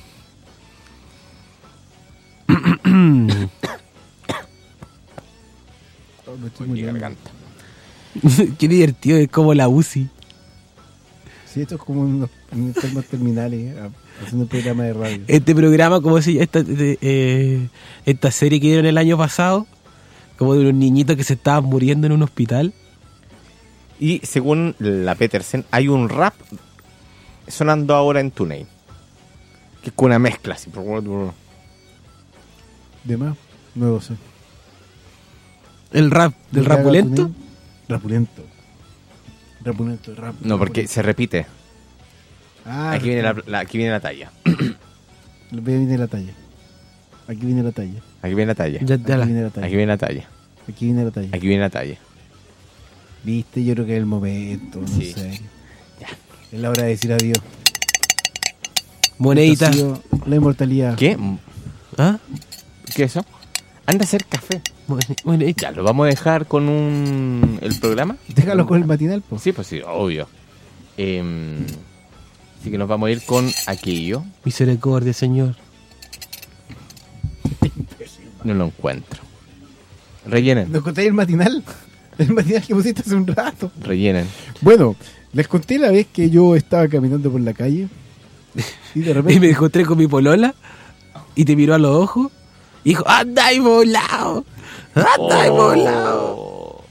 Oh, me estoy Mi muriendo. garganta. Qué divertido, es como la U C I. Sí, esto es como unos enfermos terminales a- haciendo un programa de radio. Este programa, como se llama? Esta, de- eh, esta serie que dieron el año pasado, como de unos niñitos que se estaban muriendo en un hospital. Y según la Petersen, hay un rap sonando ahora en TuneIn. Que es con una mezcla así. ¿De más? No lo sé. El rap, del ¿De qué haga rapulento. Tunín? Rapulento. Rapulento, rap. No, porque se repite. Ah, Aquí viene la, la- aquí viene la talla. Aquí viene la talla. Aquí viene la talla. Aquí viene la talla. Ya, ya la- Aquí viene la talla. Aquí viene la talla. Aquí viene la talla. Aquí viene la talla. Viste, yo creo que es el momento. No Sí. sé. Es la hora de decir adiós. Monedita. Esto ha sido la inmortalidad. ¿Qué? ¿Ah? ¿Qué es eso? Anda a hacer café. Mone- monedita. Ya, lo vamos a dejar con un... ¿El programa? Déjalo con el matinal, pues. Sí, pues sí, obvio. Em, así que nos vamos a ir con aquello. Misericordia, Señor. No lo encuentro. Rellenen, ¿Nos contáis el matinal? El matinal que pusiste hace un rato. rellenen. Bueno, les conté la vez que yo estaba caminando por la calle y de Y repente me encontré con mi polola y te miró a los ojos y dijo, ¡anda ahí volado! ¡Anda ahí volado!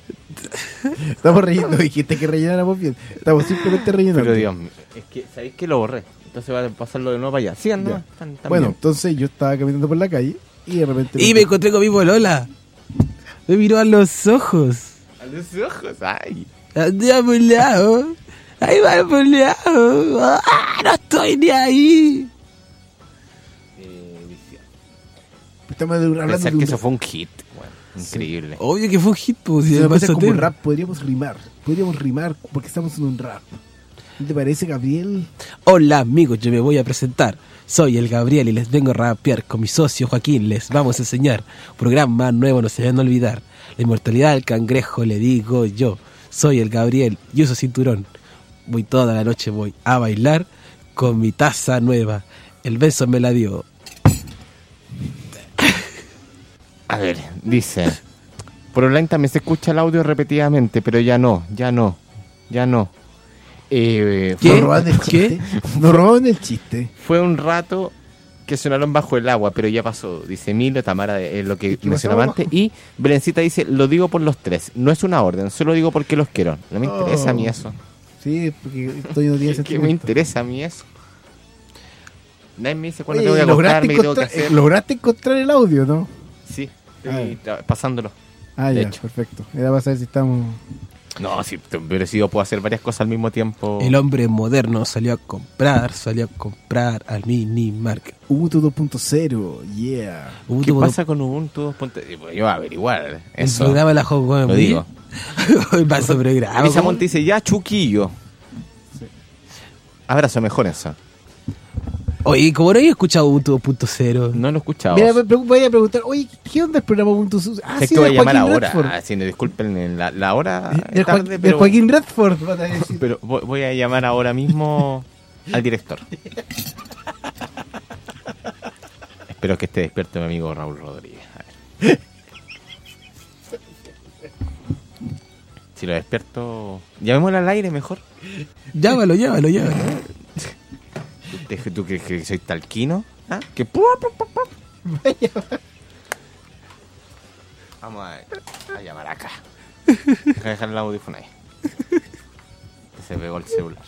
estamos rellenando, dijiste que rellenáramos bien. Estamos simplemente rellenando. Pero Dios mío, es que, ¿sabéis que lo borré? Entonces va a pasarlo de nuevo para allá. Sigan, ¿no? Ya. Están- están Bueno, bien. entonces yo estaba caminando por la calle y de repente... Y me encontré con mi polola. Me miró a los ojos. A los ojos, ay. Andaba por el lado. Ahí va por el lado. ¡Ah, no estoy ni ahí! Eh, visión. Estamos hablando Pensar de que un eso fue un hit, bueno, increíble. Obvio que fue un hit, pues. Si Si me me parece pasó como tema. rap, podríamos rimar. Podríamos rimar porque estamos en un rap. ¿No te parece, Gabriel? Hola amigos, yo me voy a presentar. Soy el Gabriel y les vengo a rapear con mi socio Joaquín. Les vamos a enseñar un programa nuevo, no se deben olvidar. La inmortalidad del cangrejo, le digo yo. Soy el Gabriel y uso cinturón. Voy toda la noche, voy a bailar con mi taza nueva. El beso me la dio. A ver, dice. Por online también se escucha el audio repetidamente, pero ya no, ya no, ya no. Eh, ¿Nos fue- robaron el chiste? Nos robaron el chiste. Fue un rato que sonaron bajo el agua, pero ya pasó. Dice Emilio, Tamara, es lo que ¿Qué mencionaba pasaba antes. Y Belencita dice, lo digo por los tres. No es una orden, solo digo porque los quiero. No me interesa a mí eso. Sí, porque estoy no tiene ¿Qué, qué me sentimiento. interesa a mí eso? Nadie me dice cuándo Oye, tengo que lograste, acostarme, qué tengo que encontrar, hacer. lograste encontrar el audio, ¿no? Sí, estoy tra- pasándolo. Ah, De ya, hecho. perfecto. Era para saber si estamos... No, si te hubiera sido, puedo hacer varias cosas al mismo tiempo. El hombre moderno salió a comprar, salió a comprar al mini market. Ubuntu dos punto cero, yeah. ¿Qué pasa con Ubuntu dos punto cero? Yo voy a averiguar El eso. programa de la Hotwire. Lo digo. Paso programa. Elisa ¿cómo? Monte dice, ya Chuquillo. Abrazo, mejor eso. Oye, ¿cómo no había escuchado Ubuntu dos punto cero? No lo he escuchado. Mira, me- me voy a preguntar, oye, ¿qué onda el programa Ubuntu? Ah, Sé sí, que voy a de llamar Joaquín ahora. Redford. Ah, sí, no, disculpen en la, la hora Del es Joa- tarde, del pero, Joaquín Redford, van a decir. pero voy, voy a llamar ahora mismo al director. Espero que esté despierto mi amigo Raúl Rodríguez. A ver. Si lo despierto, llamémoslo al aire mejor. Llámalo, llámalo, llámalo. ¿Tú, tú crees que soy talquino? ¿Ah? Que pu- pu- pu- pu- Vamos a, a llamar acá. Deja de dejar el audífono ahí. Que se pegó el celular.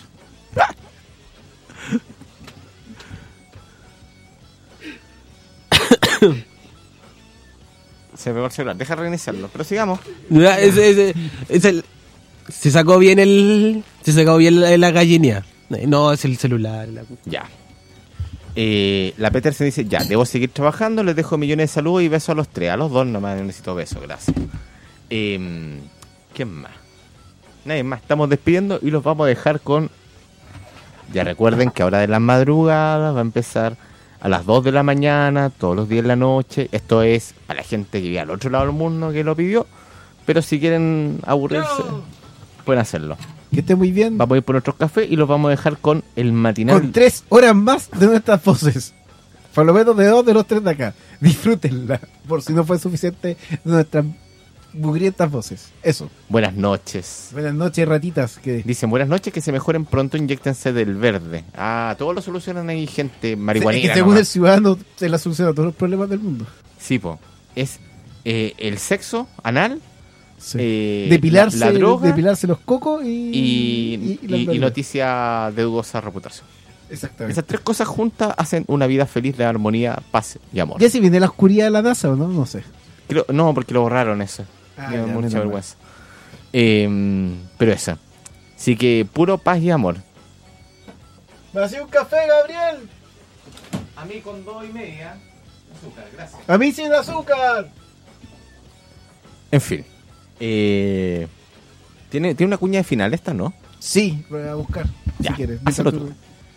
Se pegó el celular. Deja de reiniciarlo. Pero sigamos. Ya, ese- ese- es el- se sacó bien el. Se sacó bien la, la gallinea. No, es el celular. la- Ya. Eh, la Petersen dice, ya, debo seguir trabajando, les dejo millones de saludos y besos a los tres. A los dos nomás necesito besos, gracias. Eh, ¿Quién más? Nadie más. Estamos despidiendo y los vamos a dejar con... Ya recuerden que ahora de las madrugadas va a empezar a las dos de la mañana, todos los días de la noche. Esto es a la gente que vive al otro lado del mundo que lo pidió. Pero si quieren aburrirse, pueden hacerlo. Que esté muy bien. Vamos a ir por nuestros cafés y los vamos a dejar con el matinal. Con tres horas más de nuestras voces. Por lo menos de dos de los tres de acá. Disfrútenla. Por si no fue suficiente de nuestras mugrientas voces. Eso. Buenas noches. Buenas noches, ratitas. Que... Dicen, buenas noches, que se mejoren pronto, inyéctense del verde. Ah, todos lo solucionan ahí, gente Es marihuanera. que según nomás. el ciudadano se la soluciona a todos los problemas del mundo. Sí, po. Es eh, el sexo anal, Sí. eh, depilarse, la, la droga depilarse los cocos y, y, y la y- y droga. noticia de dudosa reputación. Exactamente. Esas tres cosas juntas hacen una vida feliz de armonía, paz y amor. ¿Ya si viene la oscuridad de la NASA o no? No sé. Creo- no, porque lo borraron eso. Ah, Me da ya, mucha menos mal. vergüenza. Eh, pero eso. Así que puro paz y amor. ¿Me hacía un café, Gabriel? A mí con dos y media. Azúcar, gracias. A mí sin azúcar. En fin. Eh, ¿tiene, ¿Tiene una cuña de final esta, no? Sí, voy a buscar. Ya, si quieres. hazlo tú.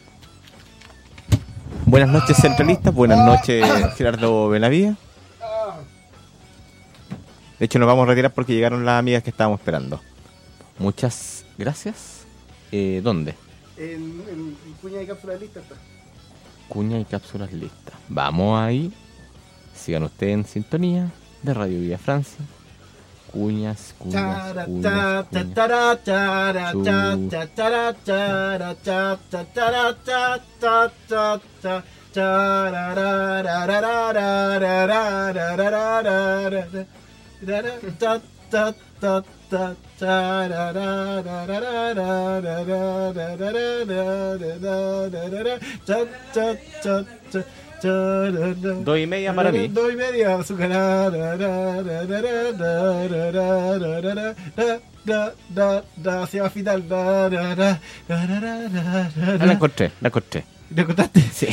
Buenas noches, centralistas. Buenas noches, Gerardo Belavía. De hecho, nos vamos a retirar porque llegaron las amigas que estábamos esperando. Muchas gracias. Eh, ¿Dónde? En, en, en cuña de cápsula lista está. Cuña y cápsulas listas. Vamos ahí. Sigan ustedes en sintonía de Radio Villa Francia. Cuñas, cuñas, cuñas, cuñas. ta, ta, Dos y media para mí. Dos y media, azúcar. Se va a fitar. La encontré, la encontré. ¿La encontraste? Sí.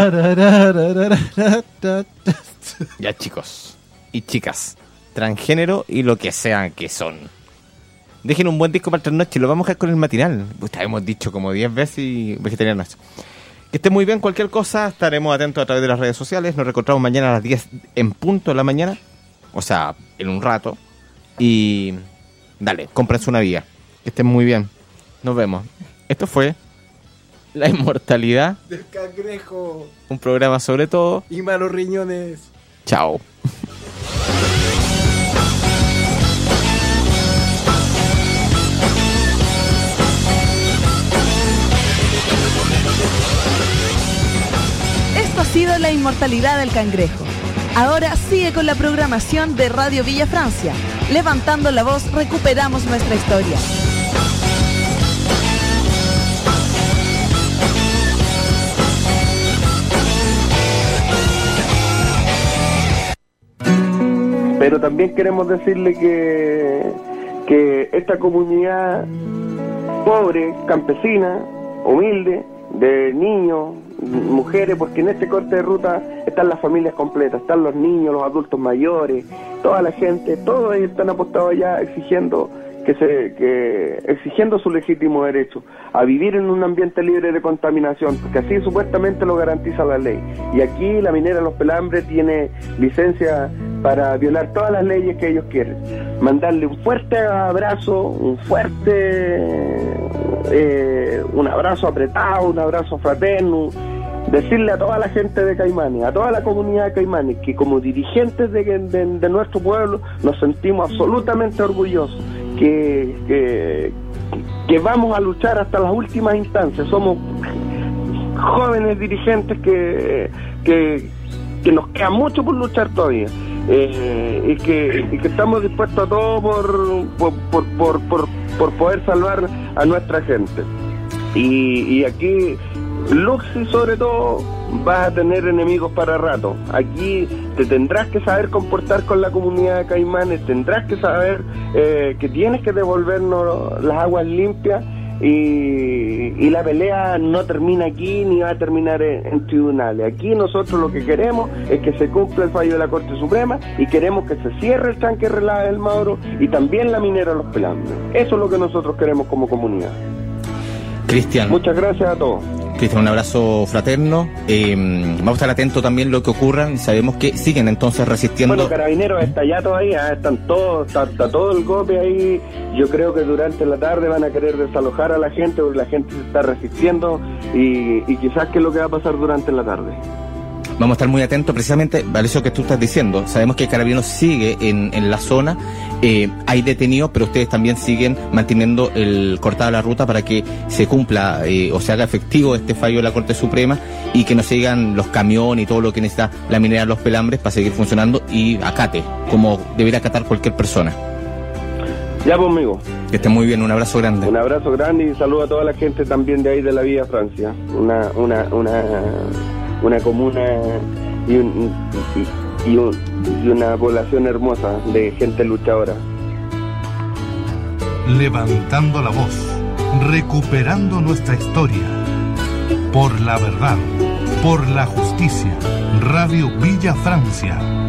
Ya, chicos y chicas, transgénero y lo que sean que son, dejen un buen disco para esta noche. Lo vamos a dejar con el matinal. Puta, hemos dicho como diez veces y vegetarianos. Que estén muy bien. Cualquier cosa estaremos atentos a través de las redes sociales. Nos reencontramos mañana a las diez en punto de la mañana, o sea, en un rato. Y dale, cómprense una vía. Que estén muy bien. Nos vemos. Esto fue La Inmortalidad del Cangrejo, un programa sobre todo y malos riñones. Chao. Esto ha sido La Inmortalidad del Cangrejo. Ahora sigue con la programación de Radio Villa Francia. Levantando la voz, recuperamos nuestra historia. Pero también queremos decirle que, que esta comunidad pobre, campesina, humilde, de niños, mujeres, porque en este corte de ruta están las familias completas, están los niños, los adultos mayores, toda la gente, todos ellos están apostados allá exigiendo que se que exigiendo su legítimo derecho a vivir en un ambiente libre de contaminación, porque así supuestamente lo garantiza la ley. Y aquí la minera Los Pelambres tiene licencia para violar todas las leyes que ellos quieren. Mandarle un fuerte abrazo, un fuerte eh, un abrazo apretado, un abrazo fraterno, decirle a toda la gente de Caimanes, a toda la comunidad de Caimanes, que como dirigentes de, de, de nuestro pueblo nos sentimos absolutamente orgullosos, que, que, que vamos a luchar hasta las últimas instancias. Somos jóvenes dirigentes que, que, que nos queda mucho por luchar todavía, eh, y, que, y que estamos dispuestos a todo por, por, por, por, por, por poder salvar a nuestra gente. Y, y aquí Luxi, sobre todo, vas a tener enemigos para rato. Aquí te tendrás que saber comportar con la comunidad de Caimanes, tendrás que saber eh, que tienes que devolvernos las aguas limpias, y, y la pelea no termina aquí ni va a terminar en, en tribunales. Aquí nosotros lo que queremos es que se cumpla el fallo de la Corte Suprema, y queremos que se cierre el tanque relave del Mauro y también la minera Los Pelambres. Eso es lo que nosotros queremos como comunidad. Cristian, muchas gracias a todos. Cristian, un abrazo fraterno. Eh, vamos a estar atentos también a lo que ocurran. Sabemos que siguen entonces resistiendo. Bueno, Carabineros está allá todavía, están todos, está, está todo el golpe ahí. Yo creo que durante la tarde van a querer desalojar a la gente, porque la gente se está resistiendo, y, y quizás qué es lo que va a pasar durante la tarde. Vamos a estar muy atentos precisamente a eso que tú estás diciendo. Sabemos que Carabineros sigue en, en la zona, eh, hay detenidos, pero ustedes también siguen manteniendo el cortada la ruta para que se cumpla eh, o se haga efectivo este fallo de la Corte Suprema, y que no sigan los camiones y todo lo que necesita la minera Los Pelambres para seguir funcionando, y acate, como debería acatar cualquier persona. Ya conmigo. Que esté muy bien, un abrazo grande. Un abrazo grande y saludo a toda la gente también de ahí de la Villa Francia. Una, una, una... una comuna y, un, y, y, un, y una población hermosa de gente luchadora. Levantando la voz, recuperando nuestra historia. Por la verdad, por la justicia. Radio Villa Francia.